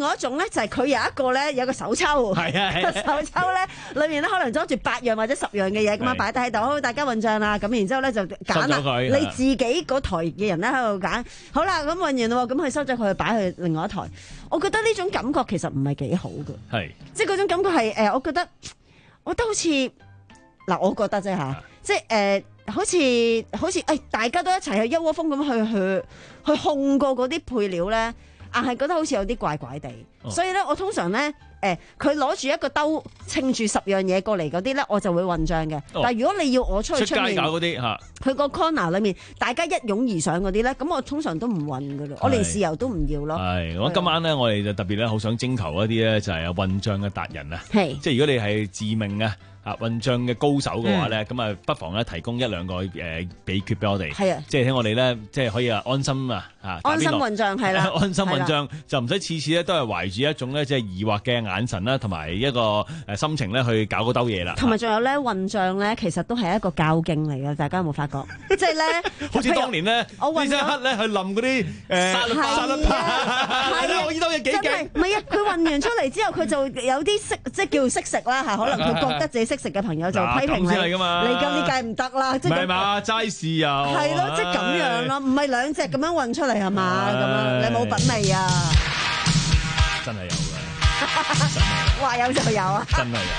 S11: 外一種咧，就係佢有一個咧，有個手抽，
S9: 係啊係啊
S11: 手抽咧裏面咧可能裝住八樣或者十樣嘅嘢咁樣擺低喺度，好大家混帳啦，咁然之後咧就揀啦，你自己嗰台嘅人咧喺度揀，好啦，咁混完咯，咁佢收咗佢擺去另外一台，我覺得呢種感覺其實唔係幾好㗎，係，即係嗰種感覺係誒，我覺得，我覺得好似嗱，我覺得啫嚇，即係誒。呃好似好似誒、哎，大家都一齊去一窩蜂咁去去去控過嗰啲配料咧，硬係覺得好似有啲怪怪地。哦、所以咧，我通常咧誒，佢攞住一個兜稱住十樣嘢過嚟嗰啲咧，我就會混帳嘅。哦、但係如果你要我出去出面
S9: 搞嗰啲嚇，
S11: 佢個 corner 裏面大家一擁而上嗰啲咧，咁我通常都唔混噶咯，我連豉油都唔要咯。係，
S9: 我今晚咧，我哋就特別咧，好想徵求一啲咧，就係混帳嘅達人啊。係，即係如果你係致命啊。啊，混帳嘅高手嘅話咧，咁啊、嗯，不妨咧提供一兩個誒、呃、秘訣俾我哋，係啊，即係聽我哋咧，即係可以啊安心啊嚇，
S11: 安心混帳係啦，
S9: 安心混帳就唔使次次咧都係懷住一種咧即係疑惑嘅眼神啦，同埋一個誒心情咧去搞嗰兜嘢啦。同埋仲有咧混帳咧，其實都係一個較勁嚟嘅，大家有冇發覺？即係咧，好似當年咧，我混呢一刻咧去冧嗰啲誒沙律沙律派，係啊，我呢兜嘢幾勁。
S11: 唔係啊，佢混完出嚟之後，佢就有啲識即係叫識食啦嚇，可能佢覺得自己識食嘅朋友就批評你，你咁呢計唔得啦，即係唔係嘛？齋豉油係咯，即係咁樣咯，唔係兩隻咁樣混出嚟係嘛？咁樣你冇品味啊！
S9: 真係有嘅，
S11: 話有就有啊！
S9: 真係有，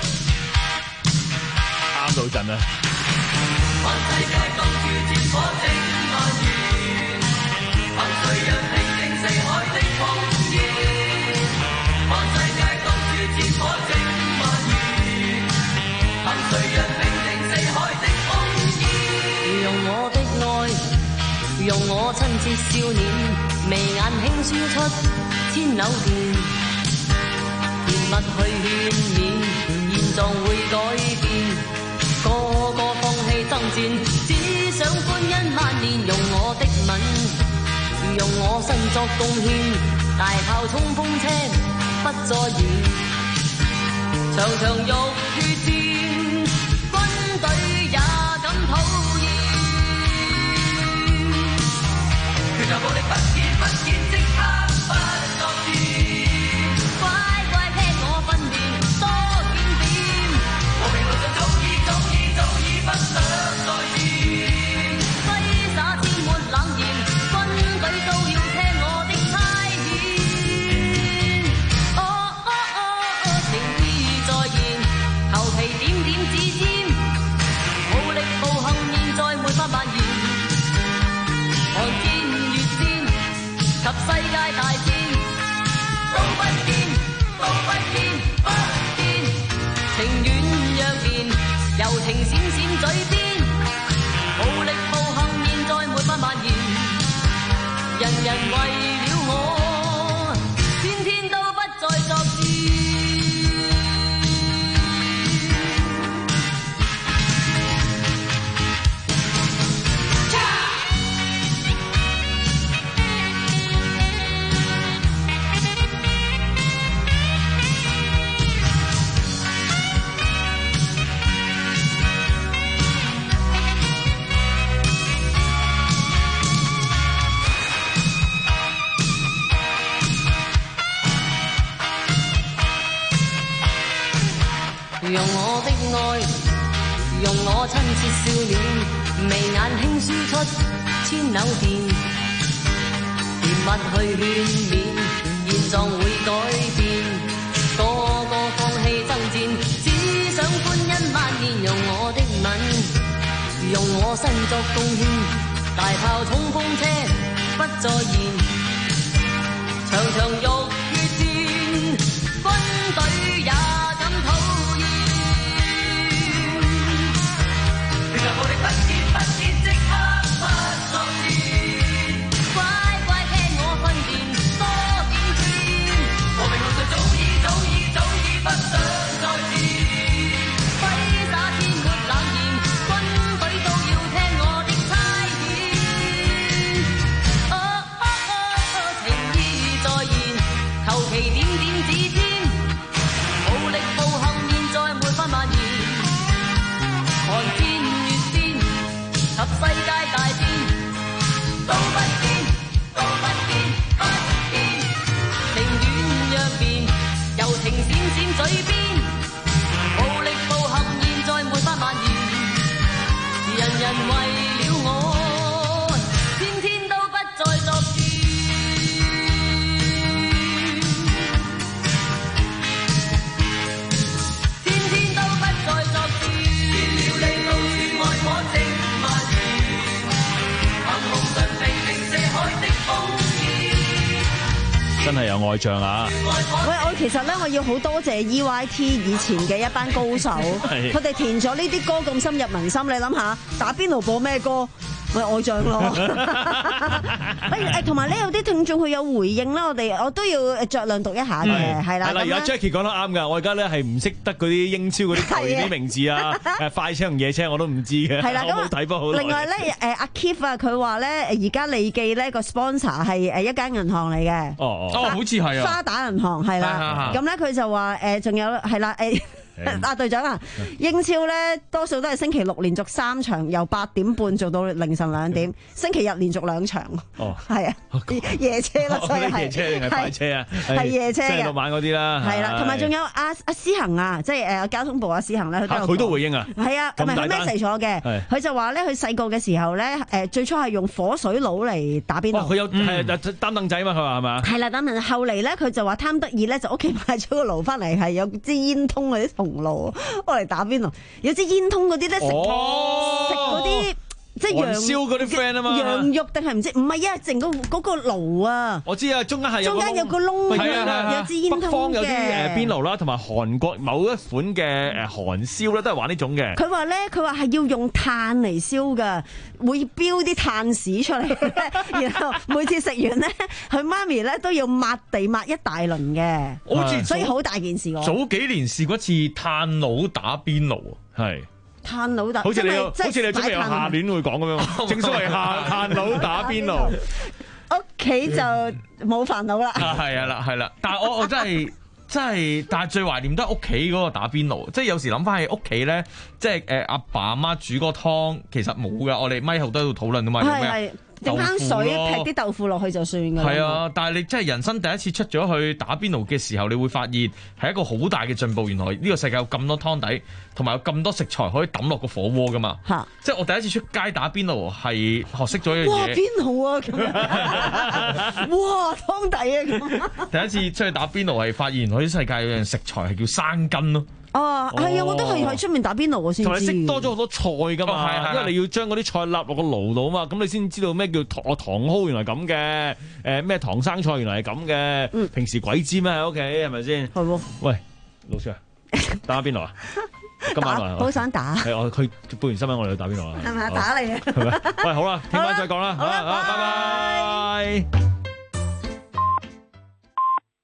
S9: 啱到陣啊！
S8: 用我親切笑臉，眉眼輕輸出千縷電，甜蜜去勸勉，現狀會改變，個個放棄爭戰，只想歡欣萬年。用我的吻，用我身作貢獻，大炮衝鋒車不再遠，場場浴血戰，軍隊也敢討厭。就暴力不見不見，即刻不作戰，乖乖聽我訓練多檢點，和平路上早已早已早已不想再戰，揮灑天抹冷豔，軍隊都要聽我的差遣。哦哦哦哦，情意再現，頭皮點點指尖，暴力暴行現在沒法蔓延，看見及世界大戰，都不見，都不見，不見，情願若蓮，柔情閃閃嘴邊，暴力暴行現在沒法蔓延，人人為了我，天天都不再作戰。用我的愛，用我親切笑臉，眉眼輕輸出千縷電，甜蜜去勸勉，現狀會改變，個個放棄爭戰，只想歡欣萬年。用我的吻，用我身作貢獻，大炮衝鋒車不再現，場場浴血戰，軍隊也敢討厭。暴力不見不見，即刻不作戰，乖乖聽我訓練多檢點，和平路上早已早已早已不想再戰，揮灑天抹冷豔，軍隊都要聽我的差遣。哦哦哦，情意再現，
S9: 真係有愛將啊！
S11: 喂，我其實咧，我要好多謝 E Y T 以前嘅一班高手，佢哋填咗呢啲歌咁深入民心。你諗下，打邊爐播咩歌？咪愛將咯。誒，同埋咧有啲聽眾佢有回應啦，我哋我都要酌量讀一下嘅，係啦。
S9: 係啦，而家 Jackie 講得啱㗎，我而家咧係唔識得嗰啲英超嗰啲球員啲名字啊，誒快車同夜車我都唔知嘅。係啦，我冇睇波好耐。另外咧，誒阿 Keith 啊，佢話咧而家利記咧個 sponsor 係誒一間銀行嚟嘅。
S10: 哦哦，好似係啊。
S11: 渣打銀行係啦。咁咧佢就話誒，仲有係啦誒。啊，隊長啊，英超咧多數都係星期六連續三場，由八點半做到凌晨兩點，星期日連續兩場。哦，係啊，夜車啦，所以係
S9: 夜車定係快車啊？
S11: 係夜車嘅，
S9: 星期六晚嗰啲啦。
S11: 係啦，同埋仲有阿阿思恒啊，即係誒交通部阿思恒咧，佢都
S9: 佢都回應啊。
S11: 係啊，唔係佢 message 咗嘅，佢就話咧，佢細個嘅時候咧，誒最初係用火水爐嚟打邊爐。
S9: 佢有係擔凳仔嘛？佢話係嘛？
S11: 係啦，擔凳。後嚟咧，佢就話貪得意咧，就屋企買咗個爐翻嚟，係有支煙通嗰啲銅爐，我嚟打邊爐。有支煙通嗰啲咧食食嗰啲。即係羊
S9: 燒嗰啲 friend 啊嘛，
S11: 羊肉定係唔知？唔係啊，整個嗰個爐啊！
S9: 我知啊，中間係
S11: 中間有個窿，
S9: 係啊，
S11: 有支煙通嘅。
S9: 北方有啲誒邊爐啦，同埋韓國某一款嘅誒韓燒咧，都係玩呢種嘅。
S11: 佢話咧，佢話係要用炭嚟燒㗎，會飆啲炭屎出嚟，然後每次食完咧，佢媽咪咧都要抹地抹一大輪嘅，
S10: 好似
S11: 所以好大件事喎。
S10: 早幾年試過一次炭爐打邊爐
S9: 係。
S11: 炭爐打，
S9: 好似你好似你準備有下年會講咁樣，正所謂下炭爐打邊爐，
S11: 屋企就冇煩惱啦。
S10: 係啊啦，係啦，但係我我真係真係，但係最懷念都係屋企嗰個打邊爐，即係有時諗翻起屋企咧，即係誒阿爸阿媽煮嗰個湯，其實冇噶，我哋咪後都喺度討論啊嘛，
S11: 係係。整翻水，劈啲豆腐落去就算㗎。
S10: 係啊，但係你真係人生第一次出咗去打邊爐嘅時候，你會發現係一個好大嘅進步。原來呢個世界有咁多湯底，同埋有咁多食材可以抌落個火鍋㗎嘛。嚇！即係我第一次出街打邊爐係學識咗一樣嘢。
S11: 哇！邊爐啊咁樣。哇！湯底啊咁。
S10: 第一次出去打邊爐係發現，原來呢世界有樣食材係叫生根咯。
S11: 哦，係啊，我都係喺出面打邊爐我先知。
S9: 同埋識多咗好多菜㗎嘛，
S10: 哦、
S9: 因為你要將嗰啲菜立落個爐度啊嘛，咁你先知道咩叫糖糖蒿原來咁嘅，誒咩唐生菜原來係咁嘅，嗯、平時鬼知咩喺屋企係咪先？係喎。喂，老師啊，打邊爐啊？今晚啊，
S11: 好想打。
S9: 係我佢報完新聞，我哋去打邊爐啊。
S11: 係咪啊？打你啊！
S9: 係咪？喂，好啦，聽晚再講啦。好啦，拜拜。